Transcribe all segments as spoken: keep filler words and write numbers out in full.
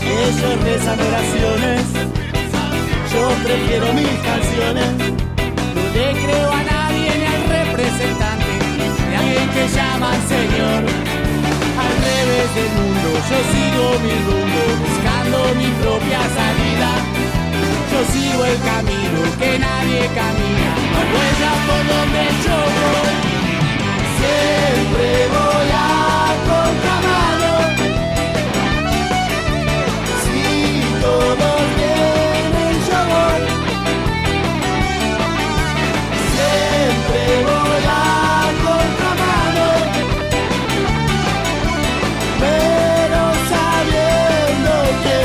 Ellos rezan oraciones, yo prefiero mis canciones. No le creo a nadie ni al representante de alguien que llaman señor. Al revés del mundo yo sigo mi rumbo, buscando mi propia salida. Yo sigo el camino que nadie camina, no huella por donde yo voy. Siempre voy a contramano. Si todos vienen yo voy. Siempre voy a contramano, pero sabiendo quién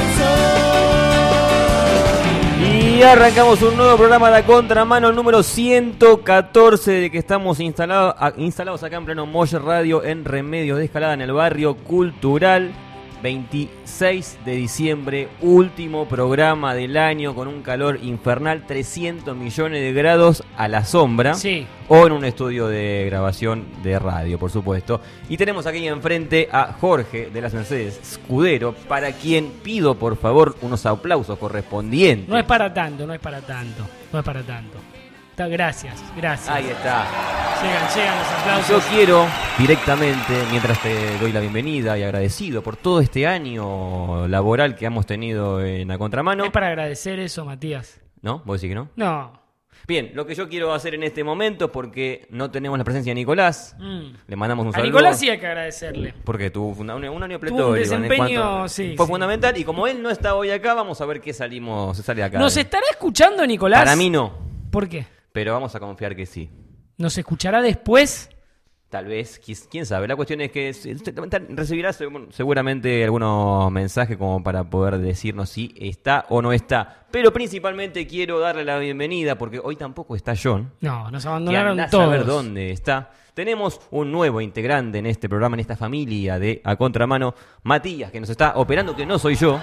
soy. Y arrancamos un nuevo programa de A Contramano, número ciento catorce, de que estamos instalados, instalados acá en pleno Moller Radio, en Remedios de Escalada, en el barrio Cultural. veintiséis de diciembre, último programa del año, con un calor infernal, trescientos millones de grados a la sombra. Sí. O en un estudio de grabación de radio, por supuesto. Y tenemos aquí enfrente a Jorge de las Mercedes Scudero, para quien pido por favor unos aplausos correspondientes. No es para tanto, no es para tanto, no es para tanto. Está- Gracias, gracias. Ahí está. Llegan, llegan los Yo aplausos. quiero directamente, mientras te doy la bienvenida y agradecido por todo este año laboral que hemos tenido en A Contramano. ¿Es para agradecer eso, Matías? ¿No? ¿Vos decís que no? No. Bien, lo que yo quiero hacer en este momento, porque no tenemos la presencia de Nicolás, Mm. le mandamos un A saludo. Nicolás sí hay que agradecerle. Porque tuvo funda- un, un año Tuvo un pletórico. en desempeño, cuanto- sí, Fue sí. fundamental, y como él no está hoy acá, vamos a ver qué salimos, se sale acá. ¿Nos estará escuchando, Nicolás? Para mí no, ¿Por qué? pero vamos a confiar que sí. ¿Nos escuchará después? Tal vez, qui- quién sabe. La cuestión es que se- se- recibirá segu- seguramente algunos mensajes como para poder decirnos si está o no está. Pero principalmente quiero darle la bienvenida, porque hoy tampoco está John. No, nos Que abandonaron andá a todos. saber dónde está. Tenemos un nuevo integrante en este programa, en esta familia de A Contramano, Matías, que nos está operando, que no soy yo,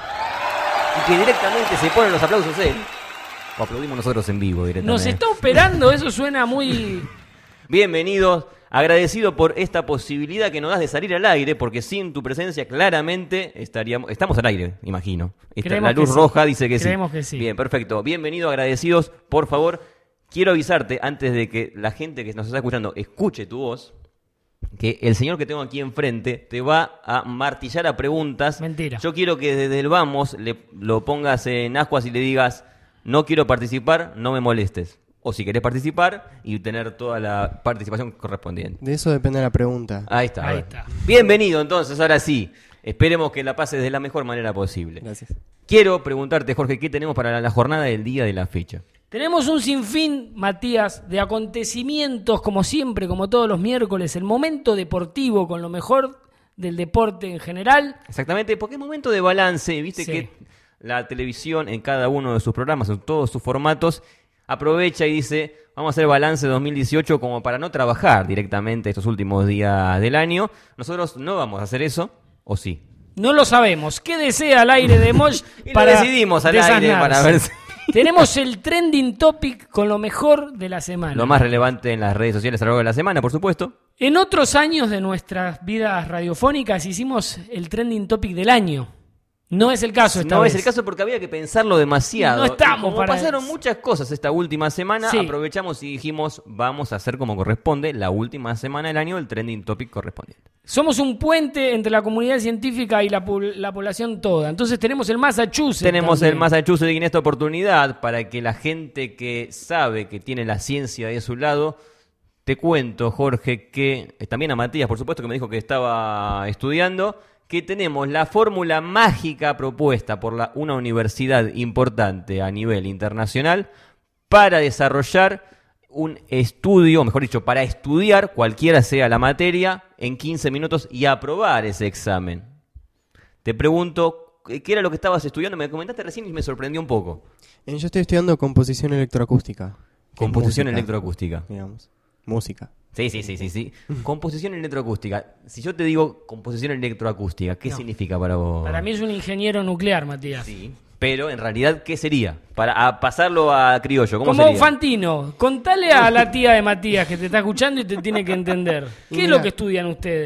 y que directamente se ponen los aplausos él. O aplaudimos nosotros en vivo directamente. Nos está operando, eso suena muy... Bienvenidos, agradecido por esta posibilidad que nos das de salir al aire, porque sin tu presencia claramente estaríamos, estamos al aire, imagino. Esta- Creemos la luz que sí. roja dice que Creemos sí. que sí. Bien, perfecto. Bienvenido, agradecidos. Por favor, quiero avisarte, antes de que la gente que nos está escuchando escuche tu voz, que el señor que tengo aquí enfrente te va a martillar a preguntas. Mentira. Yo quiero que desde el vamos le, lo pongas en ascuas y le digas: no quiero participar, no me molestes. O si querés participar y tener toda la participación correspondiente. De eso depende la pregunta. Ahí está. Ahí a ver. está. Bienvenido entonces, ahora sí. Esperemos que la pases de la mejor manera posible. Gracias. Quiero preguntarte, Jorge, ¿qué tenemos para la jornada del día de la fecha? Tenemos un sinfín, Matías, de acontecimientos, como siempre, como todos los miércoles, el momento deportivo con lo mejor del deporte en general. Exactamente, porque es momento de balance. Viste Sí. que la televisión en cada uno de sus programas, en todos sus formatos, aprovecha y dice: vamos a hacer balance dos mil dieciocho como para no trabajar directamente estos últimos días del año. Nosotros no vamos a hacer eso, ¿o sí? No lo sabemos. ¿Qué desea al aire de Mosh Y lo para decidimos al aire desasnarse? para ver si... Tenemos el trending topic con lo mejor de la semana. Lo más relevante en las redes sociales a lo largo de la semana, por supuesto. En otros años de nuestras vidas radiofónicas hicimos el trending topic del año. No es el caso esta No vez. es el caso porque había que pensarlo demasiado. No estamos Y como para pasaron eso. muchas cosas esta última semana, Sí. aprovechamos y dijimos: vamos a hacer como corresponde la última semana del año el trending topic correspondiente. Somos un puente entre la comunidad científica y la, pol- la población toda. Entonces tenemos el Massachusetts. Tenemos también. el Massachusetts en esta oportunidad para que la gente que sabe que tiene la ciencia de su lado. Te cuento, Jorge, que eh, también a Matías, por supuesto, que me dijo que estaba estudiando, que tenemos la fórmula mágica propuesta por la, una universidad importante a nivel internacional para desarrollar un estudio, o mejor dicho, para estudiar cualquiera sea la materia en quince minutos y aprobar ese examen. Te pregunto, ¿qué era lo que estabas estudiando? Me comentaste recién y me sorprendió un poco. Eh, Yo estoy estudiando composición electroacústica. que es Composición música, electroacústica. Digamos. Música. Sí, sí, sí, sí, sí. Composición electroacústica. Si yo te digo composición electroacústica, ¿qué No. significa para vos? Para mí es un ingeniero nuclear, Matías. Sí, pero en realidad, ¿qué sería? Para a pasarlo a criollo, ¿cómo Como sería? Fantino, contale a la tía de Matías que te está escuchando y te tiene que entender. ¿Qué es Mira. lo que estudian ustedes?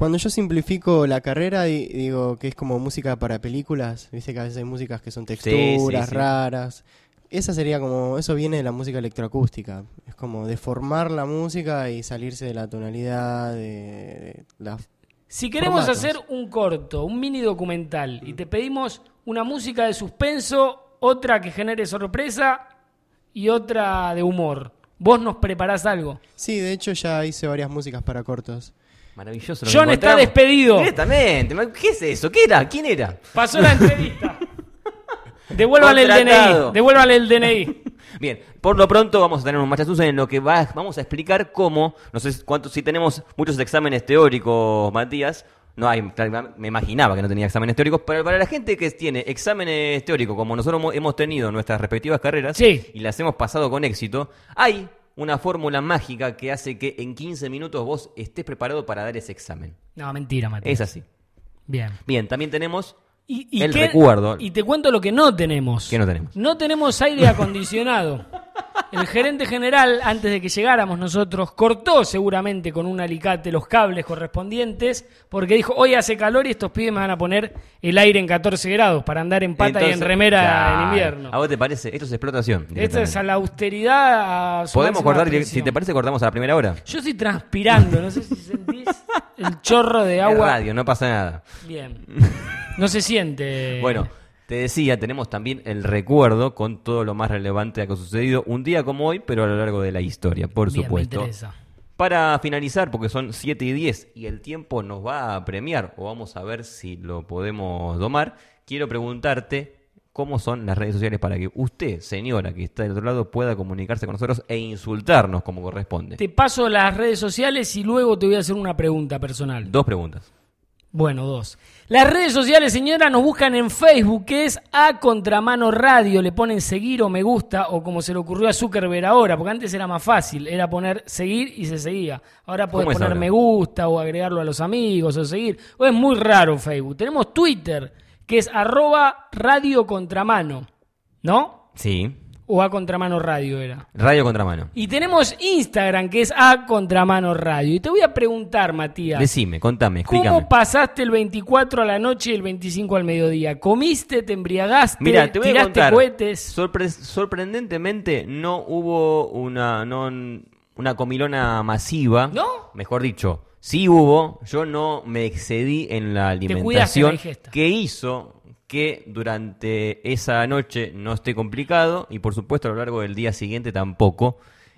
Cuando yo simplifico la carrera, di- digo que es como música para películas. Viste que a veces hay músicas que son texturas sí, sí. raras. Esa sería como, eso viene de la música electroacústica. Es como deformar la música y salirse de la tonalidad, de, de la... Si queremos Formatos. hacer un corto, un mini documental, y te pedimos una música de suspenso, otra que genere sorpresa y otra de humor, ¿vos nos preparás algo? Sí, de hecho ya hice varias músicas para cortos. Maravilloso. lo que John está encontramos. despedido. Directamente. ¿Qué es eso? ¿Qué era? ¿Quién era? Pasó la entrevista. Devuélvale el D N I. Contratado. Devuélvale el D N I. Bien, por lo pronto vamos a tener un machazuzo en lo que va, vamos a explicar cómo, no sé cuántos, si tenemos muchos exámenes teóricos, Matías, no hay, me imaginaba que no tenía exámenes teóricos, pero para la gente que tiene exámenes teóricos como nosotros hemos- hemos tenido en nuestras respectivas carreras Sí. y las hemos pasado con éxito, hay una fórmula mágica que hace que en quince minutos vos estés preparado para dar ese examen. No, mentira, Matías. Es así. Bien. Bien, también tenemos Y, y el qué- recuerdo. Y te cuento lo que no tenemos. ¿Qué no tenemos? No tenemos aire acondicionado. El gerente general, antes de que llegáramos nosotros, cortó seguramente con un alicate los cables correspondientes porque dijo, hoy hace calor y estos pibes me van a poner el aire en catorce grados para andar en pata y en Entonces, remera claro. en invierno. ¿A vos te parece? Esto es explotación. Esto es directamente. a la austeridad. A su Podemos máxima cortar, direct- expresión. si te parece, cortamos a la primera hora. Yo estoy transpirando, no sé si sentís el chorro de Es agua. radio, no pasa nada. Bien. No se siente. Bueno, te decía, tenemos también el recuerdo con todo lo más relevante que ha sucedido un día como hoy, pero a lo largo de la historia, por Bien, me supuesto. interesa. Para finalizar, porque son siete y diez y el tiempo nos va a premiar, o vamos a ver si lo podemos domar, quiero preguntarte cómo son las redes sociales para que usted, señora, que está del otro lado, pueda comunicarse con nosotros e insultarnos como corresponde. Te paso las redes sociales y luego te voy a hacer una pregunta personal. Dos preguntas. Bueno, dos. Las redes sociales, señora, nos buscan en Facebook, que es A Contramano Radio. Le ponen seguir o me gusta, o como se le ocurrió a Zuckerberg ahora, porque antes era más fácil, era poner seguir y se seguía. Ahora puedes ¿Cómo es poner ahora? me gusta o agregarlo a los amigos o seguir. O es muy raro Facebook. Tenemos Twitter, que es arroba Radio Contramano, ¿no? Sí. O A Contramano Radio era. Radio Contramano. Y tenemos Instagram, que es A Contramano Radio. Y te voy a preguntar, Matías. Decime, contame, explícame. ¿Cómo pasaste el veinticuatro a la noche y el veinticinco al mediodía? ¿Comiste, te embriagaste, Mira, te voy a tiraste contar. cohetes? Sorpre- sorprendentemente no hubo una no, una comilona masiva. ¿No? Mejor dicho, sí hubo. Yo no me excedí en la cuidaste la alimentación ingesta. que hizo que durante esa noche no esté complicado y por supuesto a lo largo del día siguiente tampoco.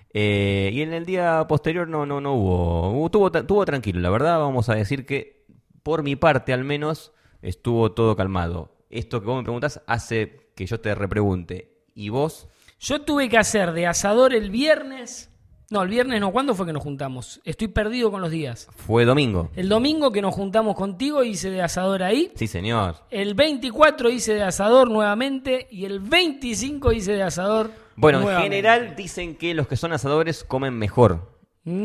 Eh, y en el día posterior no no no hubo. Hubo- Tuvo, tuvo tranquilo, la verdad. Vamos a decir que por mi parte al menos estuvo todo calmado. Esto que vos me preguntás hace que yo te repregunte. ¿Y vos? Yo tuve que hacer de asador el viernes. No, el viernes no. ¿Cuándo fue que nos juntamos? Estoy perdido con los días. Fue domingo. El domingo que nos juntamos contigo hice de asador ahí. Sí, señor. El veinticuatro hice de asador nuevamente. Y el veinticinco hice de asador Bueno, en nuevamente. general dicen que los que son asadores comen mejor.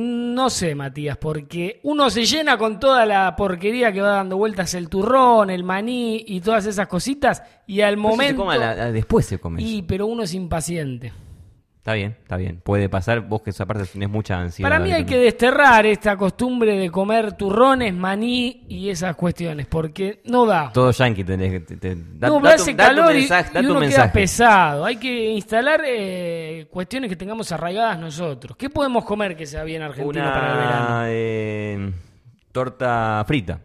No sé, Matías, porque uno se llena con toda la porquería que va dando vueltas el turrón, el maní y todas esas cositas, y al Pero eso se momento... come a la- a- después se come. Y, eso. pero uno es impaciente. Está bien, está bien. Puede pasar. Vos que esa parte tenés mucha ansiedad. Para mí hay que desterrar esta costumbre de comer turrones, maní y esas cuestiones, porque no da. Todo yankee tenés que... te- te- da- No, da tu- hace da tu calor y, mensaje, da y tu uno queda mensaje. pesado. Hay que instalar eh, cuestiones que tengamos arraigadas nosotros. ¿Qué podemos comer que sea bien argentino para el verano? Una eh, torta frita.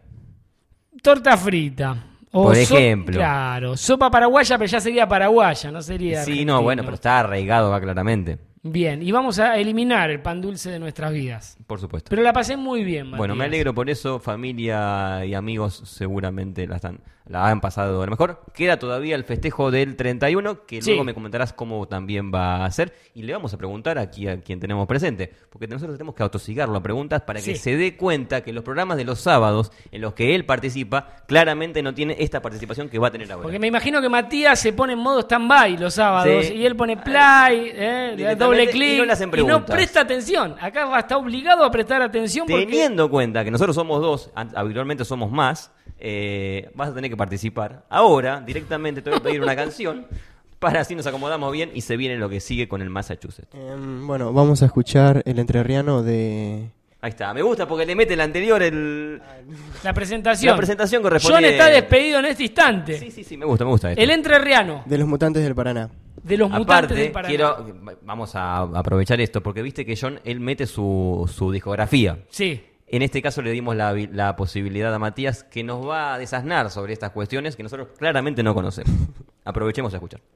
Torta frita. O Por so- ejemplo. Claro, sopa paraguaya, pero ya sería paraguaya, no sería Sí, argentino. no, bueno, pero está arraigado acá claramente. Bien, y vamos a eliminar el pan dulce de nuestras vidas. Por supuesto. Pero la pasé muy bien, Matías. Bueno, me alegro por eso. Familia y amigos seguramente la, están, la han pasado de lo mejor. Queda todavía el festejo del treinta y uno, que Sí. luego me comentarás cómo también va a ser. Y le vamos a preguntar aquí a quien tenemos presente. Porque nosotros tenemos que autosigarlo a preguntas para que Sí. se dé cuenta que los programas de los sábados en los que él participa, claramente no tiene esta participación que va a tener ahora. Porque me imagino que Matías se pone en modo stand-by los sábados Sí. y él pone play, eh, le da doble Directamente, clic y no le hacen y no preguntas. presta atención. Acá va a estar obligado a prestar atención porque... Teniendo en cuenta que nosotros somos dos, an- habitualmente somos más, eh, vas a tener que participar. Ahora, directamente te voy a pedir una canción para así nos acomodamos bien y se viene lo que sigue con el Massachusetts. Em, bueno, vamos a escuchar El Entrerriano de Ahí está, me gusta porque le mete el anterior el... La presentación. La presentación corresponde... John está despedido en este instante. Sí, sí, sí, me gusta, me gusta esto. El entrerriano. De los mutantes del Paraná. De los mutantes Aparte, del Paraná. quiero... Vamos a aprovechar esto, porque viste que John, él mete su, su discografía. Sí. En este caso le dimos la, la posibilidad a Matías que nos va a desasnar sobre estas cuestiones que nosotros claramente no conocemos. Aprovechemos a escuchar.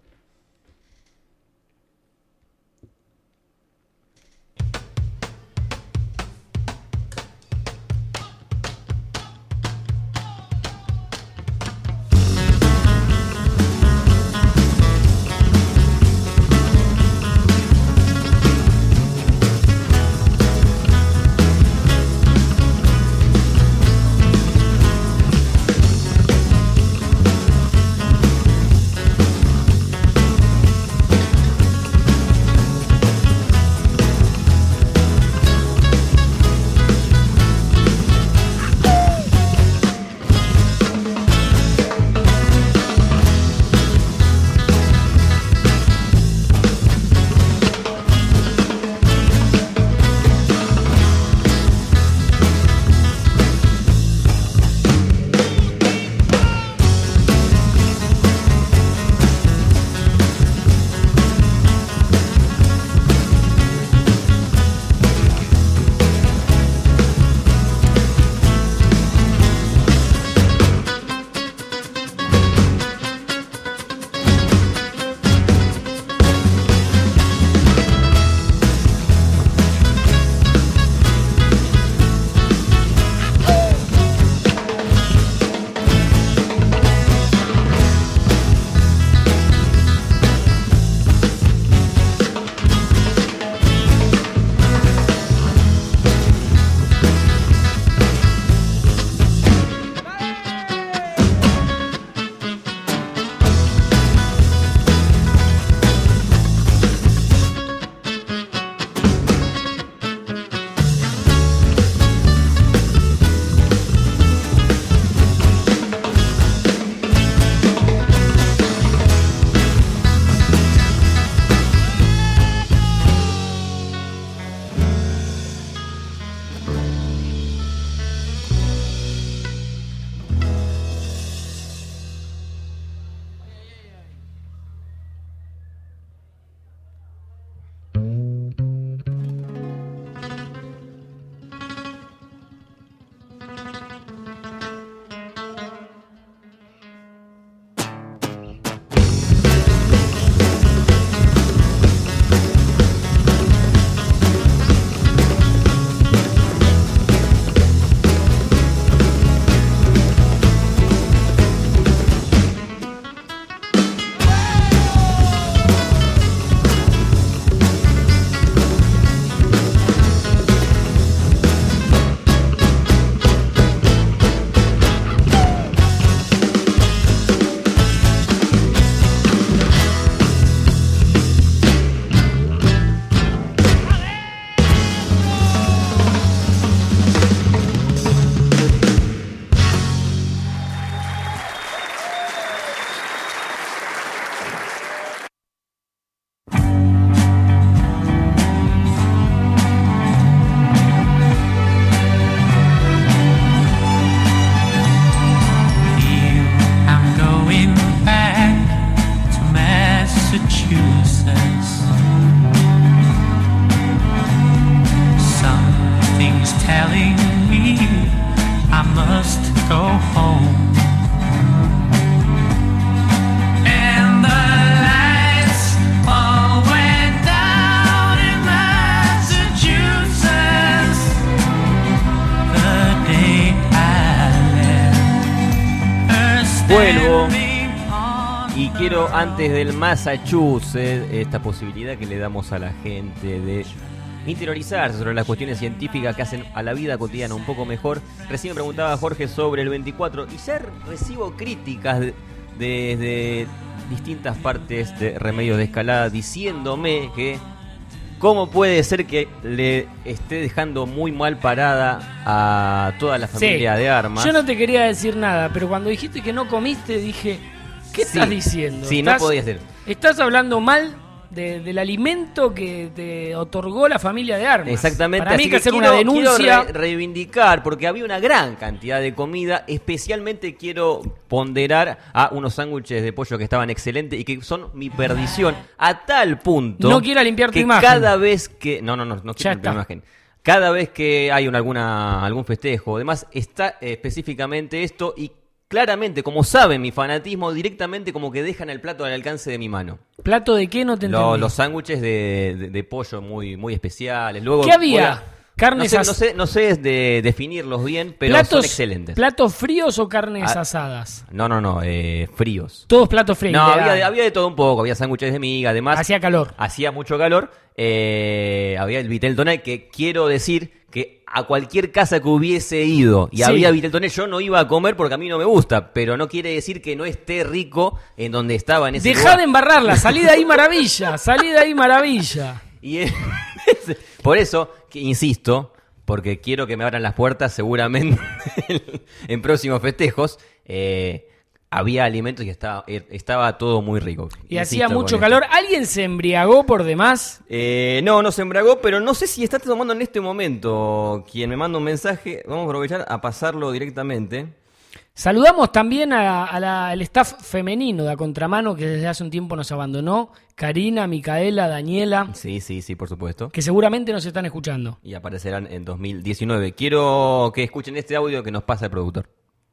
Vuelvo y quiero, antes del Massachusetts, esta posibilidad que le damos a la gente de interiorizarse sobre las cuestiones científicas que hacen a la vida cotidiana un poco mejor. Recién me preguntaba Jorge sobre el veinticuatro y ya recibo críticas desde de, de distintas partes de Remedios de Escalada diciéndome que cómo puede ser que le esté dejando muy mal parada a toda la familia Sí. de Armas. Yo no te quería decir nada, pero cuando dijiste que no comiste, dije, ¿qué Sí. estás diciendo? Sí, no ¿Estás- podía ser. ¿Estás hablando mal de, del alimento que te otorgó la familia de Armas. Exactamente. Para mí hay que hacer quiero, una denuncia. Quiero re- reivindicar, porque había una gran cantidad de comida. Especialmente quiero ponderar a unos sándwiches de pollo que estaban excelentes y que son mi perdición. A tal punto. No quiera limpiar tu que imagen. Cada vez que. No, no, no, no Ya quiero limpiar mi está. imagen. Cada vez que hay un, alguna, algún festejo o demás, está eh, específicamente esto y. Claramente, como saben mi fanatismo, directamente como que dejan el plato al alcance de mi mano. ¿Plato de qué? No te Lo- entendí. los sándwiches de, de, de pollo muy, muy especiales. Luego, ¿Qué había? voy a- Carnes no sé, as- no sé, no sé de definirlos bien, pero ¿Platos, son excelentes. ¿Platos fríos o carnes Ah, asadas? No, no, no, eh, fríos. Todos platos fríos. No, ilegal. había, de- había de todo un poco. Había sándwiches de miga, además. Hacía calor. Hacía mucho calor. Eh, había el vitel toné, que quiero decir que a cualquier casa que hubiese ido y Sí. había vitel toné, yo no iba a comer porque a mí no me gusta, pero no quiere decir que no esté rico en donde estaba en ese Dejá lugar. de embarrarla, salí de ahí maravilla, salí de ahí maravilla. Y es- por eso, que insisto, porque quiero que me abran las puertas seguramente en próximos festejos, eh, había alimentos y estaba, eh, estaba todo muy rico. Y Insisto hacía con mucho esto. calor. ¿Alguien se embriagó por demás? Eh, no, no se embragó, pero no sé si está tomando en este momento. Quien me manda un mensaje, vamos a aprovechar a pasarlo directamente. Saludamos también a- a la- al staff femenino de A Contramano, que desde hace un tiempo nos abandonó. Karina, Micaela, Daniela, Sí, sí, sí, por supuesto. que seguramente nos están escuchando. Y aparecerán en dos mil diecinueve. Quiero que escuchen este audio que nos pasa el productor.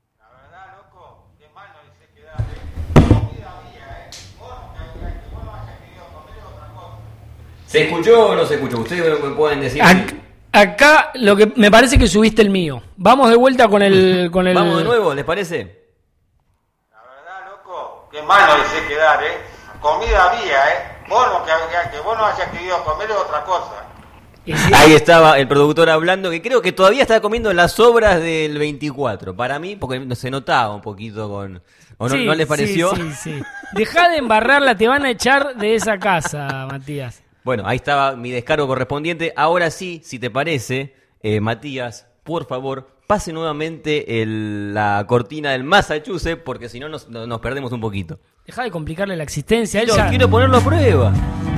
¿Se escuchó o no se escuchó? Ustedes me pueden decir. Ac- acá lo que me parece que subiste el mío. Vamos de vuelta con el con el Vamos de nuevo, ¿les parece? La verdad, loco, qué malo es quedar, ¿eh? Comida había, ¿eh? Vos no, que, que vos no hayas querido comer es otra cosa. Y si- Ahí estaba el productor hablando, que creo que todavía está comiendo las sobras del veinticuatro. Para mí, porque se notaba un poquito con... ¿O no, Sí, ¿no les pareció? Sí, sí, sí. Dejá de embarrarla, te van a echar de esa casa, Matías. Bueno, ahí estaba mi descargo correspondiente. Ahora sí, si te parece, eh, Matías, por favor, pase nuevamente el- la cortina del Massachusetts, porque si no nos, no- nos perdemos un poquito. Dejá de complicarle la existencia. Él Quiero, ya quiero ponerlo a prueba.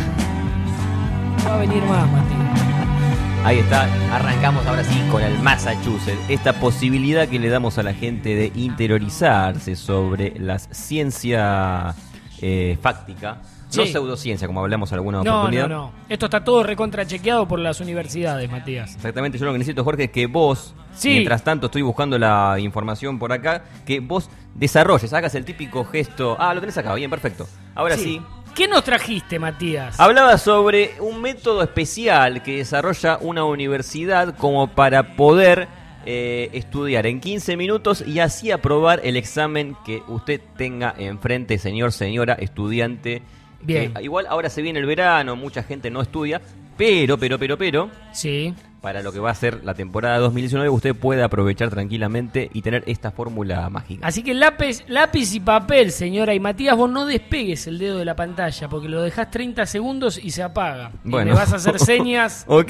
no va a venir más, Matías. Ahí está, arrancamos ahora sí con el Massachusetts. Esta posibilidad que le damos a la gente de interiorizarse sobre la ciencia eh, fáctica. No Sí. pseudociencia, como hablamos en alguna No, oportunidad. no, no. Esto está todo recontrachequeado por las universidades, Matías. Exactamente, yo lo que necesito, Jorge, es que vos, Sí. mientras tanto estoy buscando la información por acá, que vos desarrolles, hagas el típico gesto. Ah, lo tenés acá, bien, perfecto. Ahora sí. ¿Qué nos trajiste, Matías? Hablaba sobre un método especial que desarrolla una universidad como para poder eh, estudiar en quince minutos y así aprobar el examen que usted tenga enfrente, señor, señora, estudiante. Bien. Que igual ahora se viene el verano, mucha gente no estudia, pero, pero, pero, pero, Sí. para lo que va a ser la temporada dos mil diecinueve, usted puede aprovechar tranquilamente y tener esta fórmula mágica. Así que lápiz, lápiz y papel, señora. Y Matías, vos no despegues el dedo de la pantalla porque lo dejás treinta segundos y se apaga. Y Bueno. me vas a hacer señas. Ok.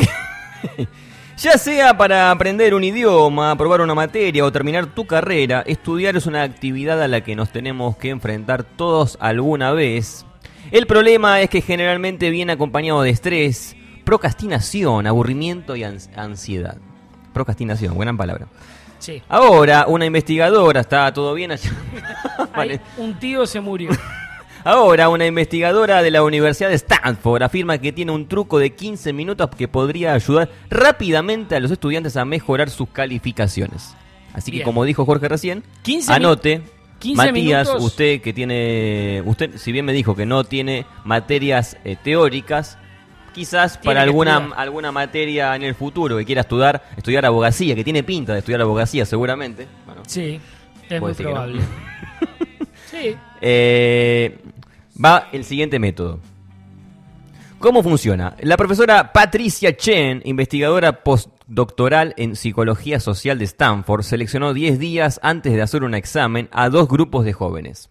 Ya sea para aprender un idioma, aprobar una materia o terminar tu carrera, estudiar es una actividad a la que nos tenemos que enfrentar todos alguna vez. El problema es que generalmente viene acompañado de estrés, procrastinación, aburrimiento y ans- ansiedad. Procrastinación, buena palabra. Sí. Ahora, una investigadora, ¿está todo bien allá? Ahí, un tío se murió. Ahora, una investigadora de la Universidad de Stanford afirma que tiene un truco de quince minutos que podría ayudar rápidamente a los estudiantes a mejorar sus calificaciones. Así que, Bien. como dijo Jorge recién, quince mi- anote, quince Matías, minutos. usted que tiene, usted si bien me dijo que no tiene materias eh, teóricas, quizás Tiene para que alguna estudiar. alguna materia en el futuro que quiera estudiar, estudiar abogacía, que tiene pinta de estudiar abogacía seguramente. Bueno, Sí, es puede muy ser que no. probable. Sí. Eh, va el siguiente método. ¿Cómo funciona? La profesora Patricia Chen, investigadora postdoctoral en psicología social de Stanford, seleccionó diez días antes de hacer un examen a dos grupos de jóvenes.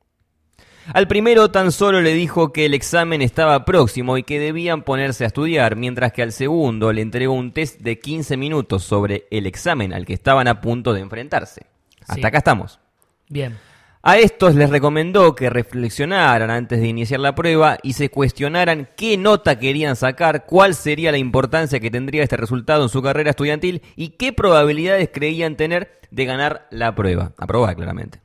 Al primero tan solo le dijo que el examen estaba próximo y que debían ponerse a estudiar, mientras que al segundo le entregó un test de quince minutos sobre el examen al que estaban a punto de enfrentarse. Hasta Sí. acá estamos. Bien. A estos les recomendó que reflexionaran antes de iniciar la prueba y se cuestionaran qué nota querían sacar, cuál sería la importancia que tendría este resultado en su carrera estudiantil y qué probabilidades creían tener de ganar la prueba. Aprobar, claramente.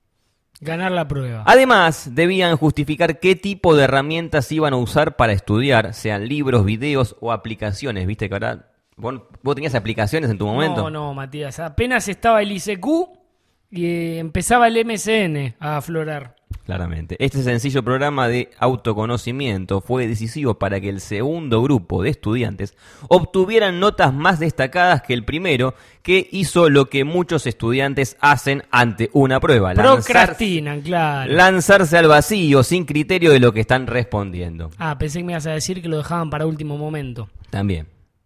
Ganar la prueba. Además, debían justificar qué tipo de herramientas iban a usar para estudiar, sean libros, videos o aplicaciones. ¿Viste que ahora vos, vos tenías aplicaciones en tu momento? No, no, Matías. Apenas estaba el I C Q y eh, empezaba el M S N a aflorar. Claramente. Este sencillo programa de autoconocimiento fue decisivo para que el segundo grupo de estudiantes obtuvieran notas más destacadas que el primero, que hizo lo que muchos estudiantes hacen ante una prueba. Procrastinan, claro. Lanzarse al vacío sin criterio de lo que están respondiendo. Ah, pensé que me ibas a decir que lo dejaban para último momento. También.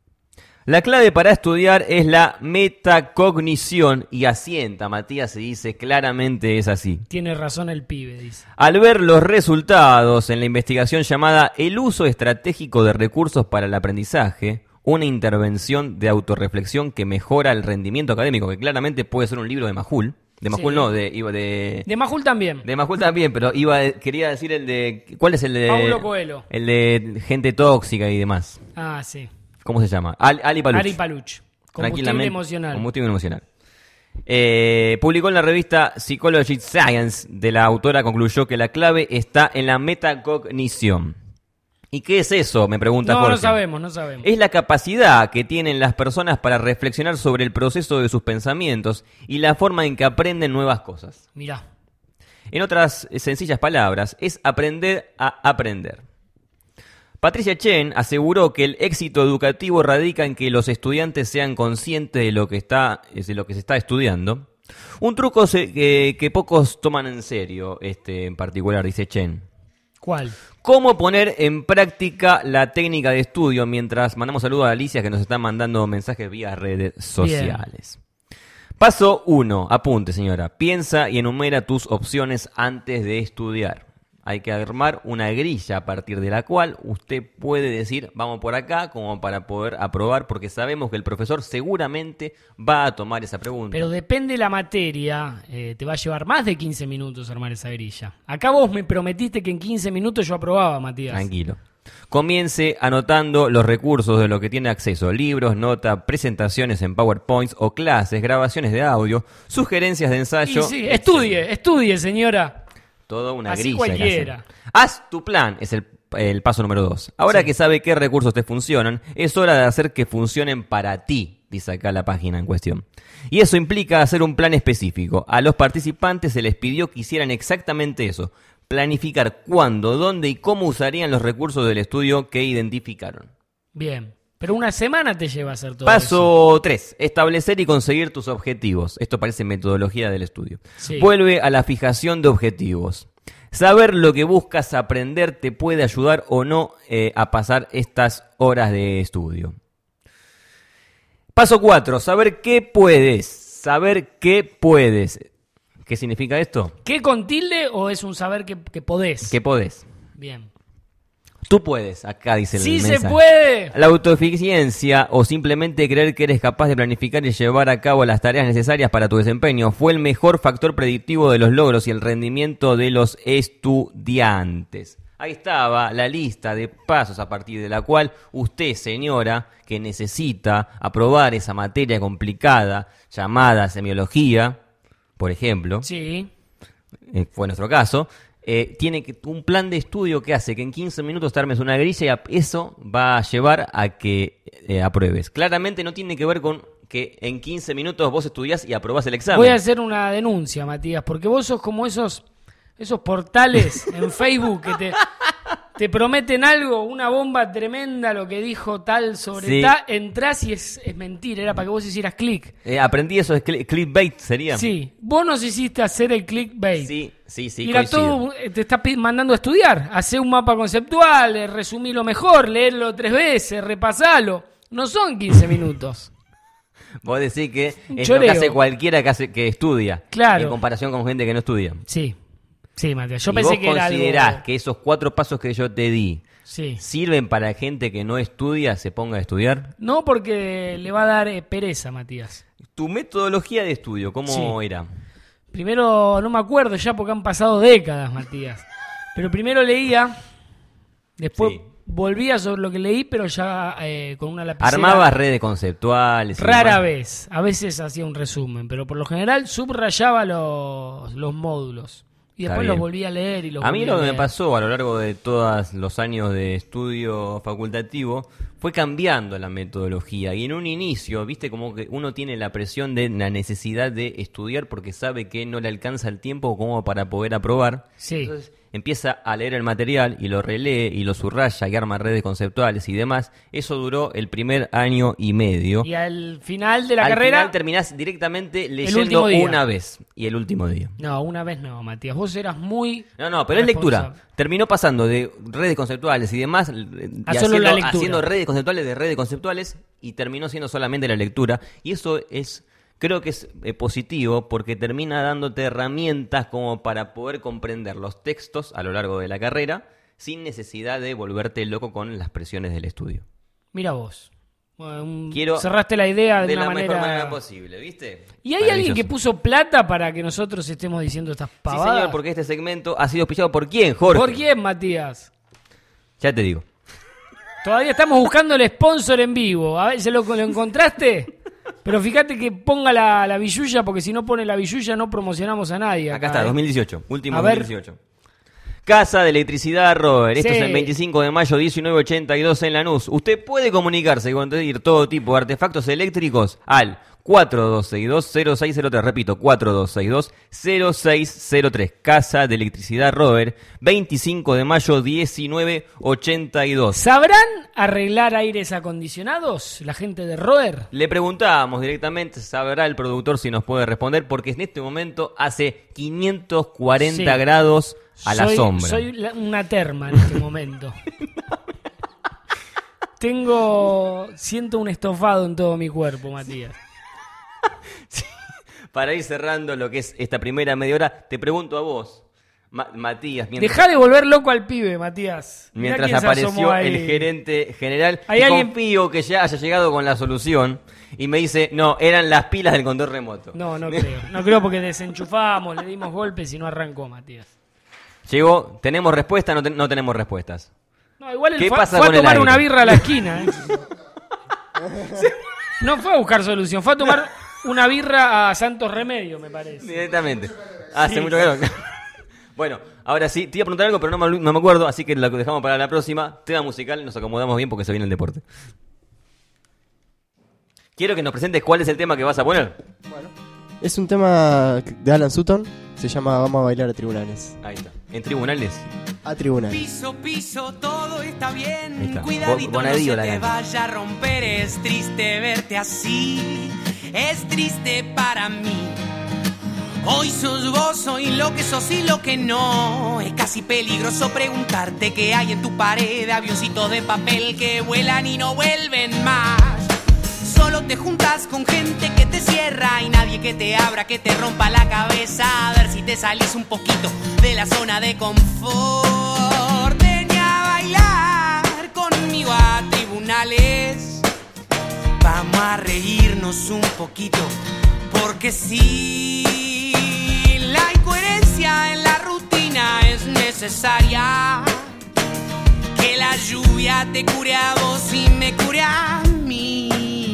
La clave para estudiar es la metacognición y asienta, Matías, se dice claramente es así. Tiene razón el pibe, dice. Al ver los resultados en la investigación llamada El uso estratégico de recursos para el aprendizaje, una intervención de autorreflexión que mejora el rendimiento académico, que claramente puede ser un libro de Majul. De Majul Sí. no, de, iba de... De Majul también. De Majul también, pero iba quería decir el de... ¿Cuál es el de...? Paulo Coelho. El de gente tóxica y demás. Ah, sí. ¿Cómo se llama? Al, Ali Paluch. Ari Paluch. Combustible Tranquilamente, emocional. Combustible emocional. Eh, publicó en la revista Psychology Science, de la autora concluyó que la clave está en la metacognición. ¿Y qué es eso? Me pregunta No, Jorge. no sabemos, no sabemos. Es la capacidad que tienen las personas para reflexionar sobre el proceso de sus pensamientos y la forma en que aprenden nuevas cosas. Mirá. En otras sencillas palabras, es aprender a aprender. Patricia Chen aseguró que el éxito educativo radica en que los estudiantes sean conscientes de lo que está, de lo que se está estudiando. Un truco se, que, que pocos toman en serio, este en particular, dice Chen. ¿Cuál? ¿Cómo poner en práctica la técnica de estudio? Mientras mandamos saludos a Alicia, que nos está mandando mensajes vía redes sociales. Bien. Paso uno. Apunte, señora. Piensa y enumera tus opciones antes de estudiar. Hay que armar una grilla a partir de la cual usted puede decir, vamos por acá, como para poder aprobar, porque sabemos que el profesor seguramente va a tomar esa pregunta. Pero depende de la materia, eh, te va a llevar más de quince minutos armar esa grilla. Acá vos me prometiste que en quince minutos yo aprobaba, Matías. Tranquilo. Comience anotando los recursos de lo que tiene acceso: libros, notas, presentaciones en PowerPoint o clases, grabaciones de audio, sugerencias de ensayo. Y sí, estudie, estudie, señora. Toda una Así grilla. cualquiera. Haz tu plan, es el, el paso número dos. Ahora sí. Que sabe qué recursos te funcionan, es hora de hacer que funcionen para ti, dice acá la página en cuestión. Y eso implica hacer un plan específico. A los participantes se les pidió que hicieran exactamente eso: planificar cuándo, dónde y cómo usarían los recursos del estudio que identificaron. Bien. Pero una semana te lleva a hacer todo Paso eso. Paso tres. Establecer y conseguir tus objetivos. Esto parece metodología del estudio. Sí. Vuelve a la fijación de objetivos. Saber lo que buscas aprender te puede ayudar o no eh, a pasar estas horas de estudio. Paso cuatro. Saber qué puedes. Saber qué puedes. ¿Qué significa esto? ¿Qué con tilde o es un saber que, que podés? ¿Qué podés? Bien. Tú puedes, acá dice el ¡Sí mensaje. se puede! La autoeficiencia o simplemente creer que eres capaz de planificar y llevar a cabo las tareas necesarias para tu desempeño fue el mejor factor predictivo de los logros y el rendimiento de los estudiantes. Ahí estaba la lista de pasos a partir de la cual usted, señora, que necesita aprobar esa materia complicada llamada semiología, por ejemplo, Sí. eh, fue nuestro caso, Eh, tiene que, un plan de estudio que hace que en quince minutos te armes una grilla y eso va a llevar a que eh, apruebes. Claramente no tiene que ver con que en quince minutos vos estudiás y aprobás el examen. Voy a hacer una denuncia, Matías, porque vos sos como esos, esos portales en Facebook que te, te prometen algo, una bomba tremenda, lo que dijo tal sobre Sí. tal, entrás y es, es mentira, era para que vos hicieras clic. Eh, aprendí eso, es cl- clickbait sería. Sí, vos nos hiciste hacer el clickbait. sí, sí, sí, y era coincido. todo, te está pi- mandando a estudiar, hacer un mapa conceptual, eh, resumilo mejor, leerlo tres veces, repasalo. No son quince minutos. Vos decís que es lo que Choreo. hace cualquiera que, hace, que estudia. Claro. En comparación con gente que no estudia. Sí, sí, Matías. Yo y pensé vos que era considerás algo... que esos cuatro pasos que yo te di Sí. sirven para gente que no estudia se ponga a estudiar. No, porque le va a dar eh, pereza, Matías. Tu metodología de estudio, ¿cómo Sí. era? Primero, no me acuerdo ya porque han pasado décadas, Matías. Pero primero leía, después Sí. volvía sobre lo que leí, pero ya eh, con una lapicera. Armabas redes conceptuales. y Rara demás. vez, a veces hacía un resumen, pero por lo general subrayaba los, los módulos. Y Está después los bien. volvía a leer y los A mí volvía lo que me leer. pasó a lo largo de todos los años de estudio facultativo fue cambiando la metodología. Y en un inicio, viste, como que uno tiene la presión de la necesidad de estudiar porque sabe que no le alcanza el tiempo como para poder aprobar. Sí. Entonces empieza a leer el material y lo relee y lo subraya y arma redes conceptuales y demás. Eso duró el primer año y medio. Y al final de la Al carrera... final terminás directamente último leyendo día. una vez. Y el último día. No, una vez no, Matías. Vos eras muy... No, no, pero es lectura. responsable. Terminó pasando de redes conceptuales y demás, eh, y A solo haciendo, la lectura. haciendo redes conceptuales de redes conceptuales, y terminó siendo solamente la lectura. Y eso es, creo que es eh, positivo, porque termina dándote herramientas como para poder comprender los textos a lo largo de la carrera, sin necesidad de volverte loco con las presiones del estudio. Mira vos. Bueno, un- Quiero cerraste la idea de, de una la manera... mejor manera posible, ¿viste? ¿Y hay alguien Maravilloso. que puso plata para que nosotros estemos diciendo estas Sí, pavadas? señor, porque este segmento ha sido pillado por quién, Jorge. ¿Por quién, Matías? Ya te digo. Todavía estamos buscando el sponsor en vivo. A ver, ¿se lo, lo encontraste? Pero fíjate que ponga la, la billulla, porque si no pone la billulla no promocionamos a nadie. Acá Acá, está, ¿eh? dos mil dieciocho, último A ver. dos mil dieciocho. Casa de Electricidad Robert, esto Sí. es el veinticinco de mayo, diecinueve ochenta y dos en Lanús. Usted puede comunicarse y conseguir todo tipo de artefactos eléctricos al cuatro dos seis dos cero seis cero tres, repito, cuatro dos seis dos cero seis cero tres. Casa de Electricidad Robert, veinticinco de mayo, diecinueve ochenta y dos. ¿Sabrán arreglar aires acondicionados la gente de Roer? Le preguntábamos directamente, sabrá el productor si nos puede responder, porque en este momento hace quinientos cuarenta Sí. grados a la Soy- sombra. Soy la- una terma en este momento. Tengo... Siento un estofado en todo mi cuerpo, Matías. Para ir cerrando lo que es esta primera media hora, te pregunto a vos, Ma- Matías, mientras, Dejá de volver loco al pibe, Matías. Mirá mientras quién se asomó apareció ahí. el gerente general, ¿Hay y alguien- confío que ya haya llegado con la solución, y me dice, no, eran las pilas del control remoto. No, no creo. No creo porque desenchufamos, le dimos golpes y no arrancó, Matías. Llegó, ¿tenemos respuesta? No, te- no tenemos respuestas. No, igual él ¿Qué fue, pasa fue a con el tomar aire? una birra a la esquina. ¿eh? No fue a buscar solución, fue a tomar una birra a Santos Remedio, me parece. Directamente. Hace Sí. mucho calor. Bueno, ahora sí, te iba a preguntar algo, pero no me, olvi- no me acuerdo, así que lo dejamos para la próxima. Tema musical, nos acomodamos bien porque se viene el deporte. Quiero que nos presentes cuál es el tema que vas a poner. Es un tema de Alan Sutton, se llama Vamos a bailar a tribunales. Ahí está. En tribunales. A tribunales. Piso, piso, todo está Ahí bien. está. Cuidadito, Bo- no Bonadío se la te canta. vaya a romper. Es triste verte así. Es triste para mí. Hoy sos vos, hoy lo que sos y lo que no. Es casi peligroso preguntarte qué hay en tu pared. Avioncitos de papel que vuelan y no vuelven más. Solo te juntas con gente que te cierra y nadie que te abra, que te rompa la cabeza. A ver si te salís un poquito de la zona de confort. Ven a bailar conmigo a tribunales. Vamos a reírnos un poquito, porque sí, la incoherencia en la rutina es necesaria. Que la lluvia te cure a vos y me cure a mí.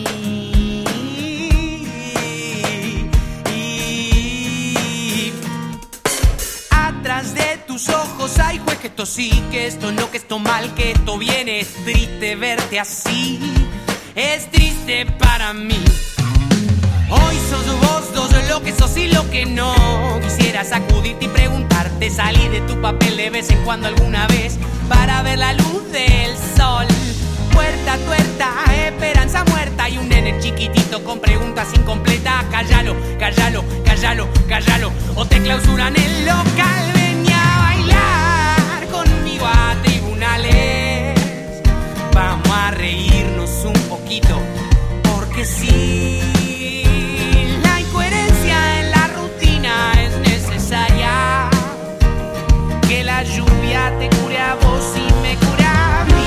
Atrás de tus ojos hay juez, que esto sí, que esto no, que esto mal, que esto viene. Es triste verte así, es triste para mí. Hoy sos vos dos, lo que sos y lo que no. Quisiera sacudirte y preguntarte, salí de tu papel de vez en cuando alguna vez para ver la luz del sol. Puerta tuerta, esperanza muerta y un nene chiquitito con preguntas incompletas. Cállalo, cállalo, cállalo, cállalo, o te clausuran el local. Ven a bailar conmigo a tribunales. Vamos a reírnos un poquito, porque sí, la incoherencia en la rutina es necesaria. Que la lluvia te cure a vos y me cure a mí.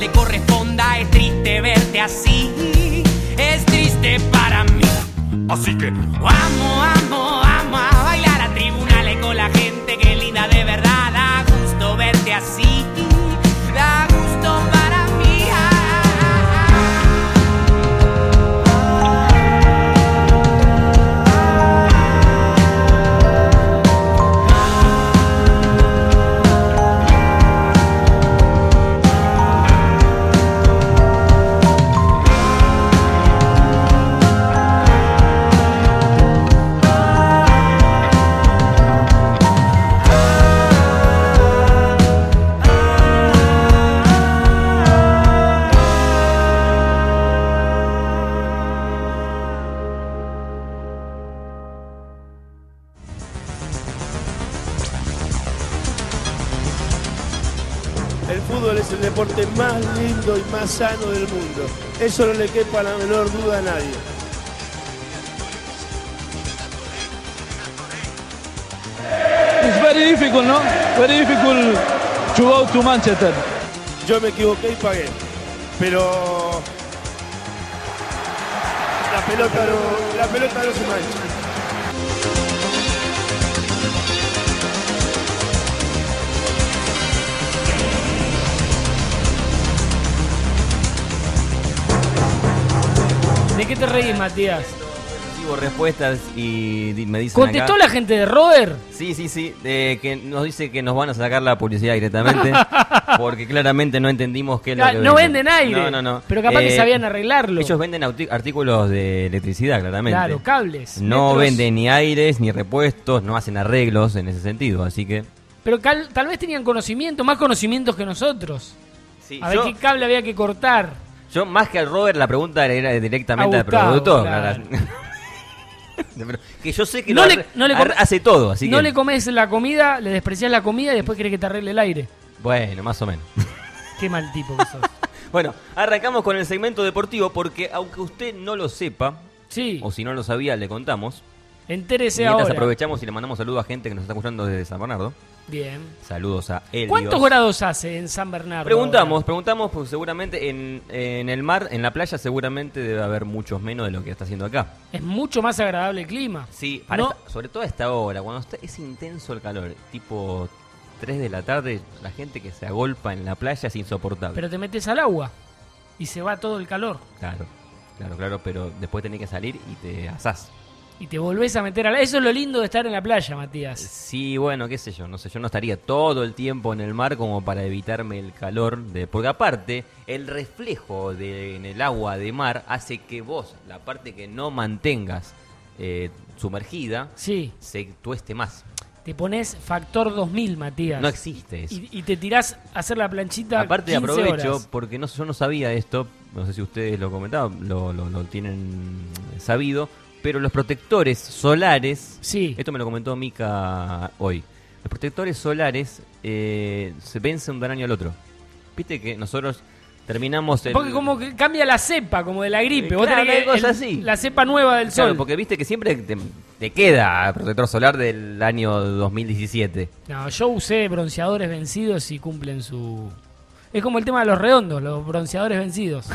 te corresponda. Es triste verte así, es triste para mí. Así que vamos, vamos, vamos a bailar a tribunales con la gente que linda de verdad. Da gusto verte así, da gusto para mí. El fútbol es el deporte más lindo y más sano del mundo. Eso no le quepa la menor duda a nadie. It's very difficult, no? Very difficult to go to Manchester. Yo me equivoqué y pagué. Pero la pelota no, la pelota no se mancha. ¿De qué te reís, Matías? Recibo respuestas y di- me dicen ¿Contestó acá- la gente de Roder? Sí, sí, sí, de que nos dice que nos van a sacar la publicidad directamente porque claramente no entendimos qué es lo Ah, que no venden. venden aire. No, no, no. Pero capaz que Eh, sabían arreglarlo. Ellos venden auti- artículos de electricidad, claramente. Claro, cables. No metros. venden ni aires ni repuestos, no hacen arreglos en ese sentido, así que... Pero cal- tal vez tenían conocimiento, más conocimientos que nosotros. Sí, A ver yo, qué cable había que cortar. yo más que al Robert la pregunta era directamente A al Gustavo, productor. claro. Pero que yo sé que No lo le- arre- no le ar- come- hace todo, así No que... le comes la comida, le desprecias la comida y después querés que te arregle el aire. Bueno, más o menos. Qué mal tipo que sos. Bueno, arrancamos con el segmento deportivo porque aunque usted no lo sepa, Sí, o si no lo sabía, le contamos. entérese Mientras ahora. aprovechamos y le mandamos saludos a gente que nos está escuchando desde San Bernardo. Bien. Saludos a Helios. ¿Cuántos grados hace en San Bernardo? Preguntamos, ahora? preguntamos, pues seguramente en, en el mar, en la playa, seguramente debe haber muchos menos de lo que está haciendo acá. Es mucho más agradable el clima. Sí, para No. esta- sobre todo a esta hora, cuando está, es intenso el calor, tipo tres de la tarde, la gente que se agolpa en la playa es insoportable. Pero te metes al agua y se va todo el calor. Claro, claro, claro, pero después tenés que salir y te asás. Y te volvés a meter al... Eso es lo lindo de estar en la playa, Matías. Sí, bueno, qué sé yo, no sé, yo no estaría todo el tiempo en el mar como para evitarme el calor, de porque aparte el reflejo de, en el agua de mar hace que vos, la parte que no mantengas eh, sumergida, Sí, se tueste más. te pones factor dos mil, Matías. No existe eso. Y, y te tirás a hacer la planchita Aparte quince aprovecho, horas. porque no, yo no sabía esto, no sé si ustedes lo comentaban, lo, lo, lo tienen sabido, pero los protectores solares, Sí. esto me lo comentó Mika hoy, los protectores solares eh, se vencen de un año al otro. Viste que nosotros terminamos el... Porque como que cambia la cepa, como de la gripe. Eh, Vos claro, tenés hay que cosas el- así. la cepa nueva del Claro, sol. porque viste que siempre te, te queda protector solar del año dos mil diecisiete. No, yo usé bronceadores vencidos y cumplen su... Es como el tema de los redondos, los bronceadores vencidos.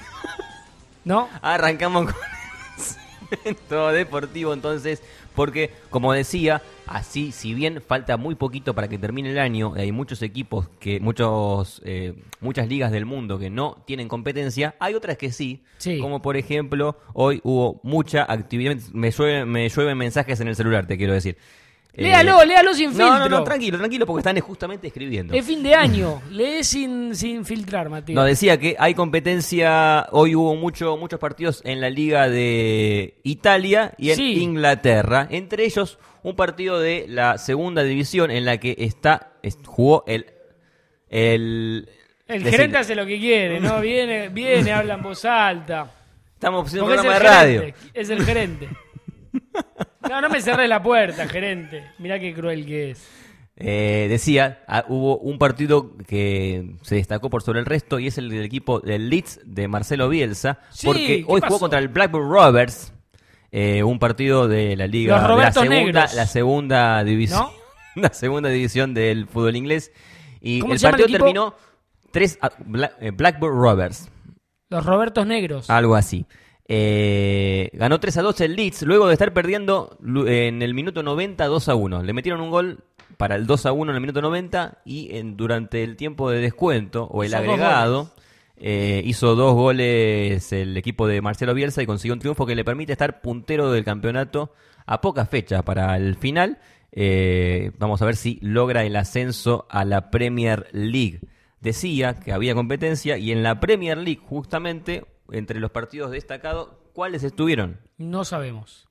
¿No? Arrancamos con el segmento deportivo entonces, porque como decía, así si bien falta muy poquito para que termine el año, hay muchos equipos que, muchos, eh, muchas ligas del mundo que no tienen competencia, hay otras que sí, Sí. como por ejemplo, hoy hubo mucha actividad, me llueve, me llueven mensajes en el celular, te quiero decir. Eh, Léalo, léalo sin filtro. No, no, no, tranquilo, tranquilo, porque están justamente escribiendo. Es fin de año. Lee sin, sin filtrar, Matías. No, decía que hay competencia, hoy hubo mucho, muchos partidos en la Liga de Italia y en Sí. Inglaterra, entre ellos un partido de la segunda división en la que está es- jugó el... El, El decilo. gerente hace lo que quiere, ¿no? Viene, viene, habla en voz alta. Estamos haciendo un Porque es programa el de radio. gerente, es el gerente. No, no me cerré la puerta, gerente. Mirá qué cruel que es. Eh, decía, ah, hubo un partido que se destacó por sobre el resto y es el del equipo del Leeds de Marcelo Bielsa, Sí, porque ¿qué hoy pasó? jugó contra el Blackburn Rovers, eh, un partido de la liga, Los de la Robertos segunda, Negros. la segunda división, ¿No? la segunda división del fútbol inglés y ¿Cómo el se llama el partido equipo? terminó tres a, Bla, eh, Blackburn Rovers. Los Robertos Negros. Algo así. Eh, ganó tres a dos el Leeds, luego de estar perdiendo en el minuto noventa dos a uno. Le metieron un gol para el dos a uno en el minuto noventa y en, durante el tiempo de descuento, o el Hizo agregado, eh, hizo dos goles el equipo de Marcelo Bielsa y consiguió un triunfo que le permite estar puntero del campeonato a pocas fechas para el final. Eh, vamos a ver si logra el ascenso a la Premier League. Decía que había competencia y en la Premier League, justamente, entre los partidos destacados, ¿cuáles estuvieron? No sabemos.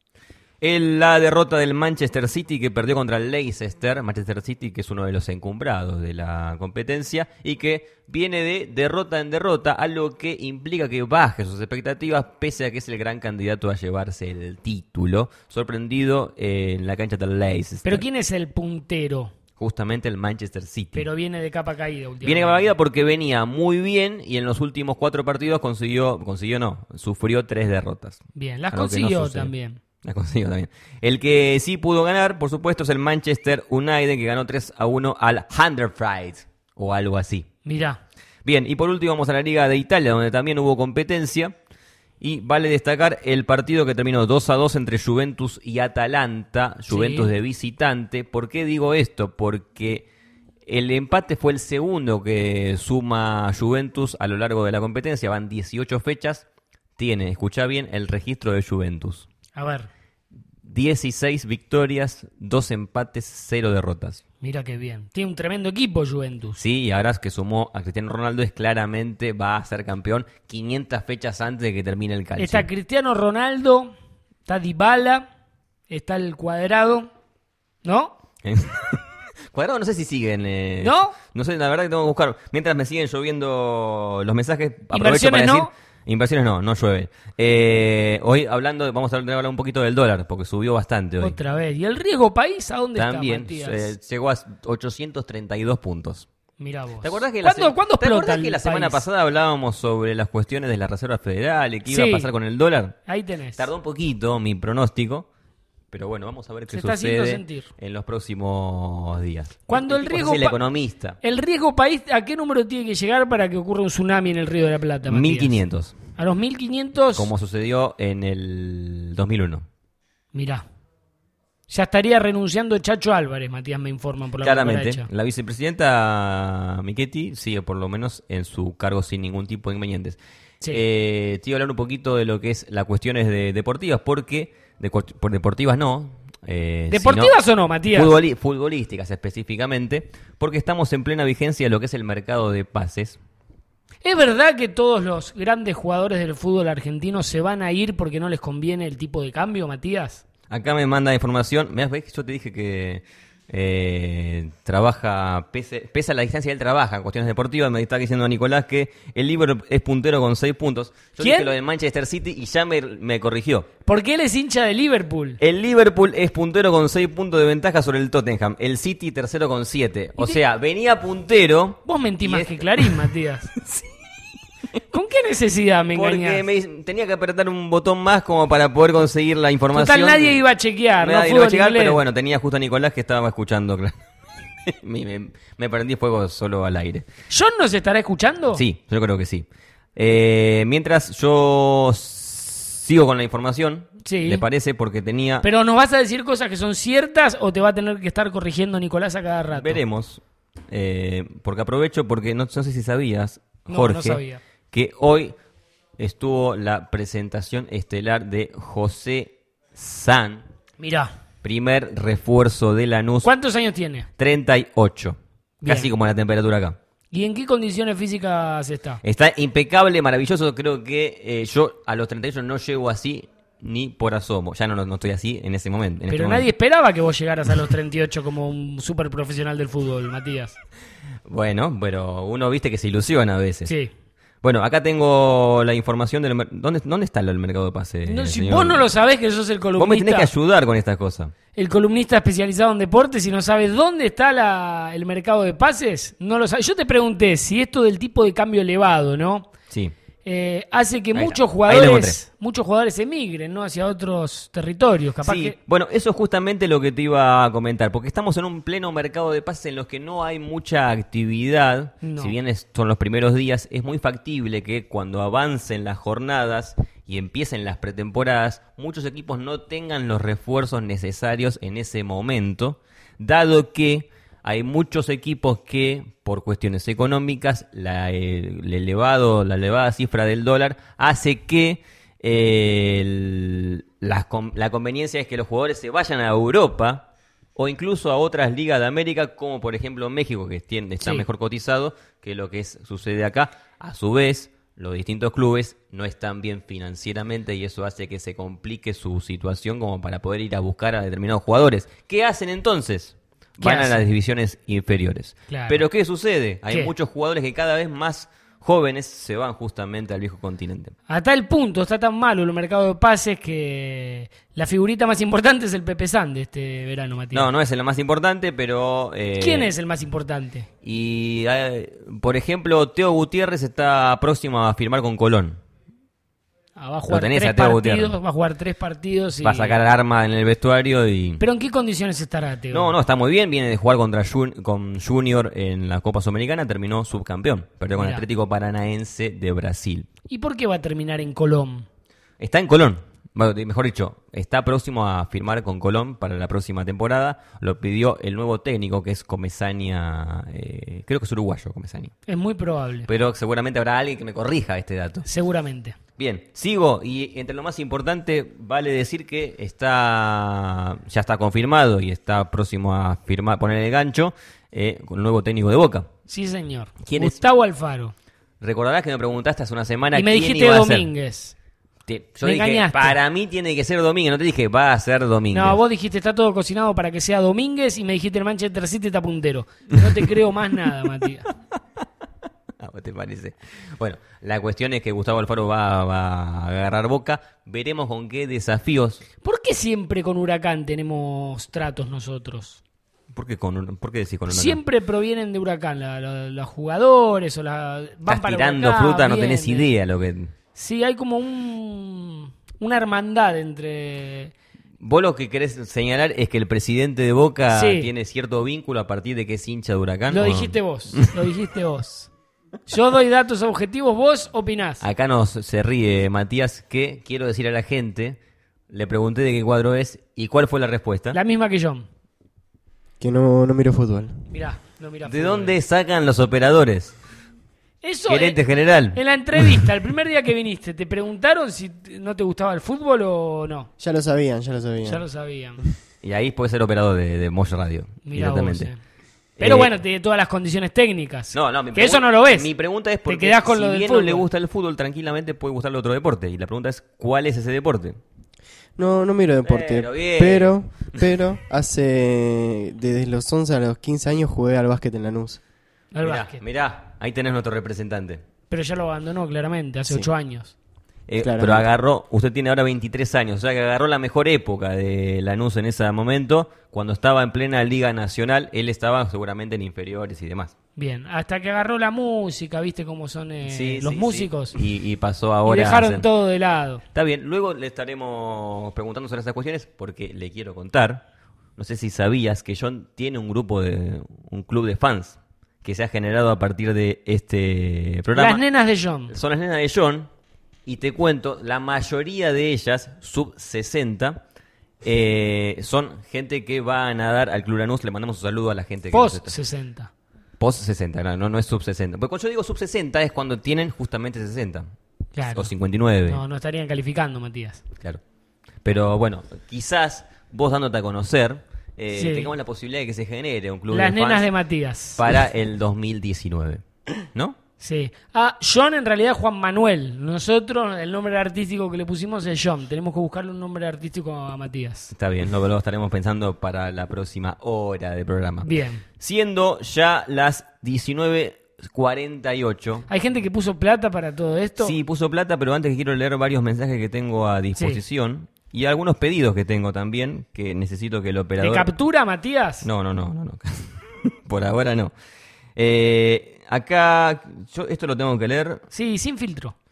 En la derrota del Manchester City, que perdió contra el Leicester. Manchester City, que es uno de los encumbrados de la competencia y que viene de derrota en derrota, algo que implica que baje sus expectativas, pese a que es el gran candidato a llevarse el título. Sorprendido en la cancha del Leicester. ¿Pero quién es el puntero? Justamente el Manchester City. Pero viene de capa caída últimamente. Viene de capa caída porque venía muy bien y en los últimos cuatro partidos consiguió, consiguió no, sufrió tres derrotas. Bien, las Algo que consiguió no sucede. también. Las consiguió también. El que sí pudo ganar, por supuesto, es el Manchester United, que ganó tres a uno al Huddersfield, o algo así. Mirá. Bien, y por último vamos a la Liga de Italia, donde también hubo competencia. Y vale destacar el partido que terminó dos a dos entre Juventus y Atalanta, Juventus Sí. de visitante. ¿Por qué digo esto? Porque el empate fue el segundo que suma Juventus a lo largo de la competencia. Van dieciocho fechas. Tiene, escuchá bien, el registro de Juventus. A ver, dieciséis victorias, dos empates, cero derrotas. mira qué bien. Tiene un tremendo equipo Juventus. Sí, y ahora es que sumó a Cristiano Ronaldo, es claramente va a ser campeón quinientas fechas antes de que termine el calcio. Está Cristiano Ronaldo, está Dybala, está el Cuadrado, ¿no? Cuadrado no sé si siguen. Eh, ¿No? No sé, la verdad que tengo que buscar. Mientras me siguen lloviendo los mensajes, aprovecho Inversiones para decir... no. Inversiones no, no llueve. Eh, hoy hablando, vamos a hablar un poquito del dólar, porque subió bastante hoy. Otra vez. ¿Y el riesgo país a dónde También está, Matías? eh, llegó a ochocientos treinta y dos puntos. Mirá vos. ¿Te acordás que la, ¿Cuándo, se- ¿cuándo ¿te explota acordás el que la semana país? pasada hablábamos sobre las cuestiones de la Reserva Federal y qué iba Sí. a pasar con el dólar? Ahí tenés. Tardó un poquito mi pronóstico, pero bueno, vamos a ver qué Se está haciendo sucede sentir. en los próximos días. Cuando el tipo riesgo es el pa- economista. ¿El riesgo país a qué número tiene que llegar para que ocurra un tsunami en el Río de la Plata, Matías? mil quinientos, A los mil quinientos. como sucedió en el dos mil uno. Mirá. Ya estaría renunciando Chacho Álvarez, Matías, me informan por la Claramente, cucaracha. la vicepresidenta Michetti sigue por lo menos en su cargo sin ningún tipo de inconvenientes. Sí. Eh, te iba a hablar un poquito de lo que es las cuestiones de deportivas, porque de, por deportivas no. Eh, ¿Deportivas sino o no, Matías? futboli- futbolísticas específicamente, porque estamos en plena vigencia de lo que es el mercado de pases. ¿Es verdad que todos los grandes jugadores del fútbol argentino se van a ir porque no les conviene el tipo de cambio, Matías? Acá me manda información. Mirá, ves que yo te dije que eh, trabaja, pese, pese a la distancia, él trabaja en cuestiones deportivas. Me está diciendo Nicolás que el Liverpool es puntero con seis puntos. Yo ¿Quién? dije lo de Manchester City y ya me, me corrigió. Porque él es hincha de Liverpool. El Liverpool es puntero con seis puntos de ventaja sobre el Tottenham. El City tercero con siete. O ¿Y te- sea, venía puntero. Vos mentís y más es- que Clarín, Matías. ¿Con qué necesidad me Porque engañás? me, tenía que apretar un botón más como para poder conseguir la información. Total, nadie iba a chequear, ¿no? Nadie iba a Fútbol checar, inglés. pero bueno, tenía justo a Nicolás que estaba escuchando. Claro. me, me, me prendí fuego solo al aire. ¿John nos estará escuchando? Sí, yo creo que sí. Eh, mientras yo sigo con la información, Sí. ¿le parece? Porque tenía... ¿Pero nos vas a decir cosas que son ciertas o te va a tener que estar corrigiendo Nicolás a cada rato? Veremos. Eh, porque aprovecho, porque no, no sé si sabías, No, Jorge, no sabía. que hoy estuvo la presentación estelar de José San, Mirá. primer refuerzo de Lanús, ¿Cuántos años tiene? treinta y ocho. Bien. Casi como la temperatura acá. ¿Y en qué condiciones físicas está? Está impecable, maravilloso. Creo que eh, yo a los treinta y ocho no llego así ni por asomo. Ya no, no, no estoy así en ese momento. en Pero este nadie momento. esperaba que vos llegaras a los treinta y ocho como un súper profesional del fútbol, Matías. Bueno, pero uno viste que se ilusiona a veces. Sí. Bueno, acá tengo la información del... mer- ¿Dónde, dónde está el mercado de pase? No, si señor? vos no lo sabés que sos el Vos me tenés que columnista, ayudar con estas cosas. el columnista especializado en deportes y no sabes dónde está la- el mercado de pases, no lo sabes. Yo te pregunté si esto del tipo de cambio elevado, ¿no? Sí. eh, hace que Ahí muchos está. Ahí lo jugadores muchos jugadores emigren, ¿no? Hacia otros territorios. Capaz Sí, que bueno, eso es justamente lo que te iba a comentar, porque estamos en un pleno mercado de pases en los que no hay mucha actividad. No. Si bien es- son los primeros días, es muy factible que cuando avancen las jornadas y empiecen las pretemporadas, muchos equipos no tengan los refuerzos necesarios en ese momento, dado que hay muchos equipos que, por cuestiones económicas, la, el, el elevado, la elevada cifra del dólar hace que eh, el- la, con- la conveniencia es que los jugadores se vayan a Europa o incluso a otras ligas de América, como por ejemplo México, que tiende, está Sí. mejor cotizado que lo que es, sucede acá. A su vez, los distintos clubes no están bien financieramente y eso hace que se complique su situación como para poder ir a buscar a determinados jugadores. ¿Qué hacen entonces? ¿Qué Van a hacen? las divisiones inferiores. Claro. Pero ¿qué sucede? Hay ¿Qué? muchos jugadores que cada vez más jóvenes se van justamente al viejo continente. a tal punto está tan malo el mercado de pases que la figurita más importante es el Pepe San de este verano, Matías. No, no es el más importante, pero... eh, ¿Quién es el más importante? Y, eh, por ejemplo, Teo Gutiérrez está próximo a firmar con Colón. Ah, va a jugar tenés tres a Teo partidos, Gutiérrez. va a jugar tres partidos y... Va a sacar el arma en el vestuario y... ¿Pero en qué condiciones estará Teo? No, no, está muy bien. Viene de jugar contra Jun- con Junior en la Copa Sudamericana. Terminó subcampeón. Perdió con el Mirá. Atlético Paranaense de Brasil. ¿Y por qué va a terminar en Colón? Está en Colón. Bueno, mejor dicho, está próximo a firmar con Colón para la próxima temporada. Lo pidió el nuevo técnico, que es Comesaña. Eh, creo que es uruguayo, Comesaña. Es muy probable. Pero seguramente habrá alguien que me corrija este dato. Seguramente. Bien, sigo. Y entre lo más importante, vale decir que está ya está confirmado y está próximo a firmar, poner el gancho eh, con el nuevo técnico de Boca. Sí, señor. ¿Quién es? Gustavo Alfaro. Recordarás que me preguntaste hace una semana Y me quién dijiste iba a ser. Domínguez. Te- yo Me dije, engañaste. para mí tiene que ser Domínguez. No te dije, va a ser Domínguez. No, vos dijiste está todo cocinado para que sea Domínguez y me dijiste el Manchester City está puntero. No te creo más nada, Matías. ¿A vos te parece? Bueno, la cuestión es que Gustavo Alfaro va, va a agarrar Boca. Veremos con qué desafíos. ¿Por qué siempre con Huracán tenemos tratos nosotros? ¿Por qué, con, un- ¿por qué decís con un Siempre provienen de Huracán, la- la- los jugadores o la, van Estás para tirando Huracán, fruta, no tenés vienen. idea lo que... Sí, hay como un, una hermandad entre... Vos lo que querés señalar es que el presidente de Boca Sí. tiene cierto vínculo a partir de que es hincha de Huracán. Lo ¿o no? dijiste vos, lo dijiste vos. Yo doy datos objetivos, vos opinás. Acá nos se ríe Matías, que quiero decir a la gente, le pregunté de qué cuadro es y cuál fue la respuesta. La misma que John. Que no, no miro fútbol. Mirá, no mirá ¿De fútbol. dónde sacan los operadores? Eso Gerente eh, general. En la entrevista, el primer día que viniste, ¿te preguntaron si t- no te gustaba el fútbol o no? Ya lo sabían, ya lo sabían. Ya lo sabían. Y ahí puede ser operador de, de Mosh Radio. Mirá vos, directamente. eh. Pero Eh, bueno, tiene todas las condiciones técnicas. No, no, mi que eso pregun- no lo ves. Mi pregunta es Te porque quedás con si lo del bien fútbol. no le gusta el fútbol, tranquilamente puede gustarle otro deporte. Y la pregunta es, ¿cuál es ese deporte? No, no miro deporte. Pero bien. Pero, pero, hace. Desde los once a los quince años jugué al básquet en Lanús. Al mirá, básquet. mirá, ahí tenés nuestro representante. Pero ya lo abandonó claramente, hace Sí. ocho años. Eh, Claramente. pero agarró, usted tiene ahora veintitrés años, o sea que agarró la mejor época de Lanús en ese momento, cuando estaba en plena Liga Nacional, él estaba seguramente en inferiores y demás. Bien, hasta que agarró la música, viste cómo son eh, Sí, los sí, músicos. sí. Y, y pasó Y ahora a dejaron hacer- todo de lado. Está bien, luego le estaremos preguntando sobre esas cuestiones porque le quiero contar, no sé si sabías que John tiene un grupo de, un club de fans que se ha generado a partir de este programa. Las nenas de John. Son las nenas de John. Y te cuento, la mayoría de ellas, sub sesenta, eh, son gente que va a nadar al Club Lanús. Le mandamos un saludo a la gente que nos Post está- sesenta. Post sesenta, no, no, no es sub sesenta. Porque cuando yo digo sub sesenta es cuando tienen justamente sesenta. Claro. O cincuenta y nueve. No, no estarían calificando, Matías. Claro. Pero bueno, quizás vos dándote a conocer, eh, Sí. tengamos la posibilidad de que se genere un club Las de nenas fans de Matías. para el dos mil diecinueve. ¿No? Sí. Ah, John en realidad es Juan Manuel. Nosotros, el nombre artístico que le pusimos es John. Tenemos que buscarle un nombre artístico a Matías. Está bien, lo, lo estaremos pensando para la próxima hora de programa. Bien. Siendo ya las diecinueve cuarenta y ocho. ¿Hay gente que puso plata para todo esto? Sí, puso plata, pero antes quiero leer varios mensajes que tengo a disposición y algunos pedidos que tengo también que necesito que el ¿Te operador... captura, Matías? No, no, no, no, no. Por ahora no. Eh, acá, yo esto lo tengo que leer. Sí, sin filtro.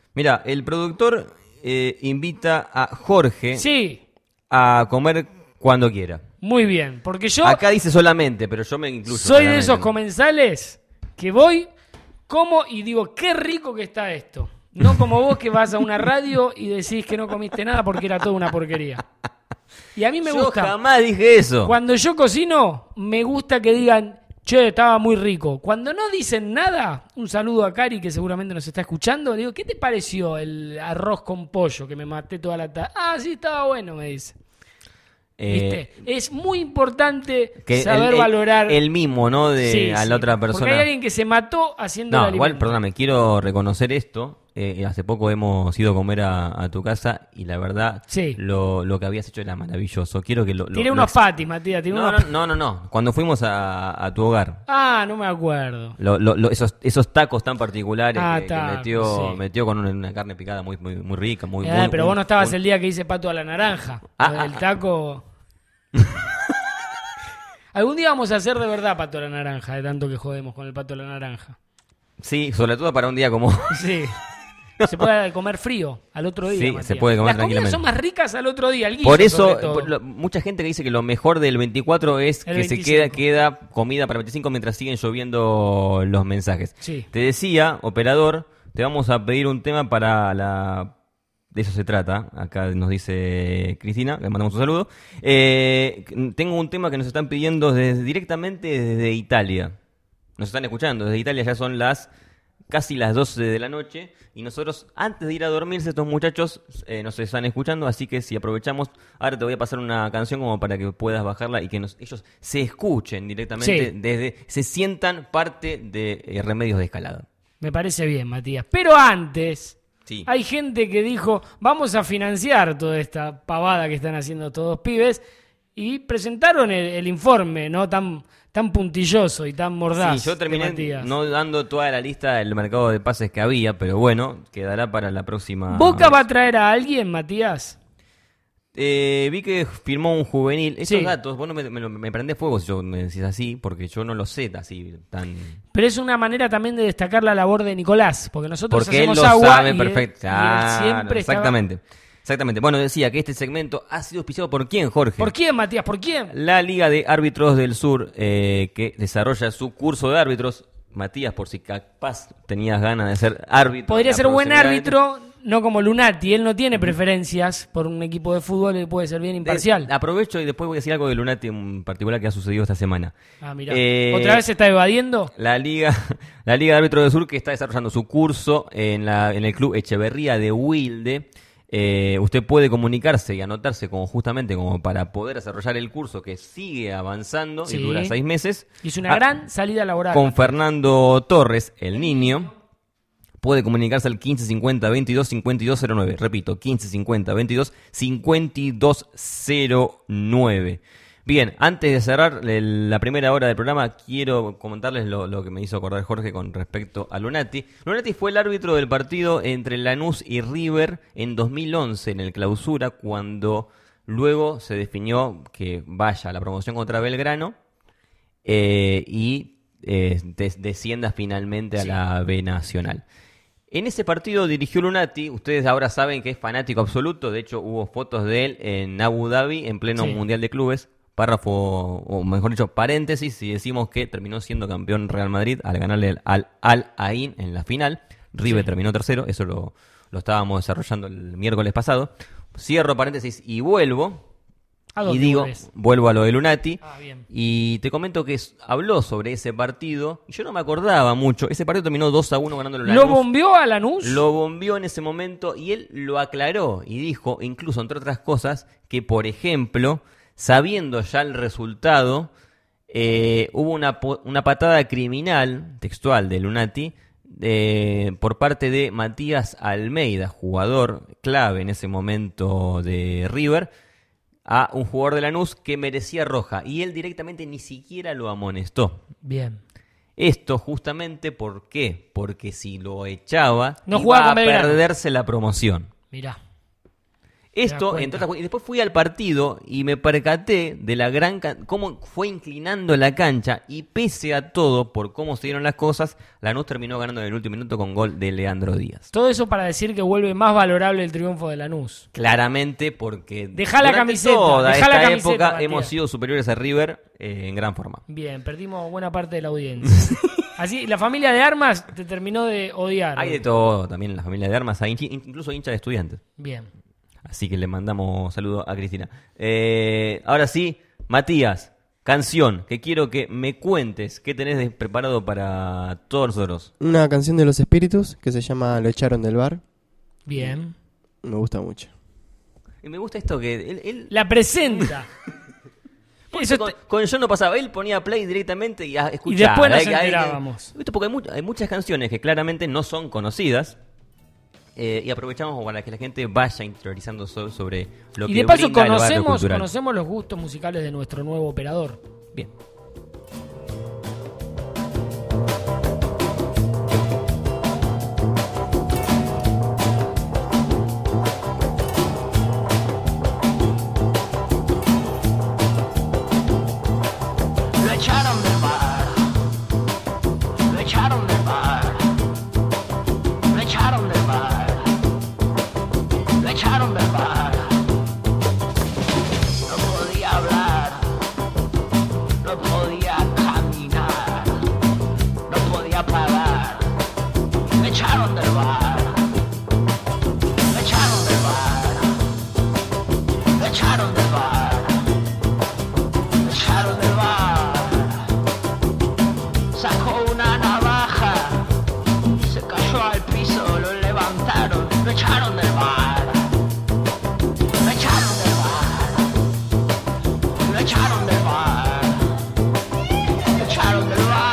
Mira, el productor eh, invita a Jorge Sí, a comer cuando quiera. muy bien, porque yo Acá dice solamente, pero yo me incluyo. soy de claramente. esos comensales que voy, como y digo, qué rico que está esto. No como vos que vas a una radio y decís que no comiste nada porque era toda una porquería. Y a mí me Yo gusta. jamás dije eso. Cuando yo cocino, me gusta que digan, che, estaba muy rico. Cuando no dicen nada, un saludo a Cari, que seguramente nos está escuchando, le digo, ¿qué te pareció el arroz con pollo que me maté toda la tarde? Ah, sí, estaba bueno, me dice. Eh, ¿Viste? Es muy importante que saber el, el- valorar el mimo, ¿no? De Sí, a sí, la otra persona. Porque hay alguien que se mató haciendo el No, alimento. igual, perdóname, quiero reconocer esto. Eh, hace poco hemos ido a comer a, a tu casa y la verdad, Sí. lo, lo que habías hecho era maravilloso. Quiero que lo. lo- Tiré lo unos ex- patis, Matías. Tiré No, unos... no, no, no, no. Cuando fuimos a, a tu hogar. Ah, no me acuerdo. Lo- lo- lo- esos, esos tacos tan particulares Ah, que, que tacos, metió, sí. metió con una, una carne picada muy, muy, muy rica, muy, Eh, muy- pero un- vos no estabas un- el día que hice pato a la naranja. Ah, Lo del ah, taco. Algún día vamos a hacer de verdad pato a la naranja, de tanto que jodemos con el pato a la naranja. Sí, sobre todo para un día como. Sí. Se puede comer frío al otro día. Sí, Matías. se puede comer Las comidas tranquilamente. son más ricas al otro día. El guiso, Por eso, sobre todo. por lo- mucha gente que dice que lo mejor del veinticuatro es El que se veinticinco. queda, queda comida para el veinticinco mientras siguen lloviendo los mensajes. Sí. Te decía, operador, te vamos a pedir un tema para la... De eso se trata, acá nos dice Cristina, le mandamos un saludo. Eh, tengo un tema que nos están pidiendo desde, directamente desde Italia. Nos están escuchando, desde Italia ya son las casi las doce de la noche y nosotros antes de ir a dormirse estos muchachos eh, nos están escuchando, así que si aprovechamos, ahora te voy a pasar una canción como para que puedas bajarla y que nos, ellos se escuchen directamente, Sí. desde se sientan parte de eh, Remedios de Escalada. Me parece bien, Matías. Pero antes, Sí. hay gente que dijo, vamos a financiar toda esta pavada que están haciendo todos pibes, y presentaron el, el informe, ¿no? Tan, tan puntilloso y tan mordaz. Sí, yo de terminé Matías. no dando toda la lista del mercado de pases que había, pero bueno, quedará para la próxima. ¿Boca vez. va a traer a alguien, Matías? Eh, vi que firmó un juvenil. Esos Sí. datos, vos no me, me, me prendés fuego si yo me decís así, porque yo no lo sé así tan. Pero es una manera también de destacar la labor de Nicolás, porque nosotros Porque él hacemos lo agua sabe y él- perfecto. y él Claro, siempre estaba- exactamente. Exactamente. Bueno, decía que este segmento ha sido auspiciado por quién, Jorge. ¿Por quién, Matías? ¿Por quién? La Liga de Árbitros del Sur, eh, que desarrolla su curso de árbitros. Matías, por si capaz tenías ganas de ser árbitro. Podría la ser buen próxima vez. árbitro, no como Lunati. Él no tiene preferencias por un equipo de fútbol, él puede ser bien imparcial. Eh, aprovecho y después voy a decir algo de Lunati en particular que ha sucedido esta semana. Ah, mirá. Eh, ¿Otra vez se está evadiendo? La Liga, la Liga de Árbitros del Sur, que está desarrollando su curso en, la, en el Club Echeverría de Wilde. Eh, usted puede comunicarse y anotarse como justamente como para poder desarrollar el curso que sigue avanzando Sí. y dura seis meses. Hizo una Ah, gran salida laboral. Con Fernando Torres, el niño. Puede comunicarse al quince cincuenta veintidós cincuenta y dos cero nueve. Repito, quince cincuenta veintidós cincuenta y dos cero nueve. Bien, antes de cerrar el- la primera hora del programa, quiero comentarles lo, lo que me hizo acordar Jorge con respecto a Lunati. Lunati fue el árbitro del partido entre Lanús y River en dos mil once en el Clausura, cuando luego se definió que vaya a la promoción contra Belgrano eh, y eh, des- descienda finalmente a la B Nacional. En ese partido dirigió Lunati, ustedes ahora saben que es fanático absoluto, de hecho hubo fotos de él en Abu Dhabi en pleno Sí. Mundial de Clubes, párrafo, o mejor dicho, paréntesis, si decimos que terminó siendo campeón Real Madrid al ganarle al Al Ain en la final, River Sí. terminó tercero, eso lo, lo estábamos desarrollando el miércoles pasado, cierro paréntesis y vuelvo, ¿A y dónde digo, volvés? vuelvo a lo de Lunati, Ah, bien. y te comento que es- habló sobre ese partido, y yo no me acordaba mucho, ese partido terminó dos a uno ganando ¿Lo Lanús. bombeó a Lanús? Lo bombeó en ese momento y él lo aclaró y dijo, incluso entre otras cosas, que por ejemplo, sabiendo ya el resultado, eh, hubo una, po- una patada criminal textual de Lunati eh, por parte de Matías Almeida, jugador clave en ese momento de River, a un jugador de Lanús que merecía roja y él directamente ni siquiera lo amonestó. Bien. Esto justamente, ¿por qué? Porque si lo echaba, No iba jugaba a con Belgrano. perderse la promoción. Mirá. Esto, cuenta. entre otras cosas, y después fui al partido y me percaté de la gran can- cómo fue inclinando la cancha y pese a todo, por cómo se dieron las cosas, Lanús terminó ganando en el último minuto con gol de Leandro Díaz. Todo eso para decir que vuelve más valorable el triunfo de Lanús. Claramente porque Dejá la durante camiseta, toda dejá esta la camiseta, época Matías. hemos sido superiores a River eh, en gran forma. Bien, perdimos buena parte de la audiencia. Así, la familia de Armas te terminó de odiar. Hay de todo también en la familia de Armas, hay hinchi- incluso hinchas de Estudiantes. Bien. Así que le mandamos saludos a Cristina. Eh, ahora sí, Matías, canción que quiero que me cuentes qué tenés de- preparado para todos nosotros. Una canción de Los Espíritus que se llama Lo echaron del bar. Bien. Me gusta mucho. Y me gusta esto que él... él La presenta. Eso con, te- con Yo no pasaba, él ponía play directamente y a escuchar. Y después nos Hay que- hay que- enterábamos. ¿Viste? Porque hay, mu- hay muchas canciones que claramente no son conocidas. eh, y aprovechamos para que la gente vaya interiorizando so- sobre lo y que de paso brinda el barrio conocemos, cultural. conocemos los gustos musicales de nuestro nuevo operador. Bien. Lo echaron del bar, lo echaron del bar, lo echaron del bar, lo echaron del bar. No podía hablar, no podía caminar, no podía parar. Lo echaron del bar, lo echaron del bar, lo echaron del bar. Lo echaron del bar, sacó una navaja, se cayó al piso, lo levantaron, lo echaron del bar, lo echaron del bar, lo echaron del bar, lo echaron del bar.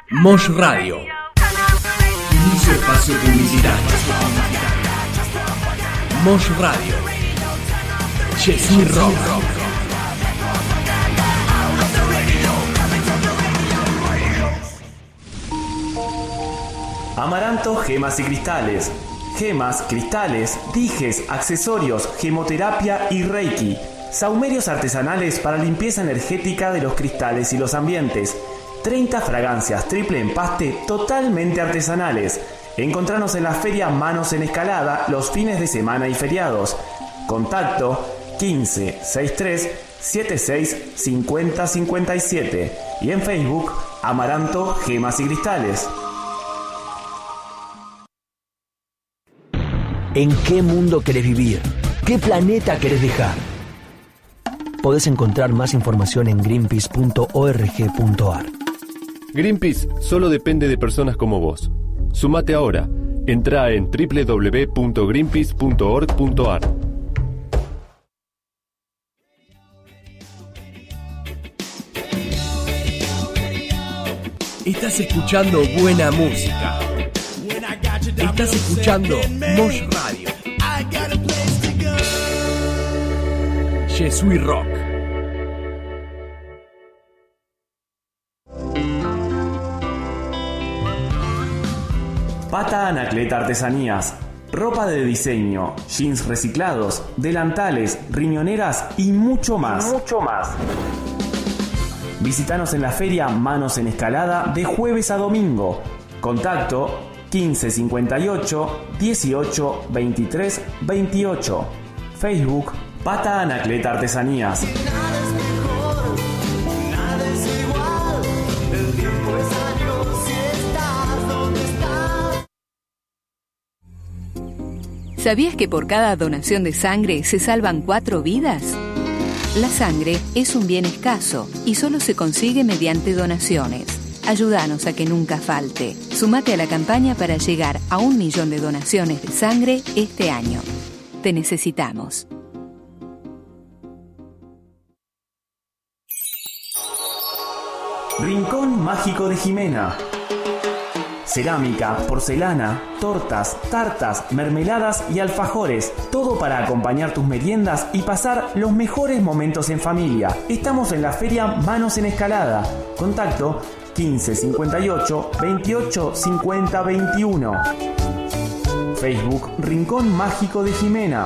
Mosh Radio. Inicio espacio publicitario. Mosh Radio. Je suis rock. Amaranto Gemas y Cristales. Gemas, cristales, dijes, accesorios, gemoterapia y reiki. Saumerios artesanales para limpieza energética de los cristales y los ambientes. treinta fragancias triple empaste totalmente artesanales. Encontranos en la feria Manos en Escalada los fines de semana y feriados. Contacto quince sesenta y tres setenta y seis cincuenta cincuenta y siete y en Facebook Amaranto Gemas y Cristales. ¿En qué mundo querés vivir? ¿Qué planeta querés dejar? Podés encontrar más información en greenpeace punto org punto ar. Greenpeace solo depende de personas como vos. Sumate ahora. Entrá en doble u doble u doble u punto greenpeace punto org punto ar. Estás escuchando buena música. Estás escuchando Mosh Radio. Je suis rock. Pata Anacleta Artesanías. Ropa de diseño, jeans reciclados, delantales, riñoneras y mucho más. Mucho más. Visítanos en la feria Manos en Escalada de jueves a domingo. Contacto quince cincuenta y ocho dieciocho veintitrés veintiocho. Facebook Pata Anacleta Artesanías. ¿Sabías que por cada donación de sangre se salvan cuatro vidas? La sangre es un bien escaso y solo se consigue mediante donaciones. Ayúdanos a que nunca falte. Súmate a la campaña para llegar a un millón de donaciones de sangre este año. Te necesitamos. Rincón Mágico de Jimena. Cerámica, porcelana, tortas, tartas, mermeladas y alfajores. Todo para acompañar tus meriendas y pasar los mejores momentos en familia. Estamos en la feria Manos en Escalada. Contacto quince cincuenta y ocho veintiocho cincuenta veintiuno. Facebook Rincón Mágico de Jimena.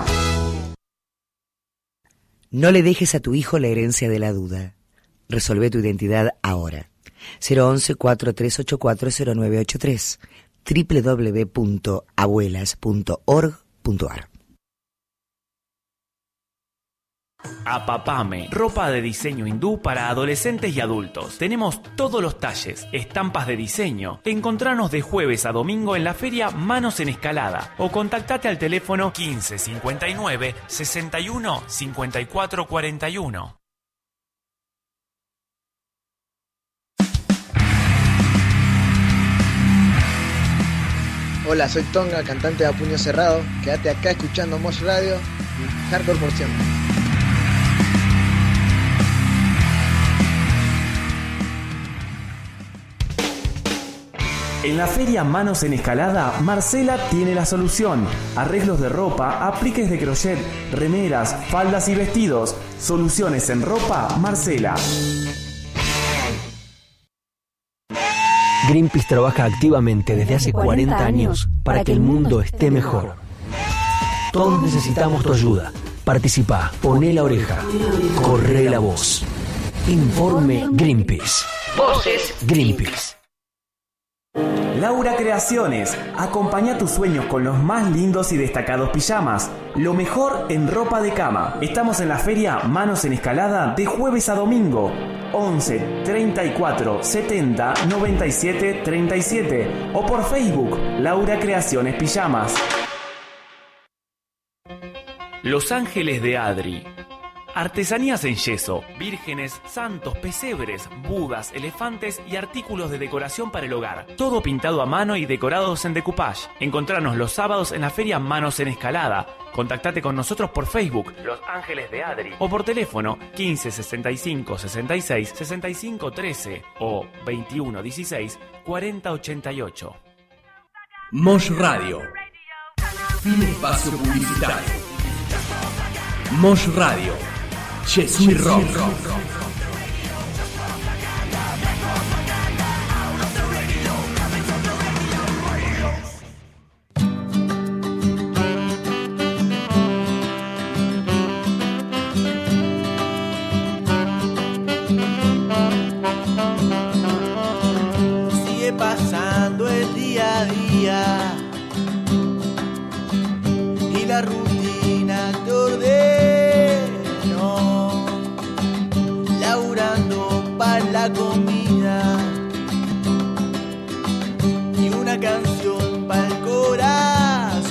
No le dejes a tu hijo la herencia de la duda. Resolvé tu identidad ahora. cero once cuatro tres ocho cuatro cero nueve ocho tres doble u doble u doble u punto abuelas punto org punto ar. Apapame, ropa de diseño hindú para adolescentes y adultos. Tenemos todos los talles, estampas de diseño. Encontranos de jueves a domingo en la feria Manos en Escalada o contactate al teléfono quince cincuenta y nueve sesenta y uno cincuenta y cuatro cuarenta y uno. Hola, soy Tonga, cantante de A Puño Cerrado. Quédate acá escuchando Mosh Radio y Hardcore por siempre. En la feria Manos en Escalada, Marcela tiene la solución. Arreglos de ropa, apliques de crochet, remeras, faldas y vestidos. Soluciones en ropa, Marcela. Greenpeace trabaja activamente desde hace cuarenta años para que el mundo esté mejor. Todos necesitamos tu ayuda. Participá, poné la oreja, corre la voz. Informe Greenpeace. Voces Greenpeace. Laura Creaciones. Acompaña tus sueños con los más lindos y destacados pijamas. Lo mejor en ropa de cama. Estamos en la feria Manos en Escalada de jueves a domingo. once treinta y cuatro setenta noventa y siete treinta y siete o por Facebook Laura Creaciones Pijamas. Los Ángeles de Adri. Artesanías en yeso, vírgenes, santos, pesebres, budas, elefantes y artículos de decoración para el hogar. Todo pintado a mano y decorados en decoupage. Encontranos los sábados en la feria Manos en Escalada. Contactate con nosotros por Facebook, Los Ángeles de Adri, o por teléfono quince sesenta y cinco sesenta y seis sesenta y cinco trece o veintiuno dieciséis cuarenta ochenta y ocho. Mosh Radio. Fin espacio publicitario. Mosh Radio. Jesuit Rock. Sigue pasando el día a día y la rutina te ordeno, laburando para la comida y una canción para el corazón.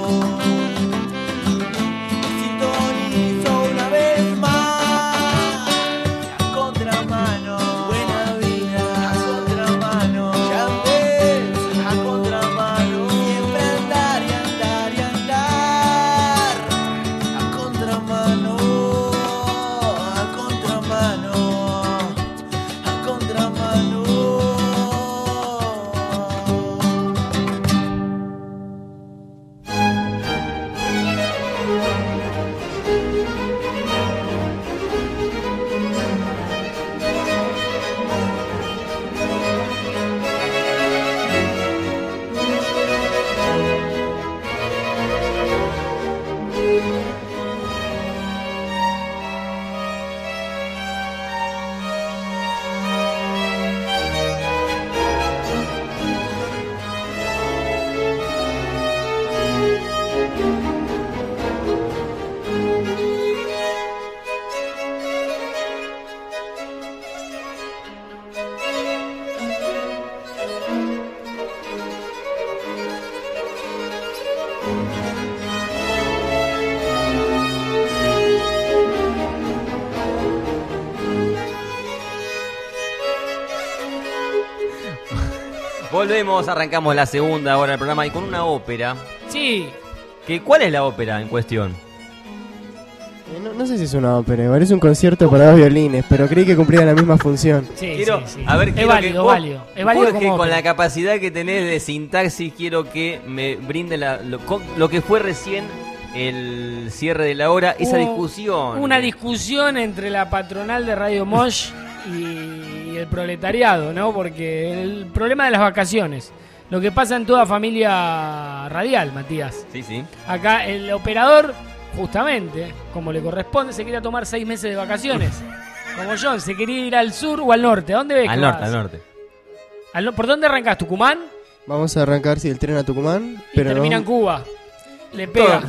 Sintonizo una vez más a contramano, buena vida a contramano, ya ves a contramano, siempre andar y andar y andar a contramano, a contramano, a contramano. Volvemos, arrancamos la segunda hora del programa y con una ópera. Sí. Que, ¿cuál es la ópera en cuestión? Eh, No, no sé si es una ópera, igual es un concierto para dos violines, pero creí que cumplía la misma función. Sí, Quiero, sí, sí. a ver, Es quiero válido, que vos, válido. Es válido Jorge, como con ópera. la capacidad que tenés de sintaxis, quiero que me brinde la, lo, co- lo que fue recién el cierre de la hora, esa Hubo discusión. Una discusión entre la patronal de Radio Mosh y el proletariado, ¿no? Porque el problema de las vacaciones, lo que pasa en toda familia radial, Matías. Sí, sí. Acá el operador, justamente, como le corresponde, se quería tomar seis meses de vacaciones. Como John, se quería ir al sur o al norte. ¿A dónde ves Al que norte, vas? al norte. Al no- ¿Por dónde arrancás? ¿Tucumán? Vamos a arrancar si el tren a Tucumán, Y pero termina en no, Cuba. Le pega.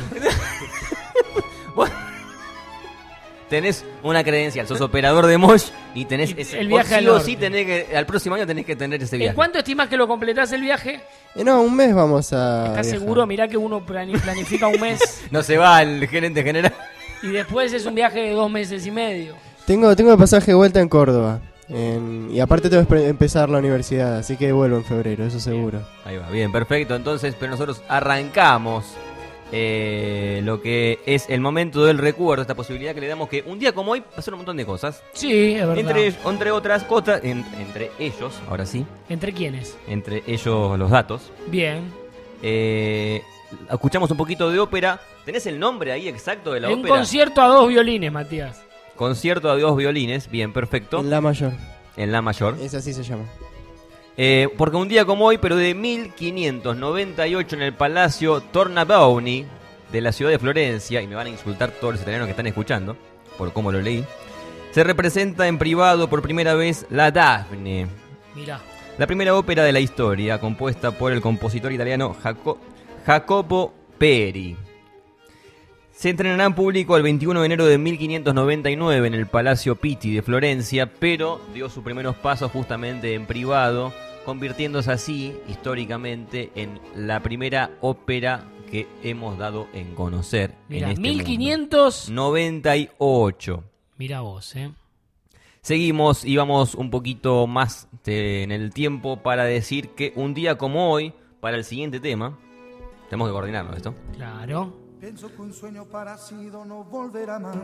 Tenés una credencial, sos operador de Mosh y tenés Y ese. el viaje sí al o norte. sí tenés que, al próximo año tenés que tener ese ¿En viaje. cuánto estimas que lo completás el viaje? Eh, no, un mes vamos a ¿Estás viajar. seguro? Mirá que uno plani- planifica un mes No se va el gerente general. y después es un viaje de dos meses y medio. Tengo, tengo el pasaje de vuelta en Córdoba. En- y aparte tengo que espe- empezar la universidad, así que vuelvo en febrero, eso seguro. Ahí va, bien, perfecto. Entonces, pero nosotros arrancamos eh, lo que es el momento del recuerdo, esta posibilidad que le damos que un día como hoy pasaron un montón de cosas. Sí, es verdad. Entre, entre otras cosas, en- entre ellos, ahora sí, ¿Entre quiénes? entre ellos los datos. Bien. Eh, escuchamos un poquito de ópera. ¿Tenés el nombre ahí exacto de la Un ópera? concierto a dos violines, Matías. Concierto a dos violines, bien, perfecto. En la mayor. En la mayor. Es así se llama. Eh, porque un día como hoy, pero de mil quinientos noventa y ocho, en el Palacio Tornabuoni de la ciudad de Florencia, y me van a insultar todos los italianos que están escuchando, por cómo lo leí, se representa en privado por primera vez la Dafne, Mirá. la primera ópera de la historia, compuesta por el compositor italiano Jaco- Jacopo Peri. Se estrenará en público el veintiuno de enero de mil quinientos noventa y nueve en el Palacio Pitti de Florencia, pero dio sus primeros pasos justamente en privado, convirtiéndose así, históricamente, en la primera ópera que hemos dado en conocer. Mirá, en este mil quinientos noventa y ocho. Mira vos, ¿eh? Seguimos y vamos un poquito más de, en el tiempo para decir que un día como hoy, para el siguiente tema, tenemos que coordinarnos esto. Claro. Pienso que un sueño parecido no volverá más.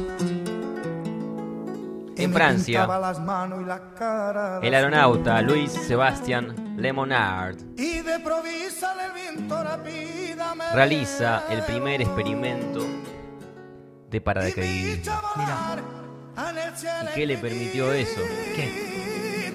En Francia, las manos y la cara, el aeronauta Louis Sebastian Lemonard y de provisa el viento rápida me realiza el primer experimento de paracaidismo. Mirá. ¿Y qué le permitió eso? ¿Qué?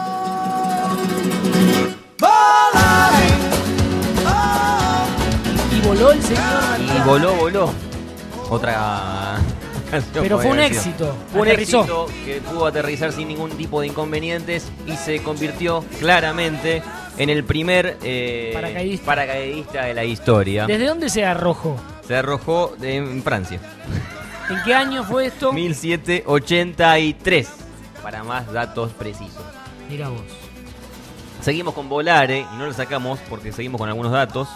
Y voló el señor Matías. Y voló, voló. Otra canción. Pero fue un podría decir. éxito. Fue un Aterrizó. éxito que pudo aterrizar sin ningún tipo de inconvenientes y se convirtió claramente en el primer eh, Paracaidista. paracaidista de la historia. ¿Desde dónde se arrojó? Se arrojó de- en Francia. ¿En qué año fue esto? mil setecientos ochenta y tres. Para más datos precisos. Mira vos. Seguimos con Volare y no lo sacamos porque seguimos con algunos datos.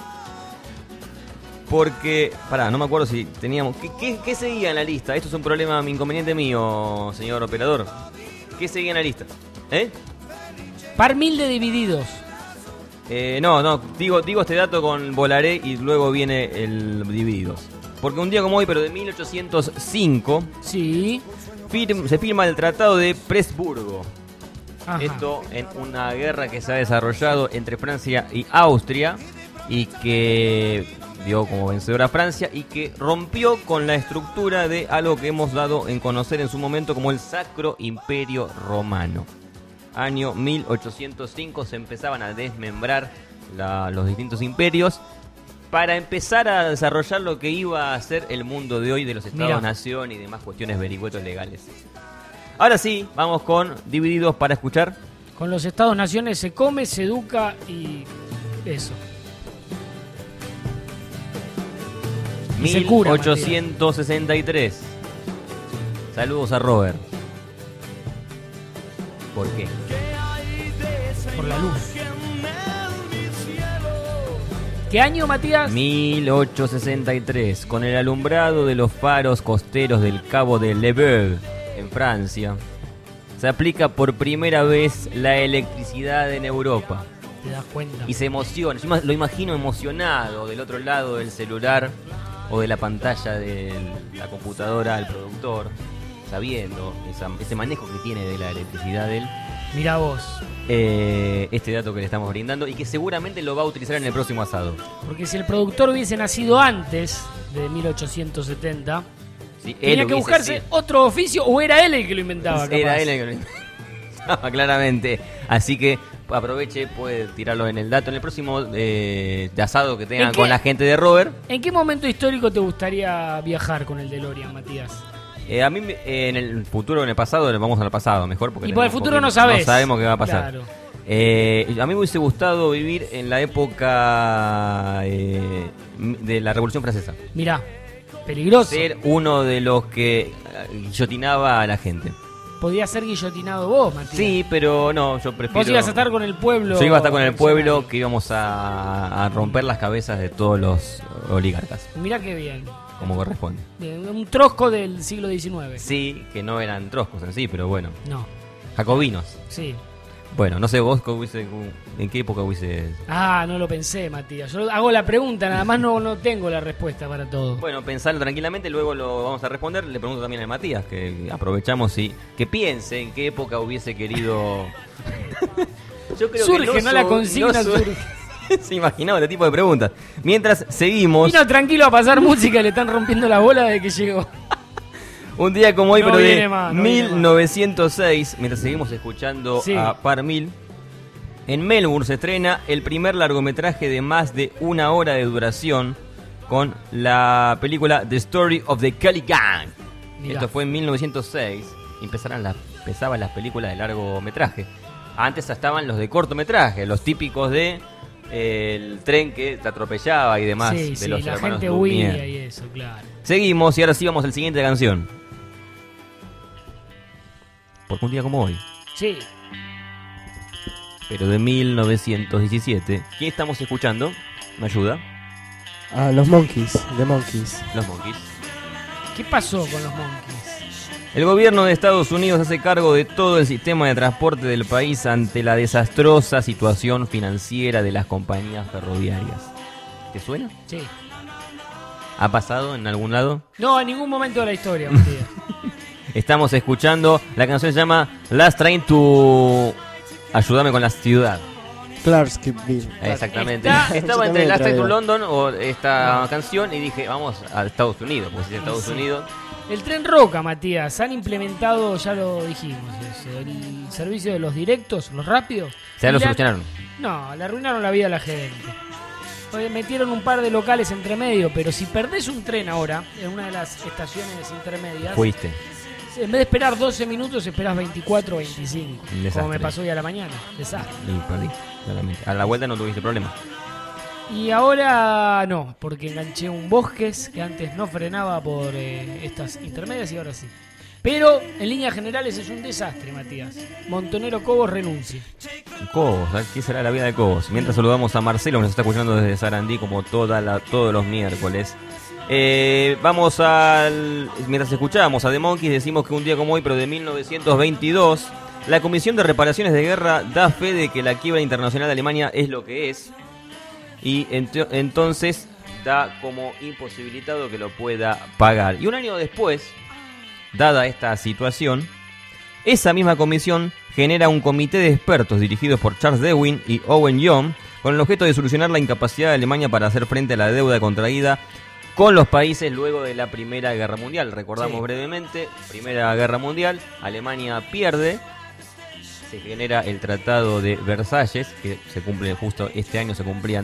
Porque, pará, no me acuerdo si teníamos... ¿Qué, qué, qué seguía en la lista? Esto es un problema, mi inconveniente mío, señor operador. ¿Qué seguía en la lista? ¿Eh? Par mil de divididos. Eh, no, no, digo, digo este dato con Volaré y luego viene el Divididos. Porque un día como hoy, pero de mil ochocientos cinco, sí. firm- se firma el Tratado de Presburgo. Ajá. Esto en una guerra que se ha desarrollado entre Francia y Austria y que dio como vencedora a Francia y que rompió con la estructura de algo que hemos dado en conocer en su momento como el Sacro Imperio Romano. Año mil ochocientos cinco se empezaban a desmembrar la- los distintos imperios para empezar a desarrollar lo que iba a ser el mundo de hoy de los estados-nación y demás cuestiones vericuetos legales. Ahora sí, vamos con Divididos para escuchar. Con los estados-naciones se come, se educa y eso. Y se cura, mil ochocientos sesenta y tres. Saludos a Robert. ¿Por qué? Por la luz. ¿Qué año, Matías? mil ochocientos sesenta y tres. Con el alumbrado de los faros costeros del Cabo de Le Boeuf, en Francia, se aplica por primera vez la electricidad en Europa. Te das cuenta. Y se emociona. Yo ima- lo imagino emocionado del otro lado del celular o de la pantalla de la computadora al productor, sabiendo esa- ese manejo que tiene de la electricidad de él. Mirá vos. Eh, este dato que le estamos brindando y que seguramente lo va a utilizar en el próximo asado. Porque si el productor hubiese nacido antes de mil ochocientos setenta, Sí, él tenía que hubiese buscarse sido- otro oficio o era él el que lo inventaba. Era capaz. él el que lo inventaba, claramente. Así que aproveche, puede tirarlo en el dato en el próximo eh, de asado que tengan ¿En qué? con la gente de Robert. ¿En qué momento histórico te gustaría viajar con el DeLorean, Matías? Eh, a mí me- eh, en el futuro o en el pasado, vamos al pasado mejor. Porque Y por el tenemos futuro poquito- no sabés. No sabemos qué va a pasar. Claro. Eh, a mí me hubiese gustado vivir en la época eh, de la Revolución Francesa. Mirá, peligroso. Ser uno de los que eh, guillotinaba a la gente. Podías ser guillotinado vos, Matías. Sí, pero no, yo prefiero... Vos ibas a estar con el pueblo. Yo iba a estar con el pueblo, que íbamos a, a romper las cabezas de todos los oligarcas, Mirá qué bien. como corresponde. Bien, un trosco del siglo diecinueve. Sí, que no eran troscos en sí, pero bueno. No. Jacobinos. Sí. Bueno, no sé vos cómo hubiese- en qué época hubiese... Ah, no lo pensé, Matías. Yo hago la pregunta, nada más no, no tengo la respuesta para todo. Bueno, pensarlo tranquilamente, luego lo vamos a responder. Le pregunto también a Matías, que aprovechamos y que piense en qué época hubiese querido... Yo creo Surge, que ¿no? La su- consigna su- surge. Se imaginaba este tipo de preguntas. Mientras seguimos... Vino tranquilo a pasar música y le están rompiendo la bola de que llegó. Un día como hoy, No pero viene de más, no viene mil novecientos seis, mientras seguimos escuchando Sí. a Par Mil, en Melbourne se estrena el primer largometraje de más de una hora de duración con la película The Story of the Kelly Gang. Mirá. Esto fue en mil novecientos seis y empezaron las, empezaban las películas de largometraje. Antes estaban los de cortometraje, los típicos de eh, el tren que te atropellaba y demás, Sí, de sí, los la hermanos gente Lumière. huía y eso, claro. Seguimos y ahora sí vamos a la siguiente canción. Porque un día como hoy, Sí. pero de mil novecientos diecisiete, ¿quién estamos escuchando? ¿Me ayuda? Ah, los Monkeys, The Monkeys. Los Monkeys. ¿Qué pasó con los Monkeys? El gobierno de Estados Unidos hace cargo de todo el sistema de transporte del país ante la desastrosa situación financiera de las compañías ferroviarias. ¿Te suena? Sí. ¿Ha pasado en algún lado? No, en ningún momento de la historia, Matías. Estamos escuchando, la canción se llama Last Train to... Ayúdame con la ciudad. Clarksville. Exactamente. Está- Estaba entre Last Train to Traído. London o esta canción y dije, vamos a Estados Unidos, porque si es Estados Sí. Unidos... El tren Roca, Matías, han implementado, ya lo dijimos, eso, el servicio de los directos, los rápidos. Ya lo Y le- solucionaron. No, le arruinaron la vida a la gente. Oye, metieron un par de locales entre medio, pero si perdés un tren ahora, en una de las estaciones intermedias, Fuiste. en vez de esperar doce minutos, esperás veinticuatro o veinticinco. Un desastre. Como me pasó hoy a la mañana. Desastre. Y perdí, claramente. A la vuelta no tuviste problema. Y ahora no, porque enganché un Bosques que antes no frenaba por eh, estas intermedias y ahora sí. Pero en líneas generales es un desastre, Matías. Montonero Cobos renuncia. Cobos, ¿qué será la vida de Cobos? Mientras saludamos a Marcelo, que nos está escuchando desde Sarandí como toda la, todos los miércoles. Eh, vamos al... Mientras escuchábamos a The Monkeys, decimos que un día como hoy, pero de mil novecientos veintidós, la Comisión de Reparaciones de Guerra da fe de que la quiebra internacional de Alemania es lo que es. Y ent- entonces da como imposibilitado que lo pueda pagar. Y un año después, dada esta situación, esa misma comisión genera un comité de expertos dirigidos por Charles Darwin y Owen Young con el objeto de solucionar la incapacidad de Alemania para hacer frente a la deuda contraída con los países luego de la Primera Guerra Mundial. Recordamos Sí. brevemente, Primera Guerra Mundial, Alemania pierde, se genera el Tratado de Versalles, que se cumple justo este año, se cumplían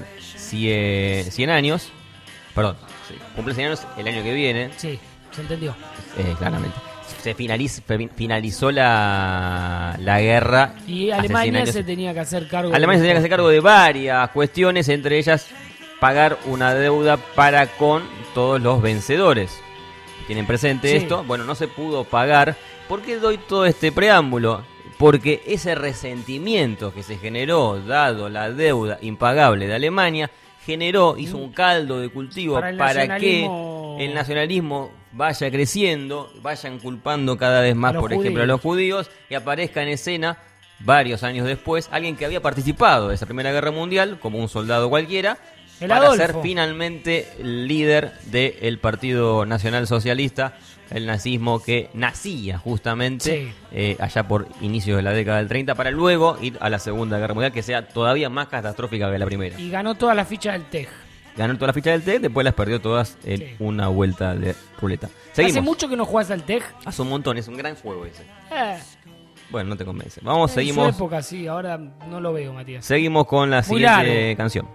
cien años, perdón, se cumple cien años el año que viene. Sí, se entendió. Eh, claramente. Se finaliz- fe- finalizó la, la guerra. Y hace cien Alemania años. se tenía que hacer cargo. Alemania se de- tenía que hacer cargo de varias cuestiones, entre ellas pagar una deuda para con todos los vencedores. ¿Tienen presente Sí. esto? Bueno, no se pudo pagar. ¿Por qué doy todo este preámbulo? Porque ese resentimiento que se generó, dado la deuda impagable de Alemania, generó, hizo un caldo de cultivo Para para, el que nacionalismo- el nacionalismo vaya creciendo, vayan culpando cada vez más, A los por ejemplo, a los judíos, y aparezca en escena, varios años después, alguien que había participado de esa Primera Guerra Mundial, como un soldado cualquiera, El para Adolfo. ser finalmente líder del Partido Nacional Socialista, el nazismo que nacía justamente Sí. eh, allá por inicios de la década del treinta, para luego ir a la Segunda Guerra Mundial, que sea todavía más catastrófica que la primera. Y ganó todas las fichas del T E G. Ganó todas las fichas del T E C, después las perdió todas en Sí. una vuelta de ruleta. Seguimos. Hace mucho que no jugás al T E G. Hace un montón, es un gran juego ese. Eh, Bueno, no te convence. Vamos, en seguimos. su época sí, ahora no lo veo, Matías. Seguimos con la Muy siguiente largo. canción.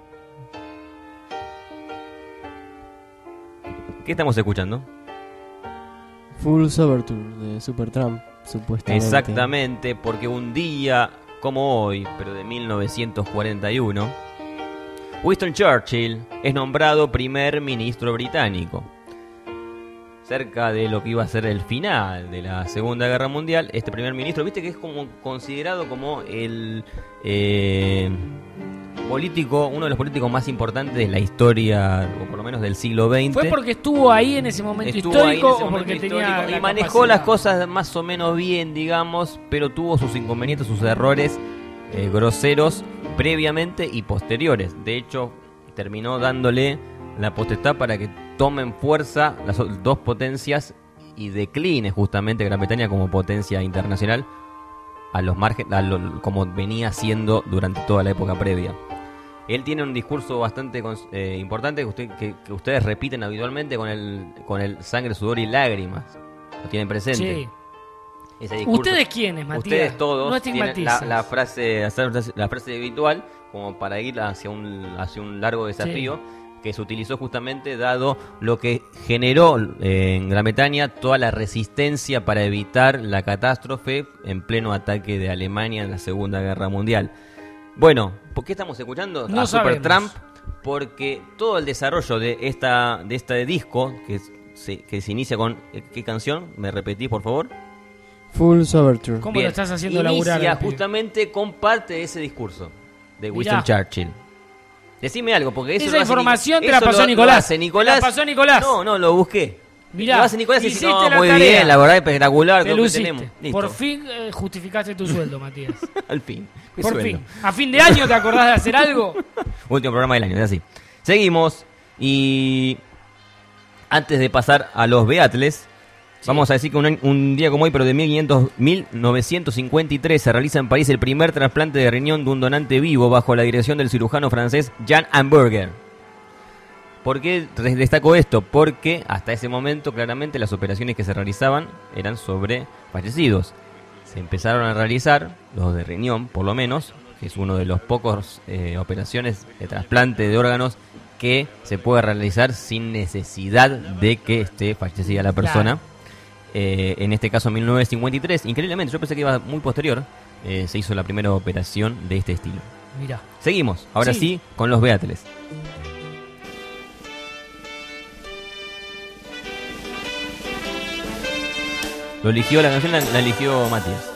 ¿Qué estamos escuchando? Fool's Overture de Supertramp, supuestamente. Exactamente, porque un día como hoy, pero de mil novecientos cuarenta y uno, Winston Churchill es nombrado primer ministro británico. Cerca de lo que iba a ser el final de la Segunda Guerra Mundial, este primer ministro, viste que es como considerado como el eh, político, uno de los políticos más importantes de la historia, o por lo menos del siglo veinte. ¿Fue porque estuvo ahí en ese momento Estuvo histórico ahí en ese o momento porque tenía histórico la y manejó capacidad? las cosas más o menos bien, digamos, pero tuvo sus inconvenientes, sus errores eh, groseros previamente y posteriores. De hecho, terminó dándole la potestad para que tomen fuerza las o- dos potencias y decline justamente Gran Bretaña como potencia internacional a los margen, a lo- como venía siendo durante toda la época previa. Él tiene un discurso bastante cons- eh, importante que, usted- que- que ustedes repiten habitualmente con el, con el sangre, sudor y lágrimas. Lo tienen presente. Sí. Ese discurso. ¿Ustedes quiénes, Matías? Ustedes todos No tienen la, estigmatices. la frase, hacer la frase habitual como para ir hacia un, hacia un largo desafío que se utilizó justamente dado lo que generó eh, en Gran Bretaña toda la resistencia para evitar la catástrofe en pleno ataque de Alemania en la Segunda Guerra Mundial. Bueno, ¿por qué estamos escuchando No a Supertramp? sabemos. Porque todo el desarrollo de esta de este disco que se, que se inicia con ¿qué canción? ¿Me repetís, por favor? Fool's Overture. ¿Cómo Bien, lo estás haciendo inicia laburar? al pibe? justamente con parte de ese discurso de Winston Mirá. Churchill. Decime algo, porque eso Esa lo hace información Nic- te la eso pasó lo- Nicolás. Lo hace Nicolás. Te la pasó Nicolás. No, no, lo busqué. Mirá, lo hace Nicolás y dice, hiciste no, la muy tarea. bien, la verdad espectacular. Te todo lo que luciste. tenemos. Listo. Por fin eh, justificaste tu sueldo, Matías. Al fin. Mi Por sueldo. fin. ¿A fin de año te acordás de hacer algo? Último programa del año, es así. Seguimos y antes de pasar a los Beatles, sí. vamos a decir que un, un día como hoy, pero de mil novecientos cincuenta y tres, se realiza en París el primer trasplante de riñón de un donante vivo bajo la dirección del cirujano francés Jan Hamburger. ¿Por qué destaco esto? Porque hasta ese momento claramente las operaciones que se realizaban eran sobre fallecidos. Se empezaron a realizar, los de riñón por lo menos, que es uno de los pocos eh, operaciones de trasplante de órganos que se puede realizar sin necesidad de que esté fallecida la persona. Claro. Eh, en este caso, en mil novecientos cincuenta y tres, increíblemente, yo pensé que iba muy posterior, eh, se hizo la primera operación de este estilo. Mirá. Seguimos, ahora sí, sí con los Beatles. Lo eligió, la canción la, la eligió Matías.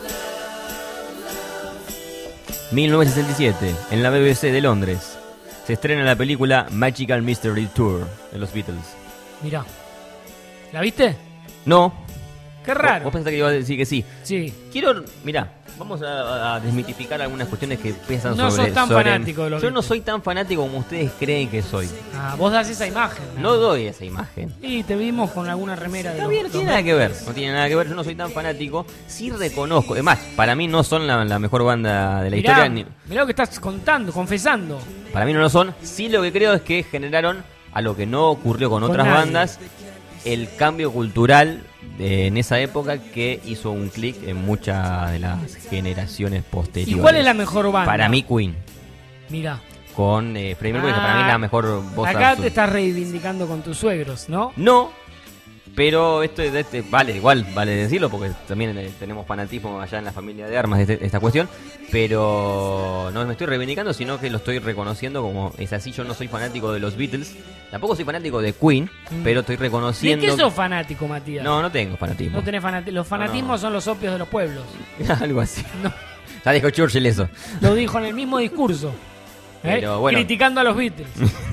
mil novecientos sesenta y siete, en la B B C de Londres, se estrena la película Magical Mystery Tour de los Beatles. Mirá. ¿La viste? No. Qué raro. ¿Vos pensás que iba a decir que sí? Sí. Quiero, mirá, vamos a, a desmitificar algunas cuestiones que pesan no sobre... No sos tan sobre, fanático de los Yo Beatles. no soy tan fanático como ustedes creen que soy. Ah, vos das esa imagen. No, no doy esa imagen. Y te vimos con alguna remera de Está los, bien, no tiene nada que ver. No tiene nada que ver, yo no soy tan fanático. Sí reconozco, además, para mí no son la, la mejor banda de la mirá, historia. Ni, mirá lo que estás contando, confesando. Para mí no lo son. Sí, lo que creo es que generaron a lo que no ocurrió con, con otras nadie. bandas, el cambio cultural de, en esa época que hizo un clic en muchas de las generaciones posteriores. ¿Y cuál es la mejor banda? Para mí, Queen. Mirá. Con eh, Freddie Mercury, ah, que para mí es la mejor voz. Acá absoluta. te estás reivindicando con tus suegros, ¿no? No, pero esto, este, vale, igual vale decirlo, porque también eh, tenemos fanatismo allá en la familia de Armas de este, esta cuestión, pero no me estoy reivindicando, sino que lo estoy reconociendo como es así. Yo no soy fanático de los Beatles, tampoco soy fanático de Queen, mm. pero estoy reconociendo... ¿De qué sos fanático, Matías? No, no tengo fanatismo. No tenés fanati... Los fanatismos no. son los opios de los pueblos. Algo así. No. Ya dijo Churchill eso. Lo dijo en el mismo discurso. Pero, ¿eh? bueno. Criticando a los Beatles.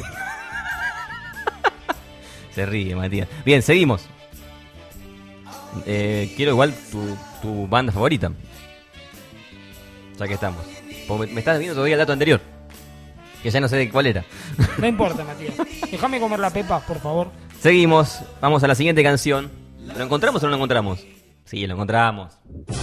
Se ríe, Matías. Bien, seguimos. Eh, quiero igual tu, tu banda favorita. Ya que estamos. Porque me estás viendo todavía el dato anterior, que ya no sé de cuál era. No importa, Matías. Déjame comer la pepa, por favor. Seguimos. Vamos a la siguiente canción. ¿Lo encontramos o no lo encontramos? Sí, lo encontramos.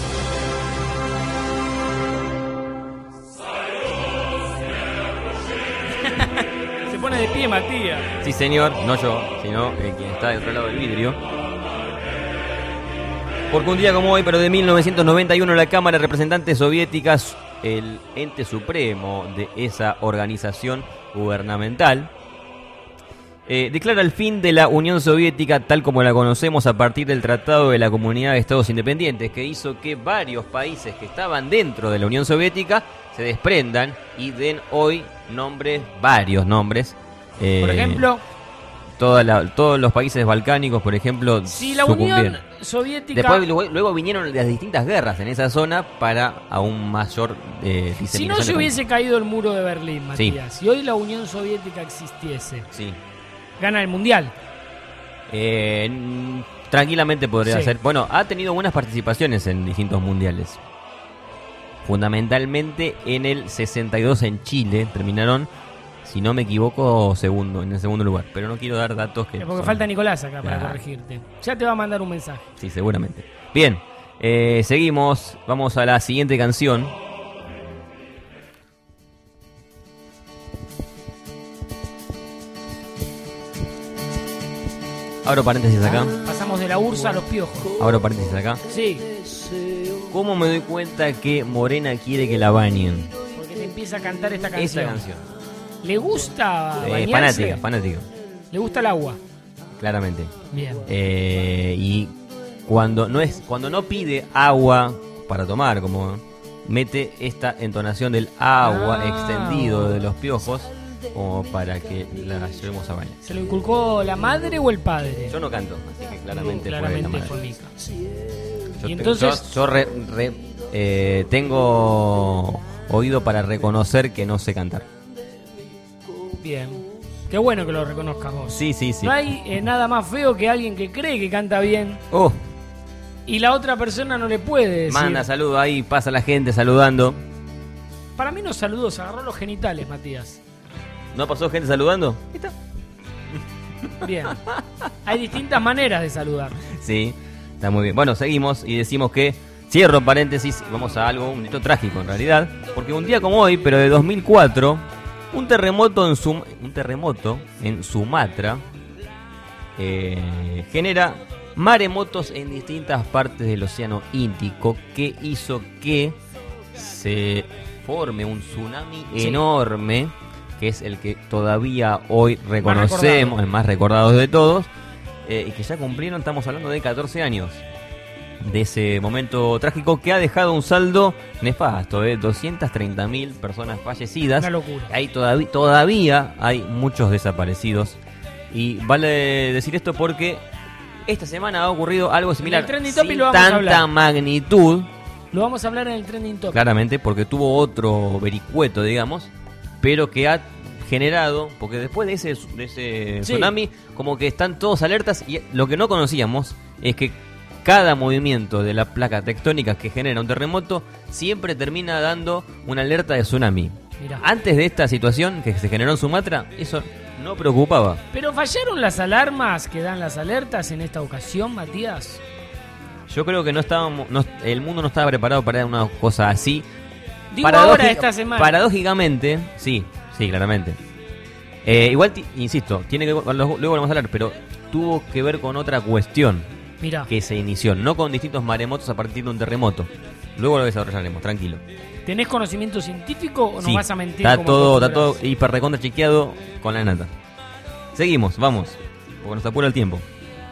Se pone de pie, Matías. Sí, señor. No yo, sino eh, quien está del otro lado del vidrio. Porque un día como hoy, pero de mil novecientos noventa y uno, la Cámara de Representantes Soviética, el ente supremo de esa organización gubernamental, eh, declara el fin de la Unión Soviética tal como la conocemos a partir del Tratado de la Comunidad de Estados Independientes, que hizo que varios países que estaban dentro de la Unión Soviética se desprendan y den hoy nombres, varios nombres. Eh, Por ejemplo... Toda la, todos los países balcánicos, por ejemplo, si la Unión Soviética... Después luego, luego vinieron las distintas guerras en esa zona para aún mayor eh, diseminación. Si no se hubiese caído el muro de Berlín, Matías, sí. Si hoy la Unión Soviética existiese, sí. ¿Gana el Mundial? Eh, tranquilamente podría sí. ser. Bueno, ha tenido buenas participaciones en distintos mundiales. Fundamentalmente en el sesenta y dos en Chile terminaron... Si no me equivoco, segundo, en el segundo lugar. Pero no quiero dar datos que... Porque son... falta Nicolás acá para ah. corregirte. Ya te va a mandar un mensaje. Sí, seguramente. Bien, eh, seguimos. Vamos a la siguiente canción. Abro paréntesis acá. Pasamos de la U R S S a los piojos. Abro paréntesis acá. Sí. ¿Cómo me doy cuenta que Morena quiere que la bañen? Porque te empieza a cantar esta canción. Esa canción. ¿Le gusta eh, bañarse? Fanática, fanática. ¿Le gusta el agua? Claramente. Bien. Eh, y cuando no es, cuando no pide agua para tomar, como mete esta entonación del agua ah. extendido de los piojos, como para que la llevemos a bañar. ¿Se lo inculcó la madre o el padre? Yo no canto, así que claramente, no, claramente fue la fue madre. Mica. Yo, y tengo, entonces... yo, yo re, re, eh, tengo oído para reconocer que no sé cantar. Bien. Qué bueno que lo reconozcas vos. Sí, sí, sí. No hay eh, nada más feo que alguien que cree que canta bien Oh, y la otra persona no le puede decir. manda saludos ahí, pasa la gente saludando. Para mí no saludos, agarró los genitales, Matías. ¿No pasó gente saludando? Bien. Hay distintas maneras de saludar. Sí, está muy bien. Bueno, seguimos y decimos que, cierro paréntesis, vamos a algo un hito trágico en realidad, porque un día como hoy, pero de dos mil cuatro, un terremoto en, Sum- un terremoto en Sumatra eh, genera maremotos en distintas partes del océano Índico, que hizo que se forme un tsunami Sí. enorme, que es el que todavía hoy reconocemos, recordado. el más recordado de todos, eh, y que ya cumplieron, estamos hablando de catorce años de ese momento trágico que ha dejado un saldo nefasto, eh, doscientas treinta mil personas fallecidas. Una locura. Hay todavía, todavía hay muchos desaparecidos. Y vale decir esto porque esta semana ha ocurrido algo similar, En el Trending Topic sin lo vamos a tanta hablar. magnitud, Lo vamos a hablar en el Trending Topic. claramente, porque tuvo otro vericueto, digamos, pero que ha generado, porque después de ese, de ese Sí. tsunami, como que están todos alertas, y lo que no conocíamos es que cada movimiento de la placa tectónica que genera un terremoto siempre termina dando una alerta de tsunami. Mirá. Antes de esta situación que se generó en Sumatra, eso no preocupaba. Pero fallaron las alarmas que dan las alertas en esta ocasión, Matías. Yo creo que no estábamos, no- el mundo no estaba preparado para una cosa así. Digo Paradójica- ahora, esta semana. Paradójicamente, sí, sí, claramente. Eh, igual, ti- insisto, tiene que luego luego vamos a hablar, pero tuvo que ver con otra cuestión Mirá. que se inició, no con distintos maremotos a partir de un terremoto. Luego lo desarrollaremos, tranquilo. ¿Tenés conocimiento científico o nos Sí, vas a mentir? está como todo, está acostumbras? todo hiper recontra chequeado con la nata. Seguimos, vamos, porque nos apura el tiempo.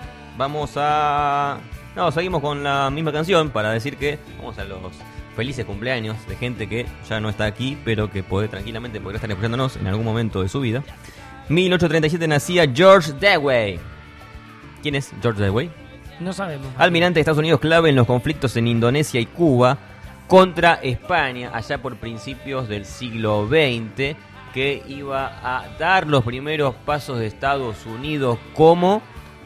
Vamos a... No, seguimos con la misma canción para decir que vamos a los felices cumpleaños de gente que ya no está aquí, pero que puede tranquilamente podría estar escuchándonos en algún momento de su vida. mil ochocientos treinta y siete nacía George Dewey. ¿Quién es George Dewey? No sabemos. Almirante de Estados Unidos clave en los conflictos en Indonesia y Cuba contra España allá por principios del siglo veinte, que iba a dar los primeros pasos de Estados Unidos como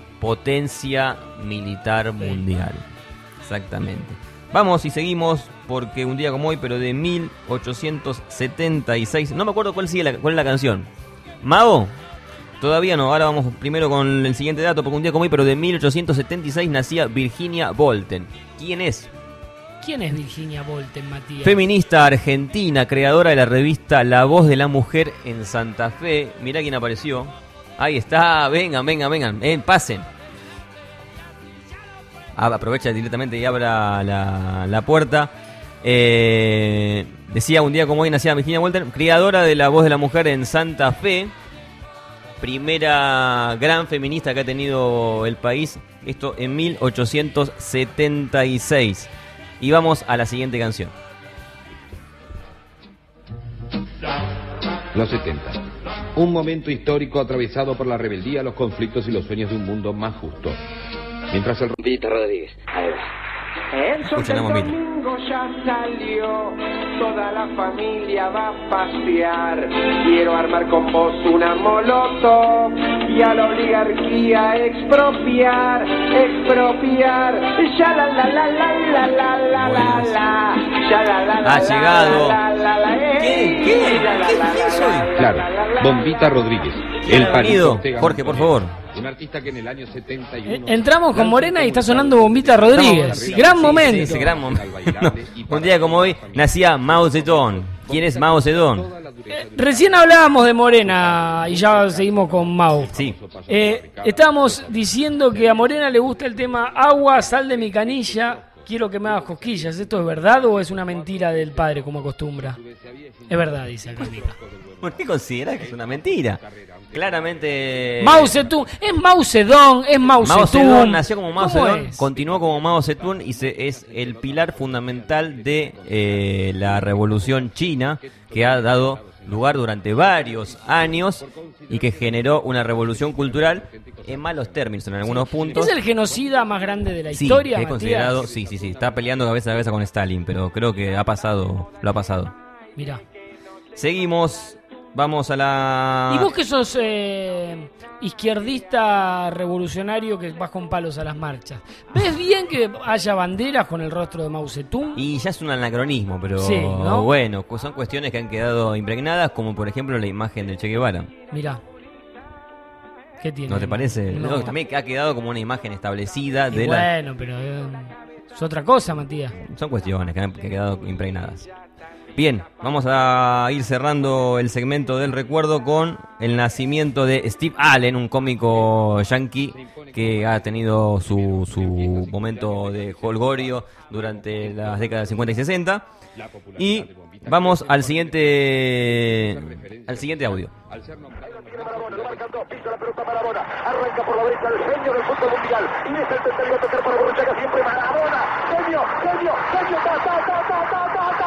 potencia militar mundial. Exactamente. Vamos y seguimos porque un día como hoy, pero de mil ochocientos setenta y seis, no me acuerdo cuál sigue la, cuál es la canción. ¿Mago? Todavía no, ahora vamos primero con el siguiente dato, porque un día como hoy, pero de mil ochocientos setenta y seis nacía Virginia Bolten. ¿Quién es? ¿Quién es Virginia Bolten, Matías? Feminista argentina, creadora de la revista La Voz de la Mujer en Santa Fe. Mirá quién apareció. Ahí está, vengan, vengan, vengan, eh, pasen. Ah, aprovecha directamente y abra la, la puerta. Eh, decía, un día como hoy nacía Virginia Bolten, creadora de La Voz de la Mujer en Santa Fe. Primera gran feminista que ha tenido el país. Esto en mil ochocientos setenta y seis. Y vamos a la siguiente canción. Los setenta. Un momento histórico atravesado por la rebeldía, los conflictos y los sueños de un mundo más justo. Mientras el... Vita Rodríguez. Ahí va. El sol Escuchen del la bombita. domingo ya salió, toda la familia va a pasear. Quiero armar con vos una molotov y a la oligarquía expropiar, expropiar. Ya la la la la la la la la la. Ya la la la Ha llegado. la la la. ¿Qué? ¿Qué? ¿Qué soy? Claro, Bombita Rodríguez. ¿Quién El ha venido? París Ortega Jorge, por Montenegro. favor. Un artista que en el año setenta y uno... Entramos con Morena y está sonando Bombita Rodríguez. Estamos- Gran sí, momento. sí, sí, gran momento. Un día como hoy nacía Mao Zedong. ¿Quién es Mao Zedong? Recién hablábamos de Morena y ya seguimos con Mau. Sí. Eh, estábamos diciendo que a Morena le gusta el tema agua, sal de mi canilla, quiero que me hagas cosquillas. ¿Esto es verdad o es una mentira del padre como acostumbra? Es verdad, dice acá Mica. ¿Por qué considera que es una mentira? Claramente... Mao Zedong, es Mao Zedong, es Mao Mao Zedong. Zedong nació como Mao ¿Cómo Zedong, es? continuó como Mao Zedong y se, es el pilar fundamental de eh, la revolución china, que ha dado lugar durante varios años y que generó una revolución cultural en malos términos en algunos puntos. ¿Es el genocida más grande de la Sí, historia, es Matías? considerado, sí, sí, sí, está peleando cabeza a cabeza con Stalin, pero creo que ha pasado, lo ha pasado. Mirá. Seguimos Vamos a la... Y vos que sos eh, izquierdista revolucionario que vas con palos a las marchas, ¿ves bien que haya banderas con el rostro de Mao Zedong? Y ya es un anacronismo, pero Sí, ¿no? bueno, cu- son cuestiones que han quedado impregnadas, como por ejemplo la imagen del Che Guevara. Mirá. ¿Qué tiene? ¿No te parece? No. No, también que ha quedado como una imagen establecida Y de la... bueno, pero eh, es otra cosa, Matías. Son cuestiones que han que han quedado impregnadas. Bien, vamos a ir cerrando el segmento del recuerdo con el nacimiento de Steve Allen, un cómico yankee que ha tenido su, su momento de jolgorio durante las décadas cincuenta y sesenta. Y vamos al siguiente al siguiente audio. Arranca por la derecha el genio del fútbol mundial. Y es el tercero a tocar para Borruchaga siempre Maradona. Genio, genio, genio, ta, ta, ta, ta, ta, ta, ta.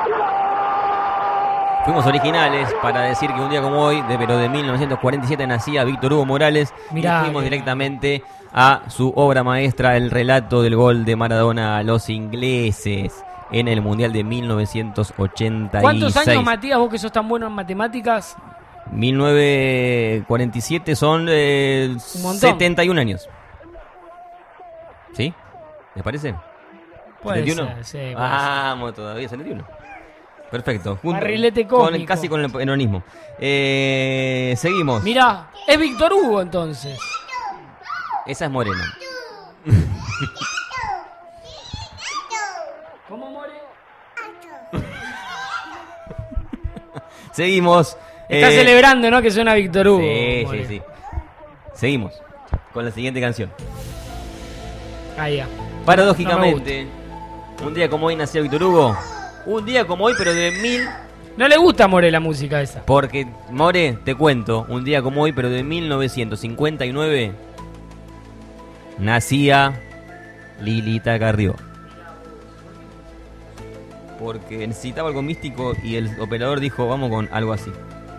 Fuimos originales para decir que un día como hoy, de, pero de mil novecientos cuarenta y siete, nacía Víctor Hugo Morales. Mirá, y fuimos mirá. directamente a su obra maestra, el relato del gol de Maradona a los ingleses en el Mundial de mil novecientos ochenta y seis. ¿Cuántos años, Matías, vos que sos tan bueno en matemáticas? mil novecientos cuarenta y siete son eh, Un montón. setenta y un años. ¿Sí? ¿Les parece? Puede ¿setenta y uno? ser, sí, puede Vamos, todavía setenta y uno. Perfecto. Junto- Barrilete con- cómico. casi con el peronismo. Eh, seguimos. Mirá, es Víctor Hugo entonces. Esa es Morena. ¿Cómo more? Seguimos. Está eh, celebrando, ¿no? Que suena Víctor Hugo. Sí, More. sí, sí. Seguimos con la siguiente canción. Ah, ya. Paradójicamente, un día como hoy nació Víctor Hugo. Un día como hoy, pero de mil... No le gusta a More la música esa. Porque, More, te cuento, un día como hoy, pero de mil novecientos cincuenta y nueve, nacía Lilita Carrió. Porque necesitaba algo místico y el operador dijo, vamos con algo así.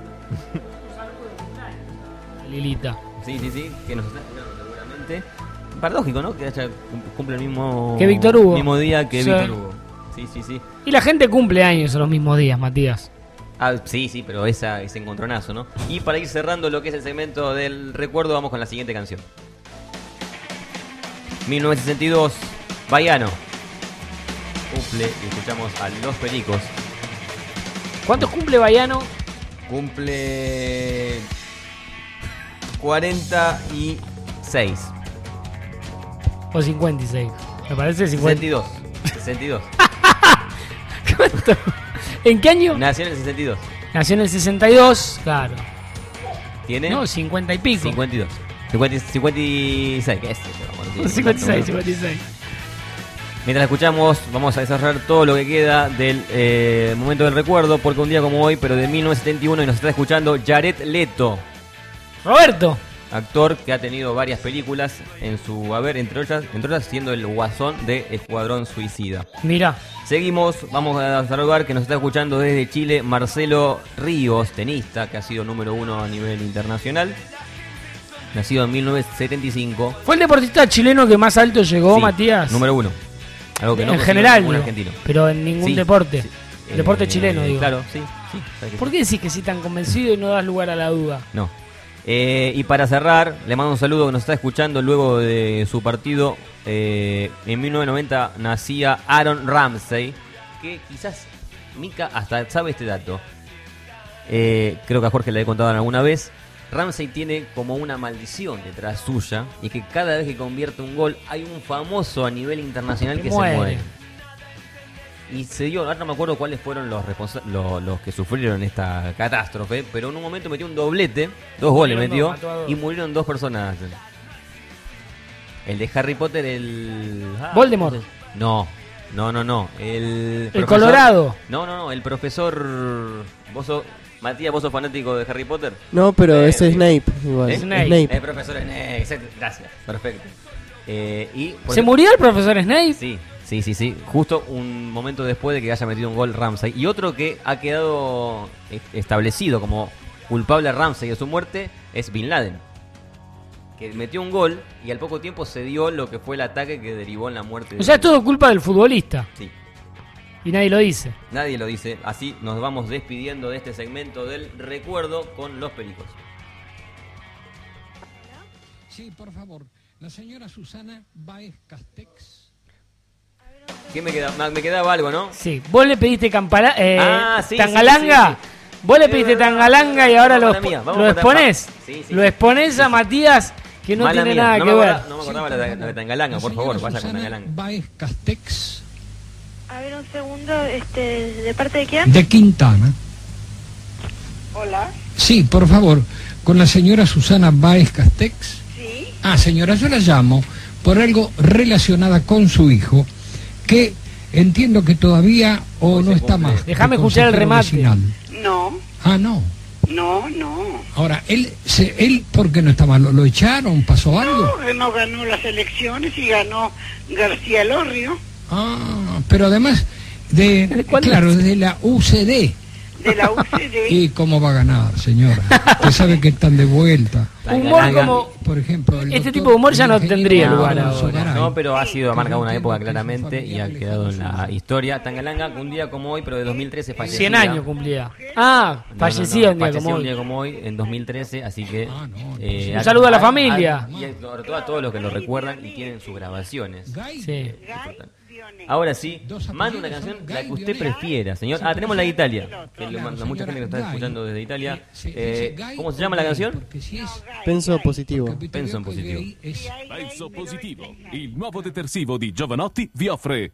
Lilita. Sí, sí, sí, que nos está escuchando seguramente. Paradójico, ¿no? Que haya, cumple el mismo, Que Víctor Hugo. mismo día que Sí. Víctor Hugo. Sí, sí, sí. Y la gente cumple años en los mismos días, Matías. Ah, sí, sí, pero esa, ese encontronazo, ¿no? Y para ir cerrando lo que es el segmento del recuerdo, vamos con la siguiente canción. mil novecientos sesenta y dos, Baiano. Cumple, y escuchamos a Los Pericos. ¿Cuántos cumple Baiano? Cumple cuarenta y seis. O cincuenta y seis. Me parece cincuenta. sesenta y dos. sesenta y dos. ¿Cuánto? ¿En qué año? Nació en el sesenta y dos. Nació en el sesenta y dos, claro. ¿Tiene? No, cincuenta y pico. cincuenta y dos. cincuenta, cincuenta y seis. ¿Qué es eso? Bueno, sí, cincuenta y seis, no, no. cincuenta y seis. Mientras escuchamos, vamos a desarrollar todo lo que queda del eh, momento del recuerdo, porque un día como hoy, pero de mil novecientos setenta y uno, y nos está escuchando Jared Leto. Roberto. Actor que ha tenido varias películas en su haber, entre otras, entre otras siendo el guasón de Escuadrón Suicida. Mirá. Seguimos, vamos a saludar que nos está escuchando desde Chile Marcelo Ríos, tenista, que ha sido número uno a nivel internacional. Nacido en mil novecientos setenta y cinco. ¿Fue el deportista chileno que más alto llegó, Sí, Matías? número uno. Algo que no en consiguió general, ningún digo, argentino. pero en ningún Sí, deporte. sí. Deporte Eh, chileno, digo. Claro, sí. sí sabes que ¿Por sí. qué decís que sí tan convencido y no das lugar a la duda? No. Eh, y para cerrar, le mando un saludo que nos está escuchando luego de su partido. Eh, en mil novecientos noventa nacía Aaron Ramsey, que quizás Mika hasta sabe este dato. Eh, creo que a Jorge le he contado alguna vez. Ramsey tiene como una maldición detrás suya, y es que cada vez que convierte un gol hay un famoso a nivel internacional Que que muere. se muere. Y se dio, ahora no me acuerdo cuáles fueron los, responsa- los, los que sufrieron esta catástrofe, pero en un momento metió un doblete, dos goles Murieron metió, dos, mató a dos. y murieron dos personas. El de Harry Potter, el... ah, Voldemort. No, no, no, no. El, El Colorado. No, no, no, el profesor... ¿Vos sos, Matías, vos sos fanático de Harry Potter? No, pero Eh, ese es Snape igual. ¿Eh? Snape. El profesor Snape, exacto, gracias, perfecto. Eh, y por ¿Se ejemplo- murió el profesor Snape? Sí, sí, sí, sí. Justo un momento después de que haya metido un gol Ramsey. Y otro que ha quedado eh, establecido como culpable a Ramsey de su muerte es Bin Laden, que metió un gol y al poco tiempo se dio lo que fue el ataque que derivó en la muerte de... O sea, es todo culpa del futbolista. Sí. Y nadie lo dice. Nadie lo dice. Así nos vamos despidiendo de este segmento del recuerdo con los Pericos. Sí, por favor. La señora Susana Báez Castex. ¿Qué me queda? Me quedaba algo, ¿no? Sí. Vos le pediste campala, eh, ah, sí, Tangalanga. Sí, sí, sí. Vos le pediste Tangalanga y ahora lo, Vamos lo exponés. Sí, sí, lo exponés a Matías, que no Mala tiene mía. nada no que me ver. Acordaba, no me acordaba sí, la, de, la de Tangalanga, por favor, vaya con Tangalanga. Báez Castex. A ver, un segundo, este, ¿de parte de quién? De Quintana. Hola. Sí, por favor, con la señora Susana Báez Castex. Sí. Ah, señora, yo la llamo por algo relacionada con su hijo, que entiendo que todavía o no está más. Déjame escuchar el remate. Vecinal. No. Ah, no. No, no. Ahora, él, se, él ¿por qué no está mal? ¿Lo, lo echaron? ¿Pasó algo? No, no ganó las elecciones y ganó García Lorrio. Ah, pero además, de claro, de la U C D. De la U C D. ¿Y cómo va a ganar, señora? Usted sabe que están de vuelta. Humor como... Por ejemplo, este tipo de humor ya no tendría no, lugar no, ahora. No, pero ha sido marcado una época claramente y ha quedado en la historia. Tangalanga, un día como hoy, pero de dos mil trece fallecía. cien años cumplía. Ah, no, fallecía no, no, un día como hoy. un día como hoy, en dos mil trece, así que... Ah, no, eh, un saludo a la familia. A, y sobre todo a todos los que lo recuerdan y tienen sus grabaciones. Sí. Ahora sí, manda una canción, la que usted prefiera, señor. Ah, tenemos la de Italia, que le manda mucha gente que está escuchando desde Italia. Eh, ¿Cómo se llama la canción? Penso positivo. Penso in positivo. Penso positivo. Il nuovo detersivo di Giovanotti vi offre...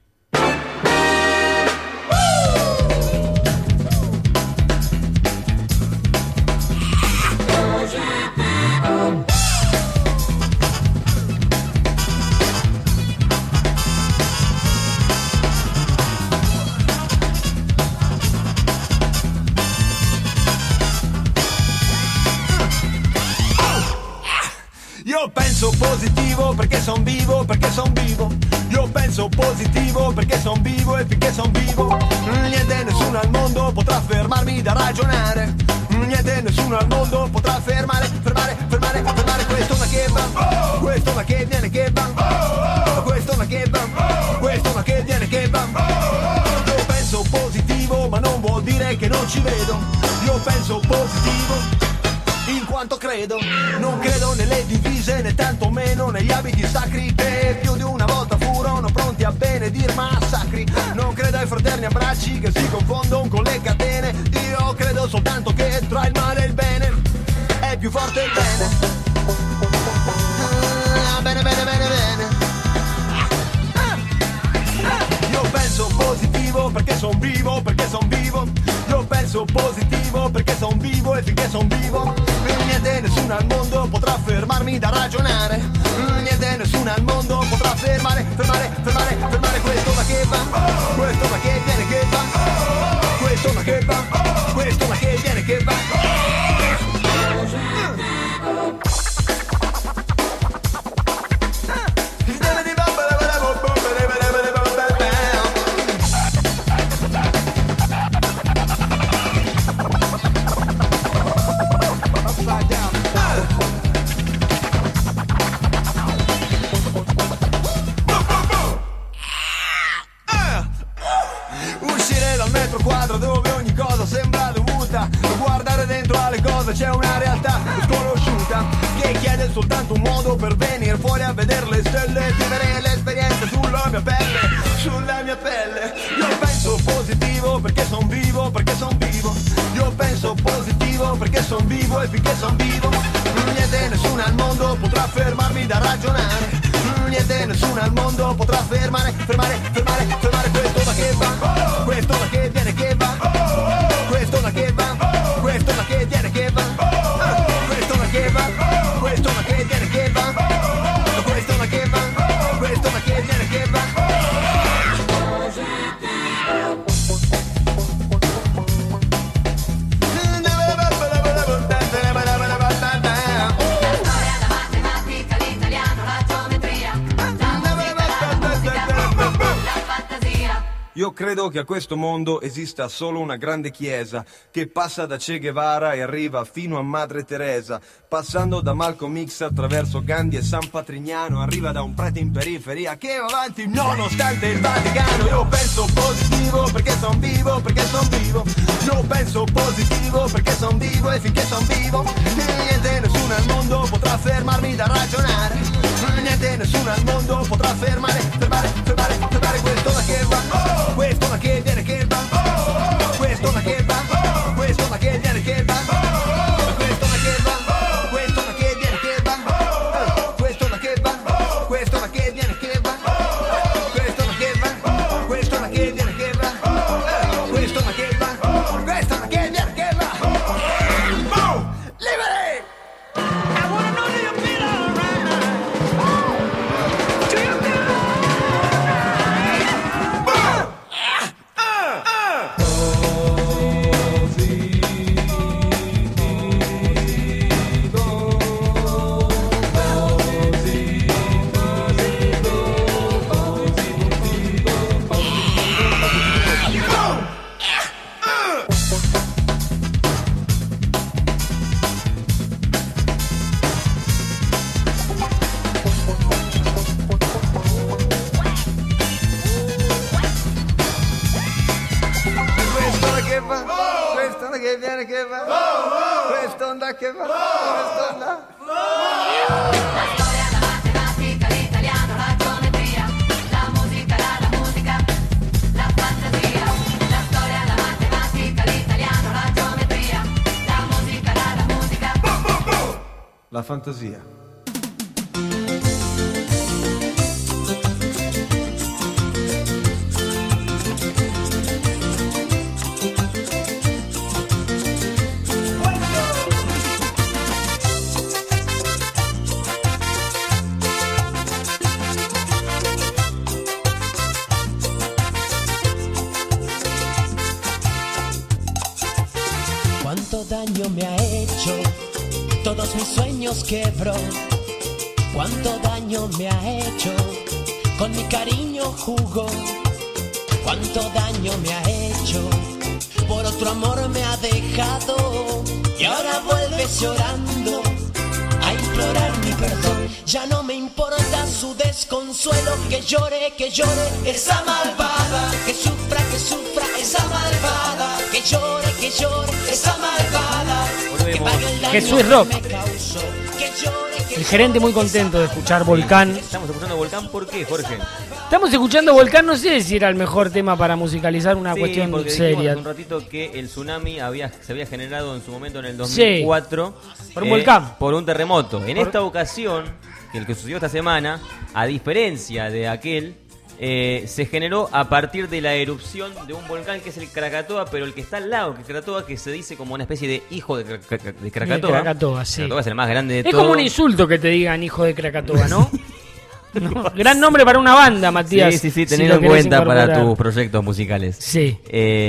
Io penso positivo perché son vivo, perché son vivo. Io penso positivo perché son vivo e finché son vivo niente, nessuno al mondo potrà fermarmi da ragionare. Niente, nessuno al mondo potrà fermare, fermare, fermare, fermare questo ma che va, questo ma che viene che va, questo ma che va, questo ma che viene che va. Io penso positivo ma non vuol dire che non ci vedo. Io penso positivo in quanto credo, non credo nelle divise né tantomeno negli abiti sacri che più di una volta furono pronti a benedir massacri. Non credo ai fraterni abbracci che si confondono con le catene. Io credo soltanto che tra il male e il bene è più forte il bene. Ah, bene, bene, bene, bene. Ah, ah. Io penso positivo perché son vivo, perché son vivo. Io penso positivo perché son vivo e finché son vivo niente, nessuno al mondo potrà fermarmi da ragionare. Niente, nessuno al mondo potrà fermare, fermare, fermare, fermare questo ma che va, questo ma che viene che va, questo ma che va, questo ma che viene che va. C'è una realtà sconosciuta che chiede soltanto un modo per venire fuori a vedere le stelle, vivere l'esperienza sulla mia pelle, sulla mia pelle. Io penso positivo perché son vivo, perché son vivo. Io penso positivo perché son vivo e finché son vivo niente, nessuno al mondo potrà fermarmi da ragionare. Niente, nessuno al mondo potrà fermare, fermare, fermare, fermare questo ma che va, questo ma che viene che va, questo ma che va, questo ma che viene che va, questo ma che va, questo ma che viene che va, questo ma che va, questo ma che viene che va. Io credo che a questo mondo esista solo una grande chiesa che passa da Che Guevara e arriva fino a Madre Teresa, passando da Malcolm X attraverso Gandhi e San Patrignano, arriva da un prete in periferia che va avanti nonostante il Vaticano. Io penso positivo perché son vivo, perché son vivo. Io penso positivo perché son vivo e finché son vivo niente, nessuno al mondo potrà fermarmi da ragionare. Niente, nessuno al mondo potrà fermare, fermare, fermare, fermare questo da che va. Oh! Questo da che viene che va, questo da che va, questo da che viene che va, questo da che va, questo da che viene che va, questo da che va, questo da che viene che va, questo da che va, questo da che viene che va, questo da che va, questo da che viene che va. Liberi! I wanna know do you feel alright? Do you feel questo da che viene che va, questo onda che va, questo onda. La storia, la matematica, l'italiano, la geometria, la musica, la, la musica, la fantasia. La storia, la matematica, l'italiano, la geometria, la musica, la, la musica, la fantasia. Cuánto daño me ha hecho, todos mis sueños quebró. Cuánto daño me ha hecho, con mi cariño jugó. Cuánto daño me ha hecho, por otro amor me ha dejado. Y ahora vuelves llorando a implorar mi perdón. Ya no me importa su desconsuelo, que llore, que llore esa malvada, que sufra, que sufra esa malvada, que llore, que llore esa malvada, que pague el daño Jesús Rock. que me causó, que llore, que El gerente muy contento de escuchar Volcán. Estamos escuchando Volcán, ¿por qué, Jorge? Estamos escuchando Volcán, no sé si era el mejor tema para musicalizar una Sí, cuestión porque seria. dijimos hace un ratito que el tsunami había, se había generado en su momento en el dos mil cuatro. Sí, por un volcán. Por un terremoto. En Por- esta ocasión, que el que sucedió esta semana, a diferencia de aquel, eh, se generó a partir de la erupción de un volcán que es el Krakatoa, pero el que está al lado, que Krakatoa, que se dice como una especie de hijo de, Kra- Kra- de Krakatoa. De Krakatoa, sí. Krakatoa es el más grande de Es todos. como un insulto que te digan hijo de Krakatoa, ¿no? No, gran nombre para una banda, Matías. Sí, sí, sí, si teniendo lo en querés cuenta para incorporar. tus proyectos musicales. Sí.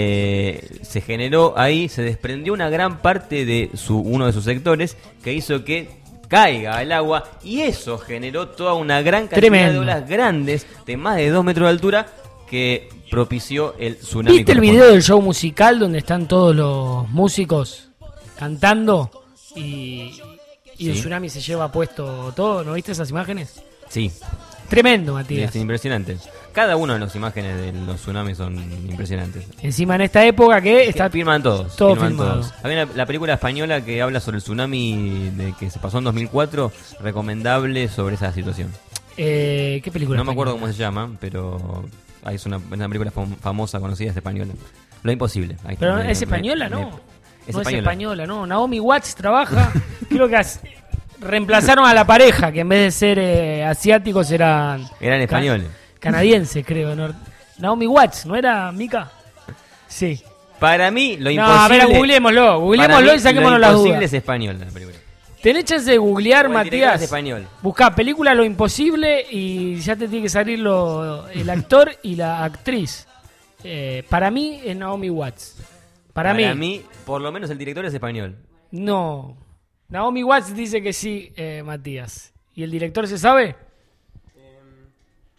Eh, se generó ahí, se desprendió una gran parte de su uno de sus sectores que hizo que caiga al agua y eso generó toda una gran cantidad Tremendo. de olas grandes de más de dos metros de altura que propició el tsunami. ¿Viste el video del show musical donde están todos los músicos cantando y, y el Sí. tsunami se lleva puesto todo? ¿No viste esas imágenes? Sí. Tremendo, Matías. Es impresionante. Cada una de las imágenes de los tsunamis son impresionantes. Encima en esta época que está Firman todos. todo firman filmado. todos. Había una- la película española que habla sobre el tsunami de que se pasó en dos mil cuatro, recomendable sobre esa situación. Eh, ¿Qué película? No me acuerdo española? cómo se llama, pero ahí es una, una película fam- famosa, conocida, es española. Lo imposible. Ahí Pero me- es me- española, me- ¿no? es no es española. española, no. Naomi Watts trabaja. Creo que as- reemplazaron a la pareja, que en vez de ser eh, asiáticos eran. Eran ca- españoles. Canadienses, creo. ¿no? Naomi Watts, ¿no era Mika? Sí. Para mí, lo No, imposible... a ver, googleémoslo, googleémoslo para mí, y saquémonos lo las imposible dudas. es español, la película. Tenés chance de googlear, O el director Matías. es español. Buscá película Lo Imposible y ya te tiene que salir lo, el actor y la actriz. Eh, para mí es Naomi Watts. Para, Para mí, mí, por lo menos el director es español. no. Naomi Watts dice que sí, eh, Matías. ¿Y el director se sabe?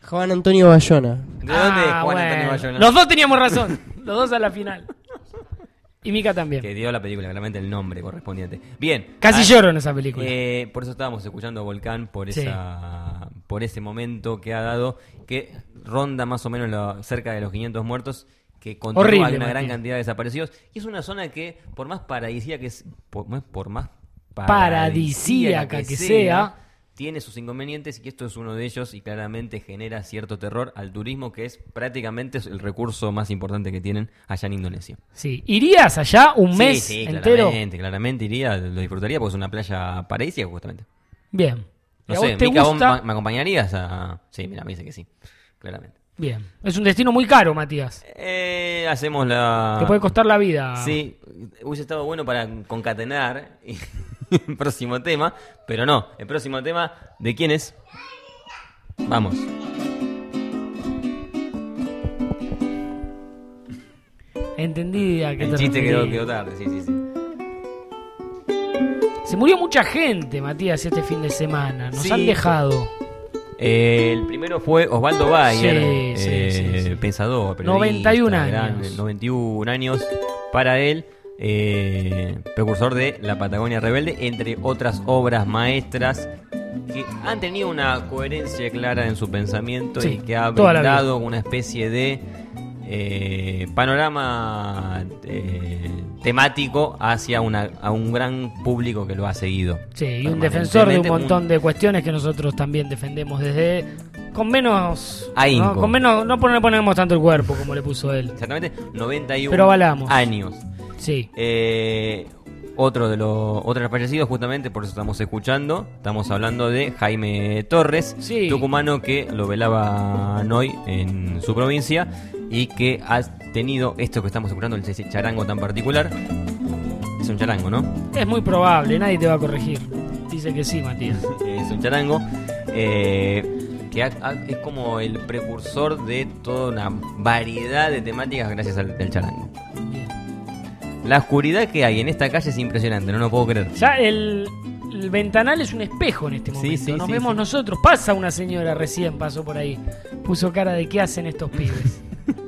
Juan Antonio Bayona. ¿De dónde es Ah, Juan bueno. Antonio Bayona? Los dos teníamos razón. Los dos a la final. Y Mica también. Que dio la película, claramente el nombre correspondiente. Bien. Casi ah, lloro en esa película. Eh, por eso estábamos escuchando a Volcán por Sí. esa por ese momento que ha dado, que ronda más o menos lo- cerca de los quinientos muertos, que continúa Horrible, hay una gran Matías. cantidad de desaparecidos. Y es una zona que, por más paradisíaca que es, por, por más Paradisíaca que sea, tiene sus inconvenientes, y que esto es uno de ellos, y claramente genera cierto terror al turismo, que es prácticamente el recurso más importante que tienen allá en Indonesia. Sí. ¿Irías allá un Sí, mes sí, entero? claramente, claramente iría, lo disfrutaría porque es una playa paradisíaca justamente. Bien. ¿Y No a sé, vos te Mica, ¿vos gusta? ma- me acompañarías a...? Sí, mira, me dice que sí, claramente. Bien. Es un destino muy caro, Matías. Eh, hacemos la... Te puede costar la vida. Sí, hubiese estado bueno para concatenar y- el próximo tema, pero no, el próximo tema, ¿de quién es? Vamos. Entendí a qué El te chiste referís. quedó, quedó tarde, sí, sí, sí. Se murió mucha gente, Matías, este fin de semana. Nos Sí. han dejado. Eh, el primero fue Osvaldo Bayer, Sí, sí, eh, sí, sí. pensador, periodista, noventa y un gran- años. noventa y un años para él, eh, precursor de La Patagonia Rebelde, entre otras obras maestras que han tenido una coherencia clara en su pensamiento Sí, y que ha toda la brindado una especie de eh, panorama eh, temático hacia una, a un gran público que lo ha seguido. Sí, y un defensor de un Permanentemente, montón de cuestiones que nosotros también defendemos desde con menos Ahínco. ¿no? con menos no pon- ponemos tanto el cuerpo como le puso él. Exactamente, noventa y uno Pero avalamos. años. Sí. Eh, otro de los otros de los fallecidos, justamente por eso estamos escuchando, estamos hablando de Jaime Torres, Sí. tucumano que lo velaban hoy en su provincia y que ha tenido esto que estamos escuchando, ese charango tan particular. Es un charango, ¿no? Es muy probable, nadie te va a corregir. Dice que sí, Matías. Es un charango eh, que ha- ha- es como el precursor de toda una variedad de temáticas gracias al, al charango. La oscuridad que hay en esta calle es impresionante, no lo puedo creer. Ya el, el ventanal es un espejo en este momento. sí, Nos sí, vemos sí. nosotros. Pasa una señora recién, pasó por ahí. Puso cara de qué hacen estos pibes.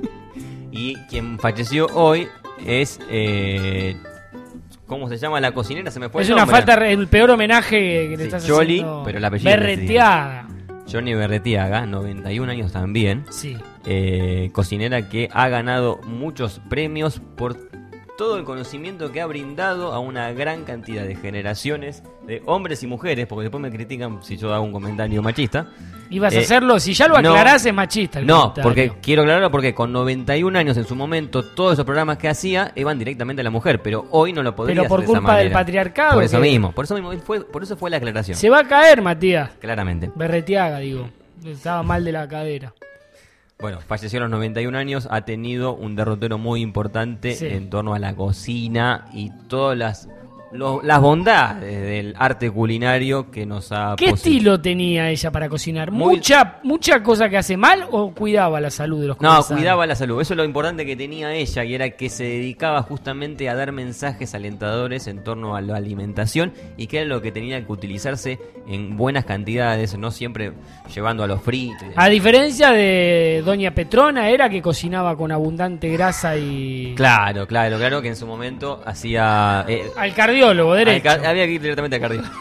Y quien falleció hoy es... Eh, ¿cómo se llama? La cocinera, se me fue Es el una nombre. falta, re- el peor homenaje que le Sí, estás Choli, haciendo. pero el apellido no Berreteaga. Johnny Berretiaga, noventa y un años también. Sí. Eh, cocinera que ha ganado muchos premios por todo el conocimiento que ha brindado a una gran cantidad de generaciones de hombres y mujeres, porque después me critican si yo hago un comentario machista. Ibas Eh, a hacerlo, si ya lo no, aclarás es machista el No, comentario. porque quiero aclararlo porque con noventa y un años en su momento todos esos programas que hacía iban directamente a la mujer, pero hoy no lo podría Pero por hacer de esa culpa del manera. patriarcado, Por eso que- mismo, por eso mismo fue, por eso fue la aclaración. Se va a caer, Matías. Claramente. Berreteaga, digo. Estaba mal de la cadera. Bueno, falleció a los noventa y un años, ha tenido un derrotero muy importante Sí. en torno a la cocina y todas las lo- las bondades del arte culinario que nos ha ¿Qué posi- estilo tenía ella para cocinar? Muy- ¿Mucha mucha cosa que hace mal o cuidaba la salud de los No, comensales? cuidaba la salud. Eso es lo importante que tenía ella, y era que se dedicaba justamente a dar mensajes alentadores en torno a la alimentación, y que era lo que tenía que utilizarse en buenas cantidades, no siempre llevando a los fritos. y demás. A diferencia de Doña Petrona, era que cocinaba con abundante grasa y... Claro, claro, claro que en su momento hacía... eh, Al cardiólogo, derecho. al ca- había que ir directamente al cardiólogo.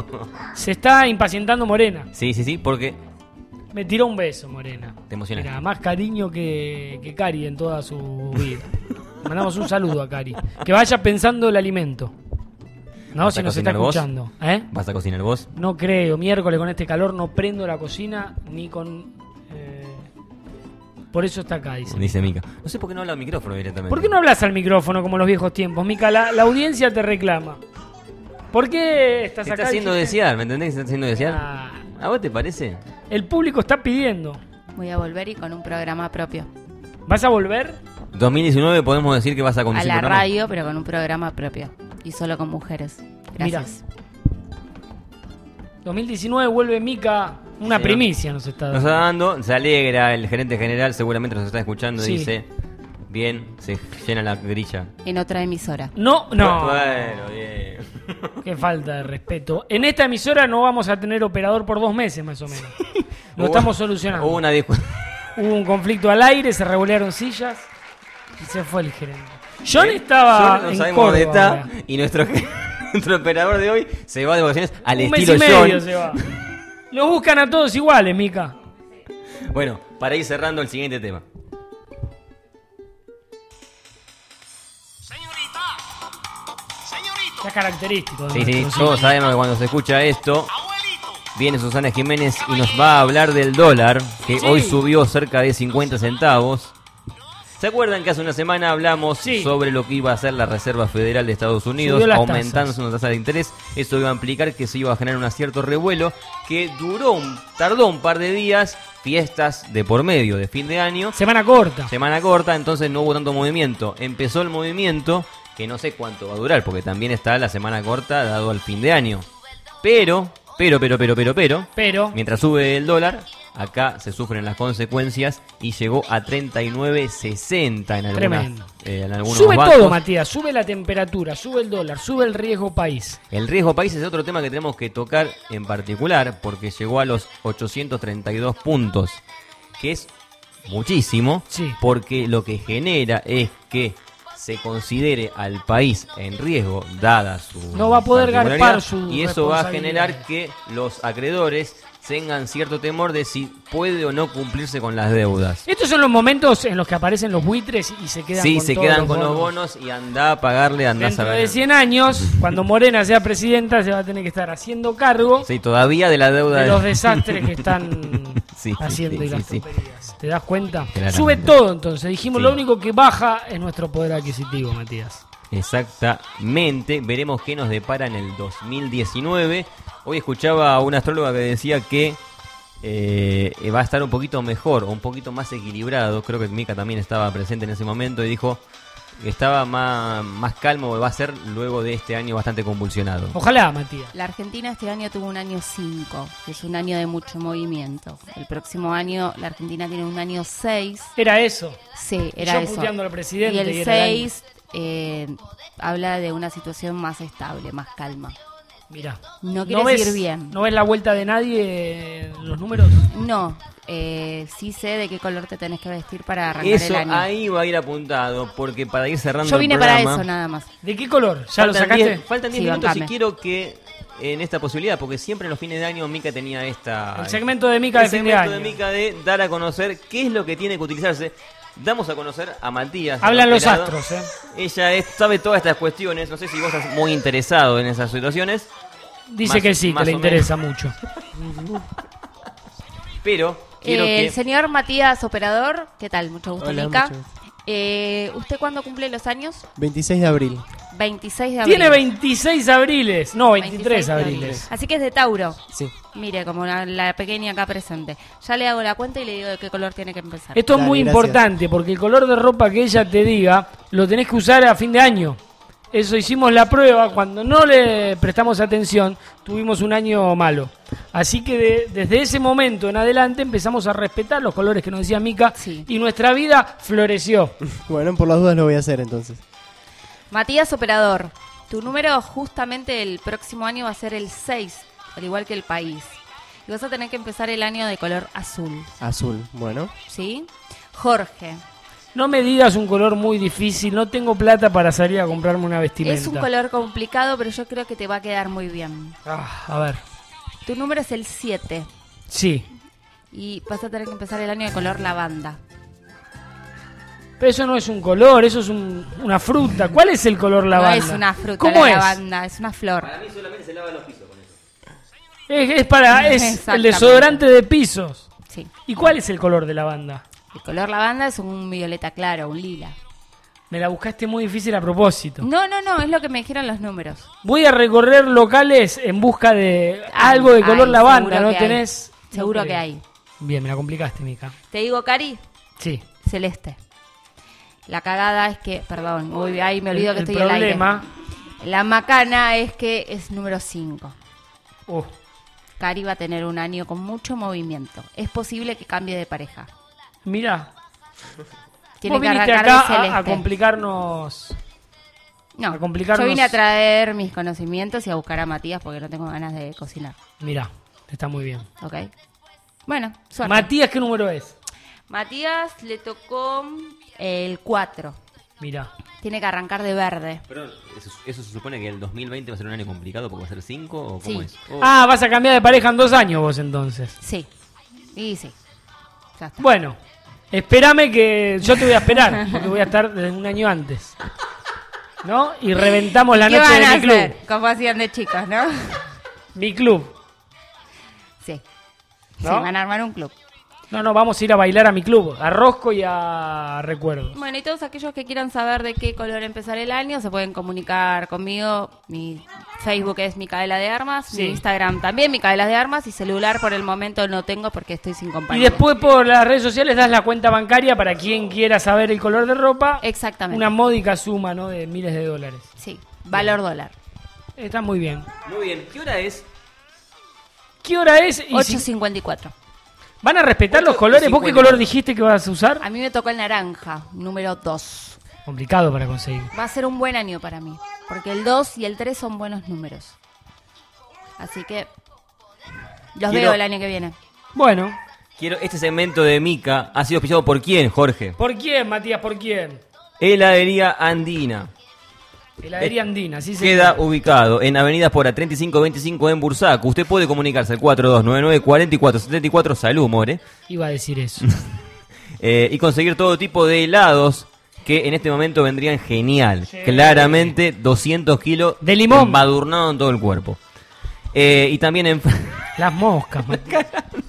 Se está impacientando Morena. Sí, sí, sí, porque... Me tiró un beso, Morena. Te emocionaste. Mira, más cariño que, que Cari en toda su vida. Mandamos un saludo a Cari. Que vaya pensando el alimento. No, ¿Vas si a nos está cocinar vos? escuchando. ¿Eh? ¿Vas a cocinar vos? No creo, miércoles con este calor no prendo la cocina ni con... eh, Por eso está acá, dice. Dice Mica. No sé por qué no habla al micrófono directamente. ¿Por qué no hablas al micrófono como en los viejos tiempos? Mica, la, la audiencia te reclama. ¿Por qué estás Se acá? está haciendo dijiste? desear, ¿me entendés que se está haciendo desear? Ah. ¿A vos te parece? El público está pidiendo. Voy a volver y con un programa propio. ¿Vas a volver? dos mil diecinueve podemos decir que vas a A conducir la un programa. radio, pero con un programa propio. Y solo con mujeres. Gracias. dos mil diecinueve vuelve Mica. Una Sí, primicia nos está Nos dando. está dando, se alegra, el gerente general seguramente nos está escuchando, Sí. dice, bien, se llena la grilla. En otra emisora. No, no. Bueno, bien. Qué falta de respeto. En esta emisora no vamos a tener operador por dos meses más o menos. Lo estamos solucionando. Hubo una discusión. Hubo un conflicto al aire, se revolearon sillas y se fue el gerente. John estaba John no en sabemos dónde Córdoba. está ahora. y nuestro, nuestro operador de hoy se va de vacaciones al Un mes estilo y medio John. se va. Lo buscan a todos iguales, Mica. Bueno, para ir cerrando el siguiente tema. Ya característico. de Sí, sí, nuestro todos sitio. sabemos que cuando se escucha esto, viene Susana Jiménez y nos va a hablar del dólar, que Sí. hoy subió cerca de cincuenta centavos. ¿Se acuerdan que hace una semana hablamos Sí. sobre lo que iba a hacer la Reserva Federal de Estados Unidos, Subió las aumentando tasas. una tasa de interés? Eso iba a implicar que se iba a generar un cierto revuelo que duró, un, tardó un par de días, fiestas de por medio de fin de año. Semana corta. Semana corta, entonces no hubo tanto movimiento. Empezó el movimiento, que no sé cuánto va a durar, porque también está la semana corta dado al fin de año. Pero, pero, pero, pero, pero, pero, Pero, mientras sube el dólar, acá se sufren las consecuencias y llegó a treinta y nueve sesenta en, algunas, Tremendo. eh, en algunos sube bancos. todo, Matías. Sube la temperatura, sube el dólar, sube el riesgo país. El riesgo país es otro tema que tenemos que tocar en particular, porque llegó a los ochocientos treinta y dos puntos, que es muchísimo, Sí. porque lo que genera es que se considere al país en riesgo, dada su No va a poder particularidad, garpar su y eso va a responsabilidad. generar que los acreedores tengan cierto temor de si puede o no cumplirse con las deudas. Estos son los momentos en los que aparecen los buitres y se quedan Sí, con se todos quedan los con bonos. los bonos y anda a pagarle, anda a Dentro saber. de cien años, cuando Morena sea presidenta, se va a tener que estar haciendo cargo Sí, todavía de la deuda de de- los desastres que están Sí, haciendo sí, y las sí, sí. tonterías. ¿Te das cuenta? Claramente. Sube todo entonces. Dijimos Sí. lo único que baja es nuestro poder adquisitivo, Matías. Exactamente, veremos qué nos depara en el dos mil diecinueve. Hoy escuchaba a una astróloga que decía que eh, va a estar un poquito mejor o un poquito más equilibrado. Creo que Mica también estaba presente en ese momento y dijo que estaba más, más calmo, va a ser luego de este año bastante convulsionado. Ojalá, Matías. La Argentina este año tuvo un año cinco, que es un año de mucho movimiento. El próximo año la Argentina tiene un año seis. Era eso. Sí, era Yo eso. puteando al presidente. Y el y era el año. seis eh, habla de una situación más estable, más calma. Mirá. No quiere ves, decir bien. ¿No ves la vuelta de nadie en los números? No, eh, sí sé de qué color te tenés que vestir para arrancar Eso el año. ahí va a ir apuntado, porque para ir cerrando Yo vine el para programa, eso nada más. ¿De qué color? ¿Ya lo faltan sacaste? diez faltan diez Sí, minutos y bancame. quiero que en esta posibilidad, porque siempre en los fines de año Mica tenía esta... El segmento de Mica el de fin de segmento año. Mica de dar a conocer qué es lo que tiene que utilizarse. Damos a conocer a Matías. Hablan el los operador. astros, ¿eh? Ella es- sabe todas estas cuestiones. No sé si vos estás muy interesado en esas situaciones. Dice Más- que sí, más que le o interesa mucho. Pero quiero Eh, que... El señor Matías Operador, ¿qué tal? Mucho gusto, Hola, Mica. mucho gusto. Eh, ¿Usted cuándo cumple los años? veintiséis de abril. veintiséis de abril. Tiene veintiséis abriles. No, veintitrés veintiséis de abriles. Así que es de Tauro. Sí. Mire, como la, la pequeña acá presente. Ya le hago la cuenta y le digo de qué color tiene que empezar. Esto es Dale, muy gracias. importante porque el color de ropa que ella te diga lo tenés que usar a fin de año. Eso hicimos la prueba. Cuando no le prestamos atención, tuvimos un año malo. Así que de- desde ese momento en adelante empezamos a respetar los colores que nos decía Mica Sí. y nuestra vida floreció. Bueno, por las dudas lo voy a hacer entonces. Matías Operador, tu número justamente el próximo año va a ser el seis, al igual que el país. Y vas a tener que empezar el año de color azul, Azul, bueno. ¿sí? Jorge, No me digas un color muy difícil. No tengo plata para salir a comprarme una vestimenta. es un color complicado, pero yo creo que te va a quedar muy bien. Ah, a ver. Tu número es el siete Sí. y vas a tener que empezar el año de color lavanda. Pero eso no es un color, eso es un- una fruta. ¿Cuál es el color lavanda? No es una fruta ¿Cómo la es? lavanda, es una flor. Para mí solamente se lavan los pisos con eso. Es, es para es el Exactamente. desodorante de pisos. Sí. ¿Y cuál es el color de lavanda? El color lavanda es un violeta claro, un lila. Me la buscaste muy difícil a propósito. No, no, no, es lo que me dijeron los números. Voy a recorrer locales en busca de algo de color Ay, lavanda, seguro ¿no que hay. tenés? Seguro No que creo. hay. Bien, me la complicaste, Mica. Te digo, Cari, Sí. celeste. La cagada es que, perdón, uy, ahí me olvido El- que el estoy al aire. problema- La macana es que es número cinco. Uh, Cari va a tener un año con mucho movimiento. Es posible que cambie de pareja. mira, Tiene vos que viniste arrancar acá de a- a, celeste. complicarnos. No, a complicarnos. yo vine a traer mis conocimientos y a buscar a Matías porque no tengo ganas de cocinar. Mira, está muy bien. ¿Ok? Bueno, suerte. Matías, ¿qué número es? Matías le tocó el cuatro. Mira. Tiene que arrancar de verde. Pero eso, eso se supone que el dos mil veinte va a ser un año complicado porque va a ser cinco o cómo Sí. es. Oh. Ah, vas a cambiar de pareja en dos años vos entonces. Sí. Y sí. Ya está. Bueno, espérame que yo te voy a esperar, porque voy a estar desde un año antes. ¿No? Y reventamos la ¿Qué noche van de a mi club. hacer? Como hacían de chicos, ¿no? Mi club. Sí. ¿No? Sí, van a armar un club. No, no, vamos a ir a bailar a mi club, a Rosco y a Recuerdo. Bueno, y todos aquellos que quieran saber de qué color empezar el año se pueden comunicar conmigo. Mi Facebook es Micaela de Armas, Sí. mi Instagram también Micaela de Armas y celular por el momento no tengo porque estoy sin Y compañía. después por las redes sociales das la cuenta bancaria para quien quiera saber el color de ropa. Exactamente. Una módica suma, ¿no? De miles de dólares. Sí, valor dólar. Está muy bien. Muy bien, ¿qué hora es? ¿Qué hora es? Y si- ocho cincuenta y cuatro. ¿Van a respetar los colores? ¿Vos qué color dijiste que vas a usar? A mí me tocó el naranja, número dos. Complicado para conseguir. Va a ser un buen año para mí, porque el dos y el tres son buenos números. Así que los Quiero- veo el año que viene. Bueno. Quiero, este segmento de Mica ha sido auspiciado por quién, Jorge. ¿Por quién, Matías? ¿Por quién? Heladería Andina. Heladería Andina, sí se Queda ubicado en Avenida Pora treinta y cinco veinticinco en Bursaco. Usted puede comunicarse al cuatro dos nueve nueve cuatro cuatro siete cuatro. Salud, More. Iba a decir eso. Eh, y conseguir todo tipo de helados que en este momento vendrían genial. Claramente doscientos kilos de limón embadurnado en todo el cuerpo. Eh, y también en... Las moscas, Matías.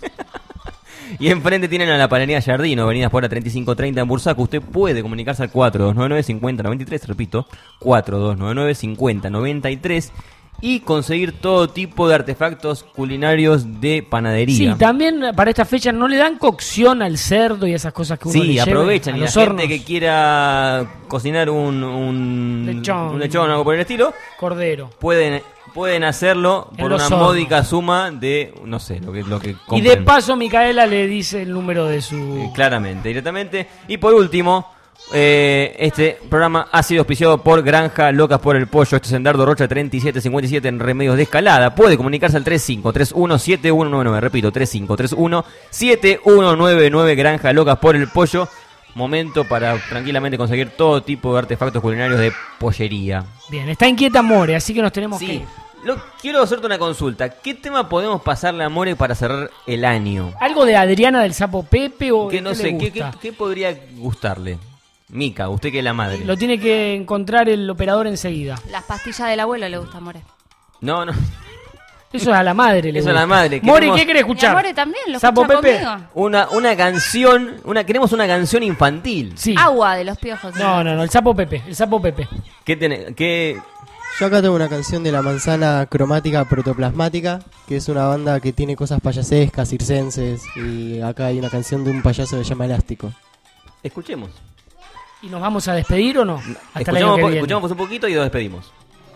Y enfrente tienen a la panadería Jardino, Avenida Pora treinta y cinco treinta en Bursaco. Usted puede comunicarse al cuatro dos nueve nueve cinco cero nueve tres, repito, cuatro dos nueve nueve cinco cero nueve tres y conseguir todo tipo de artefactos culinarios de panadería. Sí, también para esta fecha no le dan cocción al cerdo y esas cosas que uno le Sí, lleve aprovechan. a Y la los gente hornos. que quiera cocinar un, un Lechón. un lechón o algo por el estilo, Cordero. pueden pueden hacerlo En por los una hornos. módica suma de, no sé, lo que, lo que Y compren. de paso Micaela le dice el número de su... Claramente, directamente. Y por último, eh, este programa ha sido auspiciado por Granja Locas por el Pollo. Esto es en Dardo Rocha treinta y siete cincuenta y siete en Remedios de Escalada. Puede comunicarse al tres cinco tres uno siete uno nueve nueve. Repito, tres cinco tres uno siete uno nueve nueve. Granja Locas por el Pollo. Momento para tranquilamente conseguir todo tipo de artefactos culinarios de pollería. Bien, está inquieta More, así que nos tenemos Sí. que ir. Lo, quiero hacerte una consulta. ¿Qué tema podemos pasarle a More para cerrar el año? ¿Algo de Adriana del Sapo Pepe o Que de no qué sé, le ¿qué, qué, gusta? qué podría gustarle? Mica, usted que es la madre. Lo tiene que encontrar el operador enseguida. Las pastillas del abuelo le gusta, More. No, no. Eso es a la madre. Le Eso es gusta. a la madre. More, Queremos- ¿qué quiere escuchar? Mi More también lo Sapo escucha Pepe. conmigo. Una, una canción, una queremos una canción infantil. Sí. Agua de los piojos. No, no, no, el Sapo Pepe, el Sapo Pepe. ¿Qué tiene? ¿Qué? Yo acá tengo una canción de la manzana cromática protoplasmática, que es una banda que tiene cosas payasescas, circenses, y acá hay una canción de un payaso que se llama Elástico. Escuchemos. ¿Y nos vamos a despedir o no? Hasta el año Escuchamos, que po- viene. escuchamos pues un poquito y nos despedimos.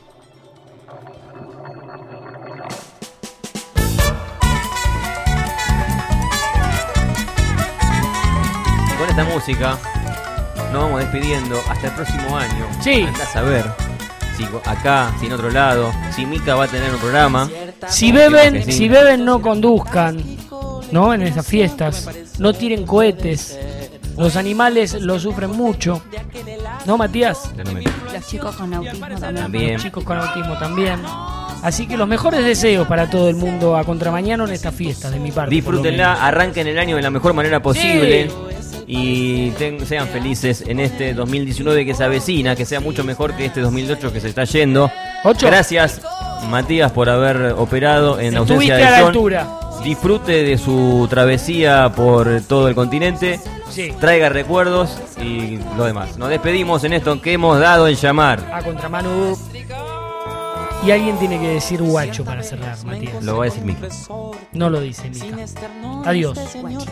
Y con esta música nos vamos despidiendo hasta el próximo año. Sí. Andá a saber si co- acá, si en otro lado, si Mica va a tener un programa. Si Dijimos beben, que sí. si beben no conduzcan, ¿no? En esas fiestas. No tiren cohetes. Los animales lo sufren mucho. ¿No, Matías? Los chicos con autismo también. También. Los chicos con autismo también. Así que los mejores deseos para todo el mundo a contramañana en estas fiestas, de mi parte. por lo Disfrútenla, menos. arranquen el año de la mejor manera posible. Y ten- sean felices en este dos mil diecinueve que se avecina, que sea mucho mejor que este dos mil ocho que se está yendo. ¿Ocho? Gracias, Matías, por haber operado en Estuviste ausencia a de la John. altura. Disfrute de su travesía por todo el continente. Sí. Traiga recuerdos y lo demás. Nos despedimos en esto que hemos dado en llamar. A contramano. Y alguien tiene que decir guacho para cerrar, Matías. Lo va a decir Mica. No lo dice Mica. Adiós. Se mostró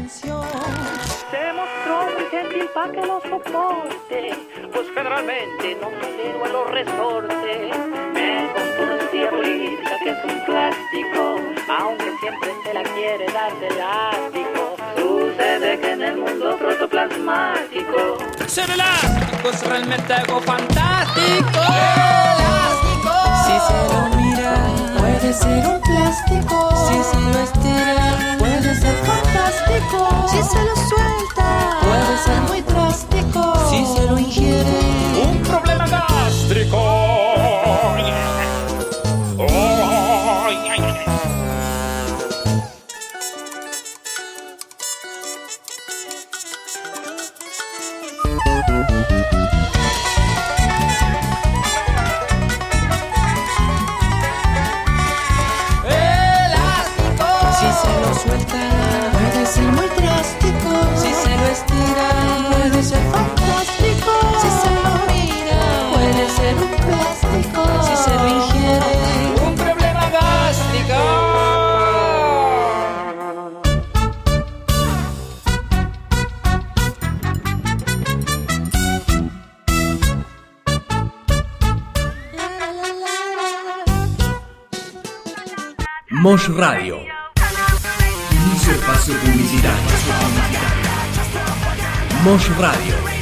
muy gentil para que lo soporte, pues generalmente no tolero a los resortes. Me contó una tía política que es un clásico, aunque siempre se la quiere dar de látigo. Sucede que en el mundo protoplasmático Ser elástico es realmente algo fantástico. si se lo mira, puede ser un plástico. Si se lo estira, puede puede ser fantástico. Si se lo suelta, puede ser muy drástico. Si se lo ingiere, un problema gástrico. Oh, ay, ay, ay. elástico. Si se lo suelta, puede ser muy drástico. Si se lo estira, puede ser fantástico. Si se lo mira, puede ser un plástico. Si se lo ingiere, un problema gástrico. Mosh Radio. Inicio espacio publicitario. Mosh Radio.